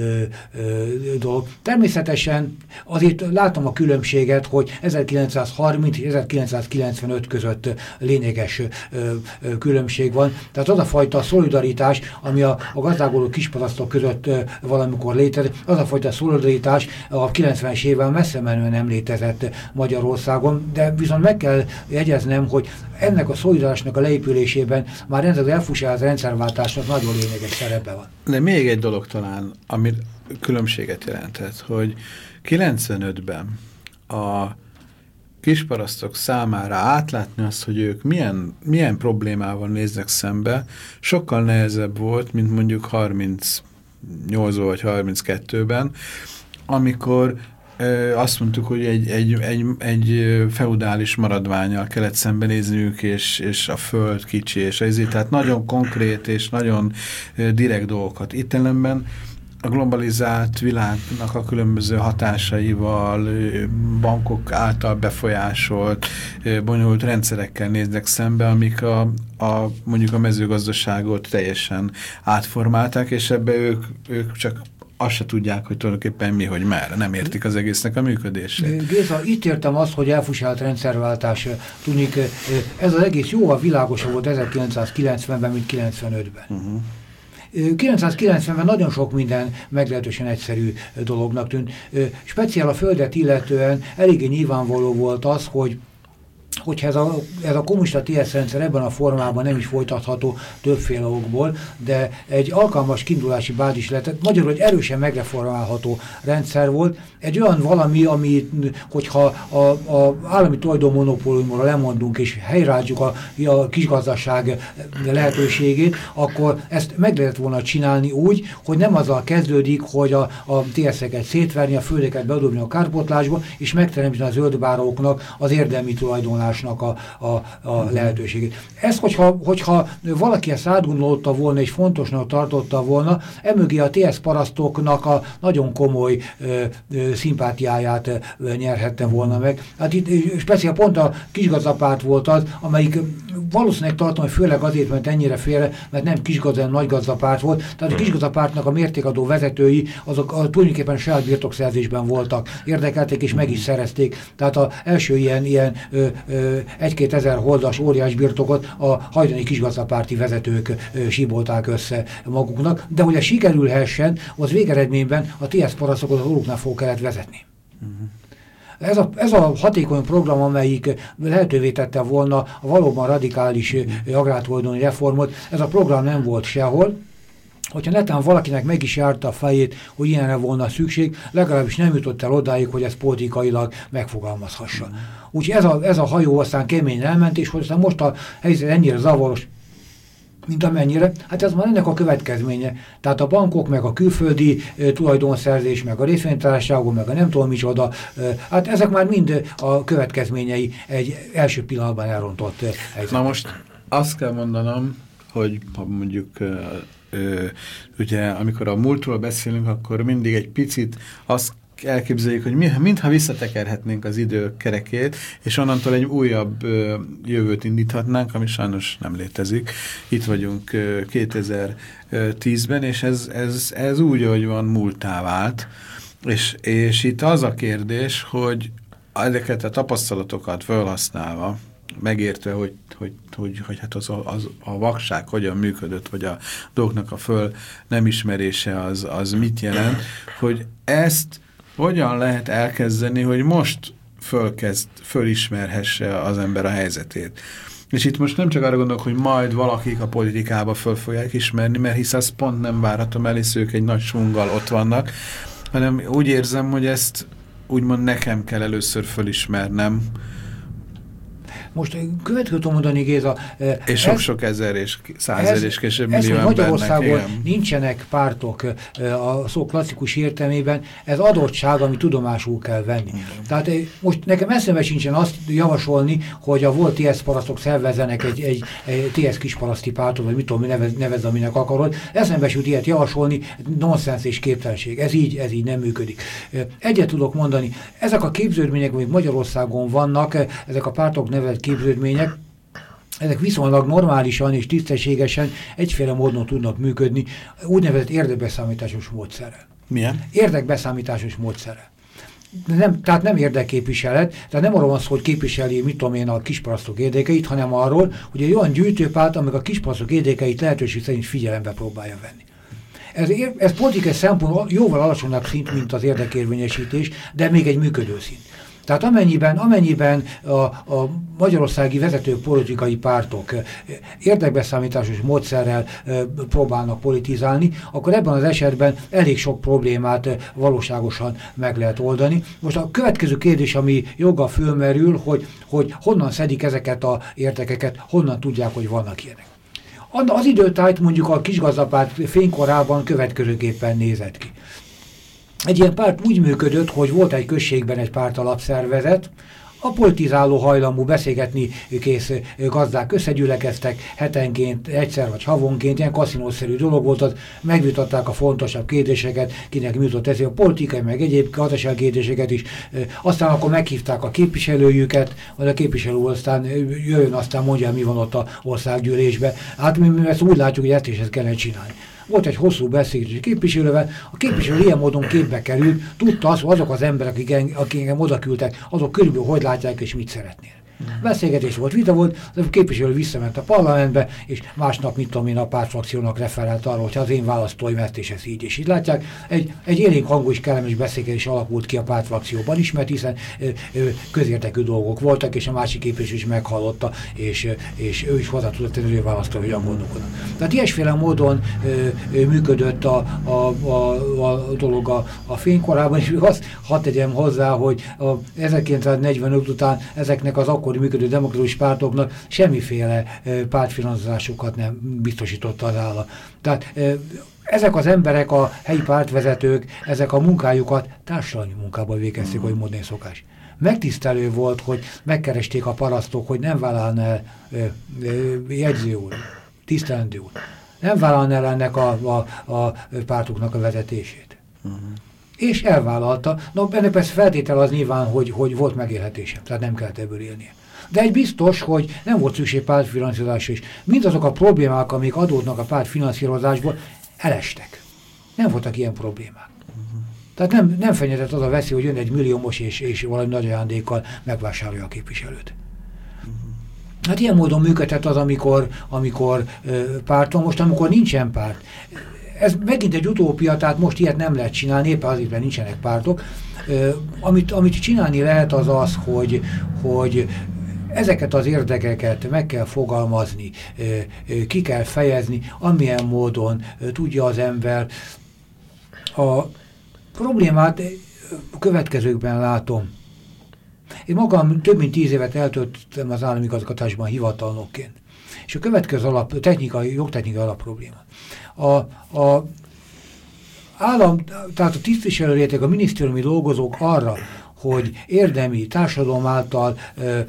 dolog. Természetesen azért látom a különbséget, hogy 1930 és 1995 között lényeges különbség van. Tehát az a fajta szolidaritás, ami a gazdálkodó kisparasztok között valamikor létezett, az a fajta szolidaritás a 90-es évvel messze menően nem létezett Magyarországon, de viszont meg kell jegyeznem, hogy ennek a szolidaritásnak a leépülésében már ez az elfusálás rendszerváltásnak nagyon lényeges szerepe van. De még egy dolog talán, ami különbséget jelentett, hogy 95-ben a kisparasztok számára átlátni azt, hogy ők milyen problémával néznek szembe, sokkal nehezebb volt, mint mondjuk 38 vagy 32-ben, amikor azt mondtuk, hogy egy feudális maradvánnyal kellett szembenézniük, és a föld kicsi, és ezért, tehát nagyon konkrét és nagyon direkt dolgokat. Itt ellenben a globalizált világnak a különböző hatásaival, bankok által befolyásolt, bonyolult rendszerekkel néznek szembe, amik mondjuk a mezőgazdaságot teljesen átformálták, és ebbe ők csak azt se tudják, hogy tulajdonképpen mi, hogy merre. Nem értik az egésznek a működését. Géza, itt értem azt, hogy elfusált rendszerváltás. Tudnik, ez az egész jóval világosabb volt 1990-ben, mint 95-ben. 990-ben nagyon sok minden meglehetősen egyszerű dolognak tűnt. Speciál a földet illetően eléggé nyilvánvaló volt az, hogyha ez a kommunista TS rendszer ebben a formában nem is folytatható többféle okból, de egy alkalmas kiindulási bázis lehetett, magyarul egy erősen megreformálható rendszer volt, egy olyan valami, ami, hogyha az állami tulajdonmonopóliumra lemondunk és helyreállítjuk a kisgazdaság lehetőségét, akkor ezt meg lehet volna csinálni úgy, hogy nem azzal kezdődik, hogy a TS-eket szétverni, a földeket bedobni a kárpotlásba, és megteremteni a zöldbáróknak az érdemi tulajdonlását megszólalásnak a lehetőségét. Ezt, hogyha valaki ezt átgondolta volna és fontosnak tartotta volna, emögé a TS parasztoknak a nagyon komoly szimpátiáját nyerhette volna meg. Hát itt speciál pont a kisgazdapárt volt az, amelyik valószínűleg tartom, hogy főleg azért, mert ennyire félre, mert nem kisgazda, hanem nagygazdapárt volt. Tehát a kisgazdapártnak a mértékadó vezetői, azok tulajdonképpen saját birtokszerzésben voltak, érdekelték és meg is szerezték. Tehát az első ilyen 1-2 ezer holdas óriás birtokot a hajdani kisgazdapárti vezetők síbolták össze maguknak, de hogy ez sikerülhessen, az végeredményben a TS parasztokat az orruknál fog kellett vezetni. Ez a hatékony program, amelyik lehetővé tette volna a valóban radikális agrártulajdoni reformot, ez a program nem volt sehol. Hogyha netán valakinek meg is járta a fejét, hogy ilyenre volna szükség, legalábbis nem jutott el odáig, hogy ez politikailag megfogalmazhassa. Úgyhogy ez a hajó aztán keményen elment, és hogy aztán most a helyzet ennyire zavaros, mint amennyire, hát ez már ennek a következménye. Tehát a bankok, meg a külföldi tulajdonszerzés, meg a részvénytársaságok, meg a nem tudom micsoda, hát ezek már mind a következményei egy első pillanatban elrontott helyzet. Na most azt kell mondanom, hogy mondjuk ugye amikor a múltról beszélünk, akkor mindig egy picit azt elképzeljük, hogy mintha visszatekerhetnénk az idő kerekét, és onnantól egy újabb jövőt indíthatnánk, ami sajnos nem létezik. Itt vagyunk 2010-ben, és ez úgy, ahogy van, múlttá vált. És itt az a kérdés, hogy ezeket a tapasztalatokat felhasználva, megértve, hogy hát a vakság hogyan működött, vagy a dolgoknak a föl nem ismerése az mit jelent, hogy ezt hogyan lehet elkezdeni, hogy most fölismerhesse az ember a helyzetét. És itt most nem csak arra gondolok, hogy majd valakik a politikába föl fogják ismerni, mert hisz azt pont nem várhatom el, hisz ők egy nagy svunggal ott vannak, hanem úgy érzem, hogy ezt úgymond nekem kell először fölismernem. Most következő tudom mondani, Géza. És sok ezer és százezer és később millió embernek. Magyarországon nincsenek pártok a szó klasszikus értelmében, ez adottság, ami tudomásul kell venni. Tehát most nekem eszembe sincsen azt javasolni, hogy a volt TS parasztok szervezzenek egy TS kisparaszti pártot, vagy mit tudom, nevezz, aminek akarod. Eszembe jut ilyet javasolni, nonsens és képtelenség. Ez így nem működik. Egyet tudok mondani, ezek a képződmények, amik Magyarországon vannak, ezek a pártok nevezett képződmények, ezek viszonylag normálisan és tisztességesen egyféle módon tudnak működni, úgynevezett érdekbeszámításos módszerrel. Milyen? Érdekbeszámításos módszerrel. Tehát nem érdekképviselet, tehát nem arról van szó, hogy képviseli, mit tudom én, a kisparasztok érdekeit, hanem arról, hogy egy olyan gyűjtőpárt, amely a kisparasztok érdekeit lehetőség szerint figyelembe próbálja venni. Ez politikai szempont jóval alacsonyabb szint, mint az érdekérvényesítés, de még egy működő szint. Tehát amennyiben a magyarországi vezető politikai pártok érdekbeszámításos módszerrel próbálnak politizálni, akkor ebben az esetben elég sok problémát valóságosan meg lehet oldani. Most a következő kérdés, ami joggal fölmerül, hogy honnan szedik ezeket az érdekeket, honnan tudják, hogy vannak ilyenek. Az időtájt mondjuk a kisgazdapárt fénykorában következőképpen nézett ki. Egy ilyen párt úgy működött, hogy volt egy községben egy pártalapszervezet, a politizáló hajlamú beszélgetni kész gazdák összegyülekeztek hetenként, egyszer vagy havonként, ilyen kaszinószerű dolog volt, az megvitatták a fontosabb kérdéseket, kinek mi jutott eszébe, a politikai, meg egyéb gazdasági kérdéseket is. Aztán akkor meghívták a képviselőjüket, vagy a képviselő aztán jöjjön, aztán mondja, mi van ott az országgyűlésben. Hát mi ezt úgy látjuk, hogy ezt is ezt kellene csinálni. Volt egy hosszú beszélgetés képviselővel, a képviselő ilyen módon képbe került, tudta azt, hogy azok az emberek, akik engem oda küldtek, azok körülbelül hogy látják és mit szeretnél. Beszélgetés volt, vita volt, az a képviselő visszament a parlamentbe, és másnap, mit tudom én, a pártfrakciónak referált arról, hogy az én választóim ezt és ezt így és így látják. Egy élénk hangú és kellemes beszélgetés alakult ki a pártfrakcióban is, mert hiszen közértekű dolgok voltak, és a másik képviselő is meghallotta, és ő is hozzá tudott tenni, hogy választó, hogyan gondolkodnak. Tehát ilyesféle módon működött a dolog a fénykorában, és azt hadd tegyem hozzá, hogy 1945 után ezeknek az akkori működő demokratikus pártoknak semmiféle pártfinanszírozásukat nem biztosította az állam. Tehát ezek az emberek, a helyi pártvezetők, ezek a munkájukat társadalmi munkában végezték, hogy modern szokás. megtisztelő volt, hogy megkeresték a parasztok, hogy nem vállalna el jegyző úr, tisztelendő úr, nem vállalna el ennek a pártuknak a vezetését. És elvállalta. No, ennek persze feltétel az nyilván, hogy volt megélhetése, tehát nem kellett ebből élnie. De egy biztos, hogy nem volt szükség pártfinanszírozásra is. Mindazok a problémák, amik adódnak a pártfinanszírozásból, elestek. Nem voltak ilyen problémák. Tehát nem fenyegetett az a veszély, hogy jön egy milliómos és valami nagy ajándékkal megvásárolja a képviselőt. Hát ilyen módon működhet az, amikor párton, most amikor nincsen párt. Ez megint egy utópia, tehát most ilyet nem lehet csinálni, éppen azért, mert nincsenek pártok. Amit csinálni lehet az az, hogy ezeket az érdekeket meg kell fogalmazni, ki kell fejezni, amilyen módon tudja az ember. A problémát a következőkben látom. Én magam több mint 10 évet eltöltöttem az államigazgatásban hivatalnokként. És a következő jogtechnikai alapprobléma. Tehát a tisztviselőréteg, a minisztériumi dolgozók arra, hogy érdemi, társadalom által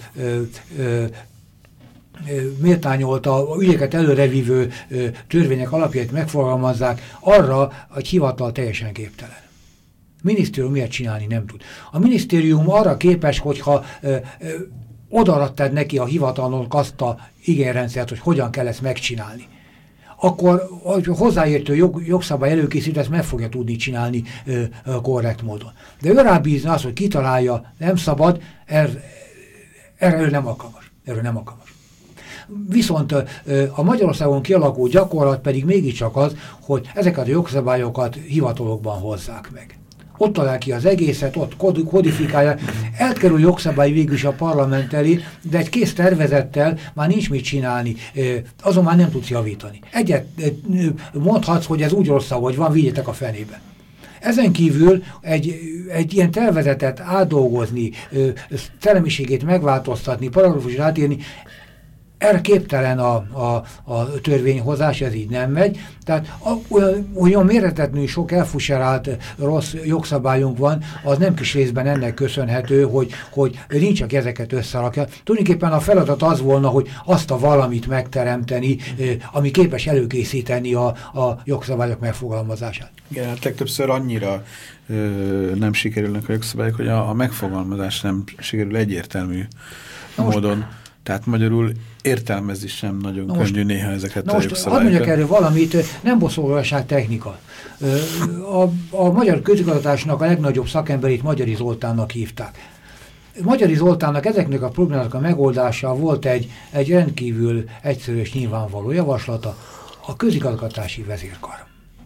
méltányolta ügyeket előrevívő törvények alapjait megfogalmazzák, arra a hivatal teljesen képtelen. A minisztérium miért csinálni nem tud. A minisztérium arra képes, hogyha odaadtad neki a hivatalnak azt a igényrendszert, hogy hogyan kell ezt megcsinálni, akkor a hozzáértő jogszabály előkészítő ezt meg fogja tudni csinálni korrekt módon. De ő rábízni azt, hogy kitalálja, nem szabad, erre nem alkalmas. Viszont a Magyarországon kialakult gyakorlat pedig mégiscsak az, hogy ezeket a jogszabályokat hivatalokban hozzák meg. Ott talál ki az egészet, ott kodifikálják, elkerül jogszabály végül is a parlament elé, de egy kész tervezettel már nincs mit csinálni, azon már nem tudsz javítani. Egyet mondhatsz, hogy ez úgy rossz, ahogy van, vigyétek a fenébe. Ezen kívül egy ilyen tervezetet átdolgozni, szellemiségét megváltoztatni, paragrafusra átírni, erre képtelen a törvényhozás, ez így nem megy. Tehát olyan méretetlenül sok elfuserált rossz jogszabályunk van, az nem kis részben ennek köszönhető, hogy nincs, aki ezeket összerakja. Tulajdonképpen a feladat az volna, hogy azt a valamit megteremteni, ami képes előkészíteni a jogszabályok megfogalmazását. Igen, hát legtöbbször annyira nem sikerülnek a jogszabályok, hogy a megfogalmazás nem sikerül egyértelmű módon. Tehát magyarul értelmezni sem nagyon könnyű néha ezeket a jogszabályokat. Hadd mondjak erről valamit, nem boszorgásság technika. A magyar közigazgatásnak a legnagyobb szakemberét Magyari Zoltánnak hívták. Magyari Zoltánnak ezeknek a problémának a megoldása volt egy rendkívül egyszerű és nyilvánvaló javaslata, a közigazgatási vezérkar.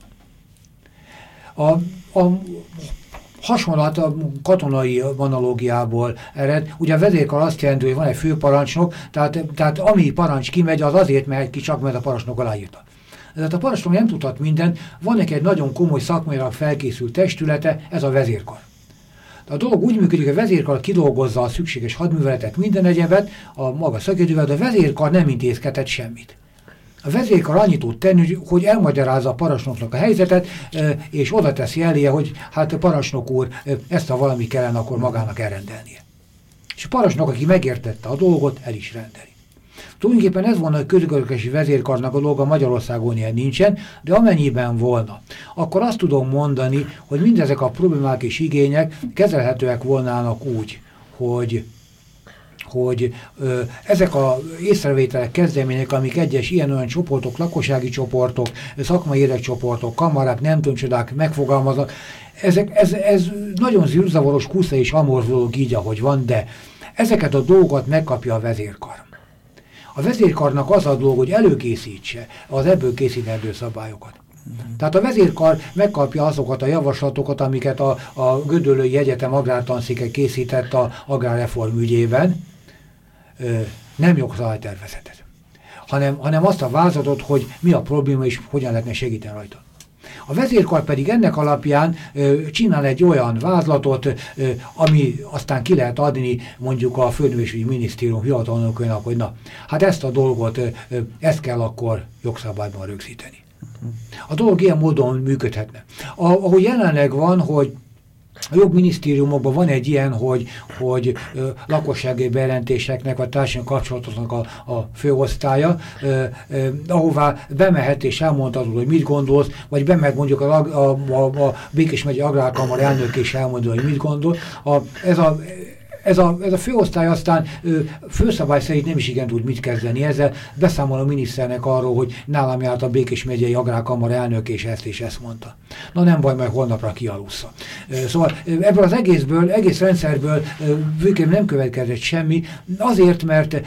Hasonlat a katonai analógiából ered. Ugye a vezérkar azt jelenti, hogy van egy főparancsnok, tehát ami parancs kimegy, az azért megy ki, csak mert a parancsnok aláírta. Tehát a parancsnok nem tudhat mindent, van neki egy nagyon komoly szakmailag felkészült testülete, ez a vezérkar. A dolog úgy működik, hogy a vezérkar kidolgozza a szükséges hadműveletet, minden egyebet, a maga szakértővel, de a vezérkar nem intézkedett semmit. A vezérkar annyit tud tenni, hogy elmagyarázza a parancsnoknak a helyzetet, és oda teszi eléje, hogy hát a parancsnok úr, ezt a valami kellene akkor magának elrendelnie. És a parancsnok, aki megértette a dolgot, el is rendeli. Tulajdonképpen ez volna a közigazgatási vezérkarnak a dolga, Magyarországon ilyen nincsen, de amennyiben volna, akkor azt tudom mondani, hogy mindezek a problémák és igények kezelhetőek volnának úgy, hogy ezek az észrevételek, kezdemények, amik egyes ilyen-olyan csoportok, lakossági csoportok, szakmai érdekcsoportok, kamarák, nem tudom csodák megfogalmaznak, ez nagyon zűrzavaros, kusza és amorzológ így, ahogy van, de ezeket a dolgokat megkapja a vezérkar. A vezérkarnak az a dolog, hogy előkészítse az ebből készítendő szabályokat. Tehát a vezérkar megkapja azokat a javaslatokat, amiket a Gödöllői Egyetem agrártanszéke készített az agrárreform ügyében, nem jogszabálytervezetet, hanem azt a vázatot, hogy mi a probléma és hogyan lehetne segíteni rajta. A vezérkar pedig ennek alapján csinál egy olyan vázlatot, ami aztán ki lehet adni mondjuk a Földművelésügyi Minisztérium hivatalnokainak, hogy na, hát ezt a dolgot, ezt kell akkor jogszabályban rögzíteni. A dolog ilyen módon működhetne. Ahogy jelenleg van, hogy A jogminisztériumokban van egy ilyen, hogy lakossági bejelentéseknek, vagy társadalmi kapcsolatoknak a főosztálya, ahová bemehet és elmondhatod, hogy mit gondolsz, vagy bemehet mondjuk a Békés megye Agrárkamara elnök és elmondja, hogy mit gondol. Ez a főosztály aztán főszabály szerint nem is igen tud mit kezdeni ezzel. Beszámol a miniszternek arról, hogy nálam járt a Békés megyei Agrárkamara elnök, és ezt mondta. Na nem baj, majd holnapra kialussza. Szóval ebből az egész rendszerből nem következett semmi, azért, mert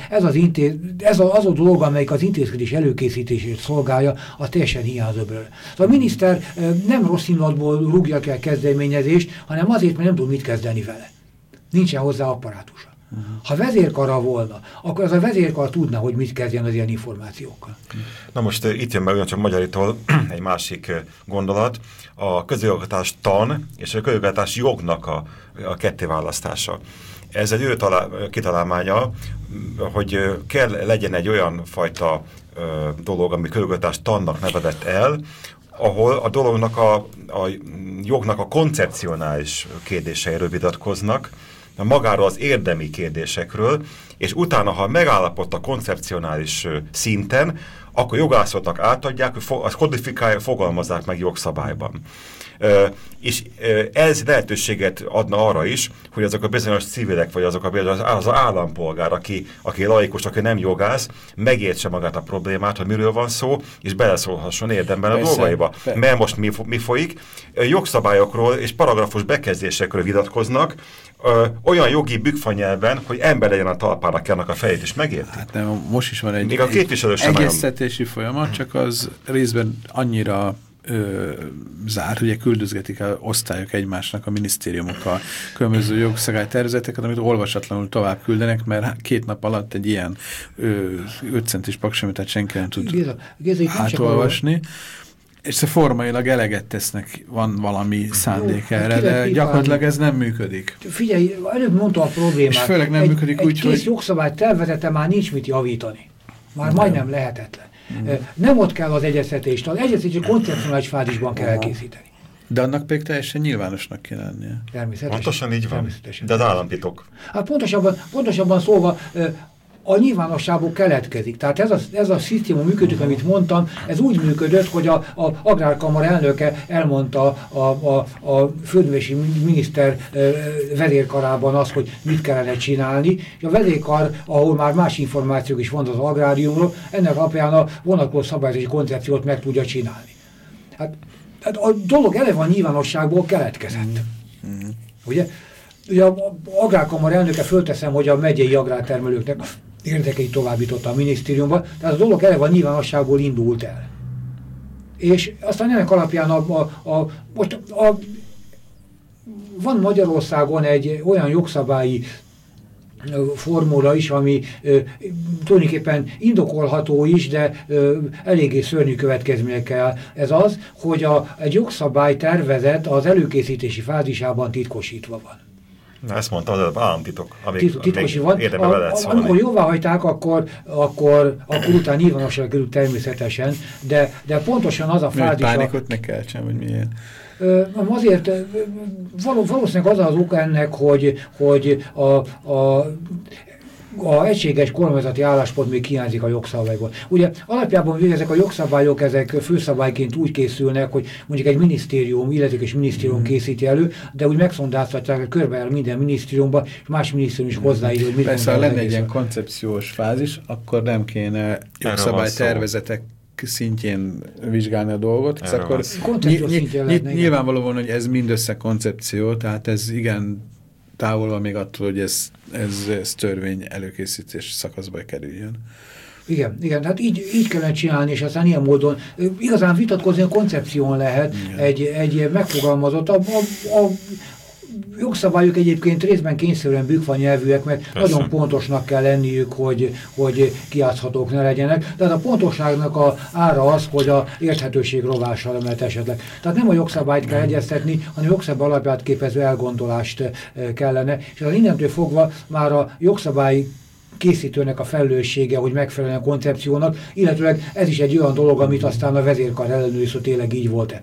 ez az a dolog, amelyik az intézkedés előkészítését szolgálja, a teljesen hiányzó belőle. Szóval a miniszter nem rossz indulatból rúgja ki a kezdeményezést, hanem azért, mert nem tud mit kezdeni vele. Nincsen hozzá apparátusa. Ha vezérkara volna, akkor az a vezérkar tudna, hogy mit kezdjen az ilyen információkkal. Na most itt jön meg ugyancsak Magyaritól egy másik gondolat, a közigazgatás tan és a közigazgatás jognak a kettéválasztása. Ez egy ő kitalálmánya, hogy kell legyen egy olyan fajta dolog, ami közigazgatás tannak nevezett el, ahol a dolognak a jognak a koncepcionális kérdéseiről vitatkoznak, magáról az érdemi kérdésekről, és utána, ha megállapodtak a koncepcionális szinten, akkor jogászoknak átadják, hogy azt kodifikálják, fogalmazzák meg jogszabályban. És ez lehetőséget adna arra is, hogy azok a bizonyos civilek, vagy azok az állampolgár, aki laikus, aki nem jogász, megértse magát a problémát, hogy miről van szó, és beleszólhasson érdemben a dolgaiba. Mert most mi folyik? Jogszabályokról és paragrafus bekezdésekről vitatkoznak, olyan jogi bükfanyelben, hogy ember legyen a talpának ennek a fejét, és megérti. Hát nem, most is van egy egyeztetési folyamat, csak az részben annyira zárt, ugye küldözgetik el osztályok egymásnak a minisztériumokkal különböző jogszabálytervezeteket, amit olvasatlanul tovább küldenek, mert 2 nap alatt egy ilyen 5 centis paksemmet, tehát senki nem tud átolvasni. És formailag eleget tesznek, van valami szándék erre, de gyakorlatilag ez nem működik. Figyelj, előbb mondta a problémát. És főleg nem működik úgy, hogy... Egy kész jogszabály tervezete már nincs mit javítani. Már majdnem lehetetlen. Nem ott kell az egyeztetést, az egyeztetési koncepcionális fázisban kell elkészíteni. De annak pedig teljesen nyilvánosnak kell lennie. Természetesen. Pontosan így van, de az államtitok. Hát pontosabban szólva, a nyilvánosságból keletkezik. Tehát ez a szisztéma működik, amit mondtam, ez úgy működött, hogy a Agrárkamara elnöke elmondta a földművelési miniszter vezérkarában azt, hogy mit kellene csinálni, és a vezérkar, ahol már más információk is van az agráriumról, ennek alapján a vonatkozó szabályozási koncepciót meg tudja csinálni. Hát a dolog eleve a nyilvánosságból keletkezett. Ugye az Agrárkamara elnöke, fölteszem, hogy a megyei agrártermelőknek érdekeit továbbította a minisztériumban, tehát a dolog eleve a nyilvánosságból indult el. És aztán ennek alapján van Magyarországon egy olyan jogszabályi formula is, ami tulajdonképpen indokolható is, de eléggé szörnyű következményekkel. Ez az, hogy egy jogszabálytervezet az előkészítési fázisában titkosítva van. Na, ezt mondta az államtitok, amíg érdembe vele lehet szólni. Amikor jóváhagyták, akkor utána nyilvánosságra került természetesen, de pontosan az a fázis... Pánikot ne keltsen, hogy miért? Azért valószínűleg az az oka ennek, hogy a egységes kormányzati álláspont még hiányzik a jogszabályból. Ugye alapjában ezek a jogszabályok, ezek főszabályként úgy készülnek, hogy mondjuk egy minisztérium, illetékes minisztérium készíti elő, de úgy megszondáztatják, hogy körbeáll minden minisztériumban, és más minisztérium is hozzáírja, hogy mit persze, ha lenne egy ilyen koncepciós fázis, akkor nem kéne jogszabálytervezetek szintjén vizsgálni a dolgot, és akkor nyilvánvaló volna, hogy ez mindössze koncepció, tehát ez igen távol van még attól, hogy ez törvény előkészítés szakaszba kerüljön. Igen, tehát így kellene csinálni, és aztán ilyen módon igazán vitatkozni a koncepción lehet egy megfogalmazott, a jogszabályok egyébként részben kényszerűen bükfanyelvűek, mert persze, nagyon pontosnak kell lenniük, hogy kijátszhatók ne legyenek. Tehát a pontosságnak a ára az, hogy a érthetőség rovással lehet esetleg. Tehát nem a jogszabályt kell egyeztetni, hanem a jogszabály alapját képező elgondolást kellene. És az innentől fogva már a jogszabály készítőnek a felelőssége, hogy megfeleljen a koncepciónak, illetőleg ez is egy olyan dolog, amit aztán a vezérkar ellenőriz, hogy tényleg így volt-e.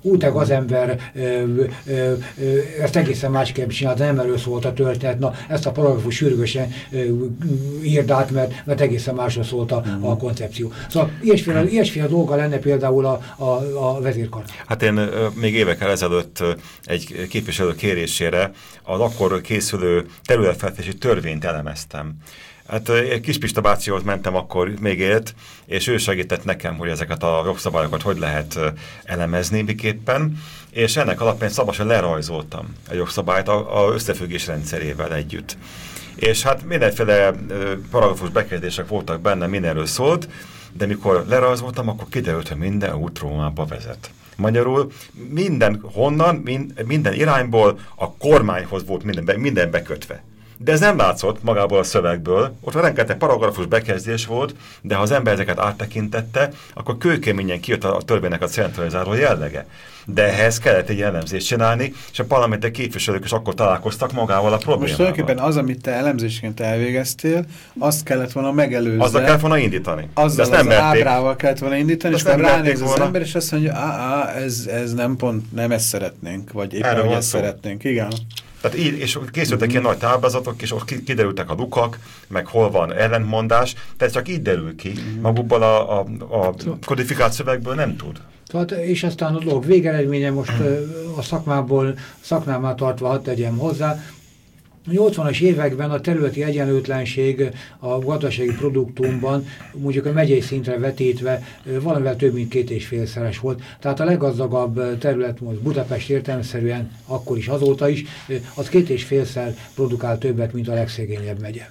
Te gazember, ezt egészen másképp csinált, nem erről szólt a történet, na ezt a paragrafus sürgősen írd át, mert egészen másról szólt a koncepció. Szóval ilyesféle dolga lenne például a vezérkar. Hát én még évekkel ezelőtt egy képviselő kérésére az akkor készülő területfejlesztési törvényt elemeztem. Hát Kispista bácsihoz mentem, akkor még élt, és ő segített nekem, hogy ezeket a jogszabályokat hogy lehet elemezni miképpen, és ennek alapján szabasan lerajzoltam a jogszabályt a összefüggés rendszerével együtt. És hát mindenféle paragrafus bekezdések voltak benne, mindenről szólt, de mikor lerajzoltam, akkor kiderült, hogy minden út Rómába vezet. Magyarul minden irányból a kormányhoz volt minden bekötve. De ez nem látszott magából a szövegből, ott rengeteg paragrafus bekezdés volt, de ha az ember ezeket áttekintette, akkor kőkeményen kijött a törvénynek a centralizáló jellege. De ehhez kellett egy elemzést csinálni, és a parlamenti képviselők is akkor találkoztak magával a problémával. Most tulajdonképpen az, amit te elemzésként elvégeztél, azt kellett volna megelőzni. Azzal kellett volna indítani. Azzal az ábrával kellett volna indítani, és akkor ránéz az ember, és azt mondja, ez nem pont, nem ezt szeretnénk, vagy éppen, hogy ezt szeretnénk. Igen. Tehát így, és készültek ilyen nagy táblázatok, és ott kiderültek a lukak, meg hol van ellentmondás, tehát csak így derül ki, magukból a kodifikált szövegből nem tud. Tehát, és aztán a dolog végeredménye most a szakmámmal tartva hadd tegyem hozzá, a 80-as években a területi egyenlőtlenség a gazdasági produktumban, mondjuk a megyei szintre vetítve valamivel több mint 2,5-szeres volt. Tehát a leggazdagabb terület, most Budapest értelemszerűen, akkor is azóta is, az 2,5-szer produkál többet, mint a legszegényebb megye.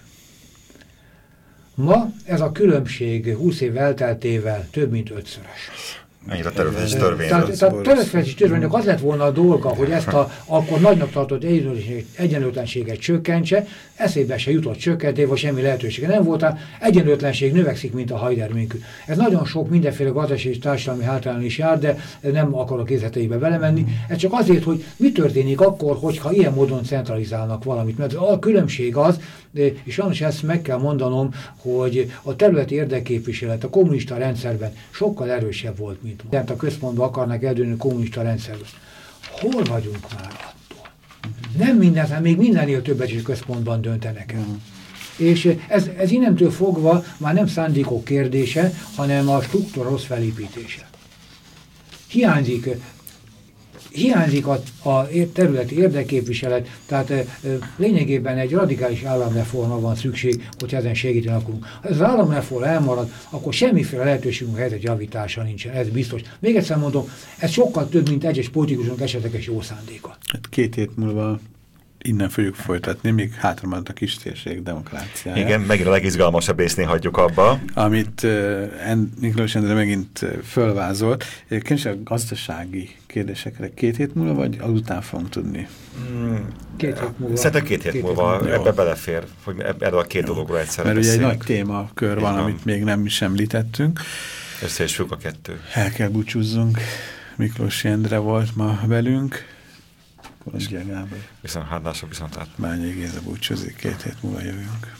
Ma ez a különbség 20 év elteltével több mint 5-szörös. Ennyit a területfejlesztési törvény. Tehát a területfejlesztési törvénynek az lett volna a dolga, hogy ezt akkor nagynak tartott egyenlőtlenséget csökkentse, eszébe se jutott csökkenté, vagy semmi lehetősége nem volt, egyenlőtlenség növekszik, mint a hajderménkű. Ez nagyon sok mindenféle gazdasági és társadalmi hátrányon is jár, de nem akarok részleteibe belemenni. Ez csak azért, hogy mi történik akkor, hogyha ilyen módon centralizálnak valamit. Mert a különbség az, és sajnos ezt meg kell mondanom, hogy a területi érdekképviselet a kommunista rendszerben sokkal erősebb volt, mint ma. A központban akarnak eldőlni a kommunista rendszerben. Hol vagyunk már attól? Nem minden, még mindennél többet is központban döntenek el. És ez innentől fogva már nem szándékok kérdése, hanem a struktúra rossz felépítése. Hiányzik a területi érdekképviselet, tehát lényegében egy radikális államreformra van szükség, hogy ezen segíteni akarunk. Ha ez az államreform elmarad, akkor semmiféle lehetőségünk helyzet javítása nincsen, ez biztos. Még egyszer mondom, ez sokkal több, mint egyes politikusok esetleges jó szándéka. Hát 2 hét múlva innen fogjuk folytatni, még hátramarad a kistérség demokráciája. Igen, megint a legizgalmasabb résznél hagyjuk abba. Amit Miklós Endre megint fölvázolt. Kérdés a gazdasági kérdésekre 2 hét múlva, vagy azután fogunk tudni? 2 hét múlva. Szerintem 2 hét múlva ebbe belefér, hogy erről a 2 dologról egyszerre mert beszélünk. ugye egy nagy témakör van, amit még nem is említettünk. Össze is függ a 2. El kell búcsúzzunk. Miklós Endre volt ma velünk. Kolozsgyár Gábor. Viszont hálások, viszont át. Bányai Géza búcsúzik, 2 hét múlva jövünk.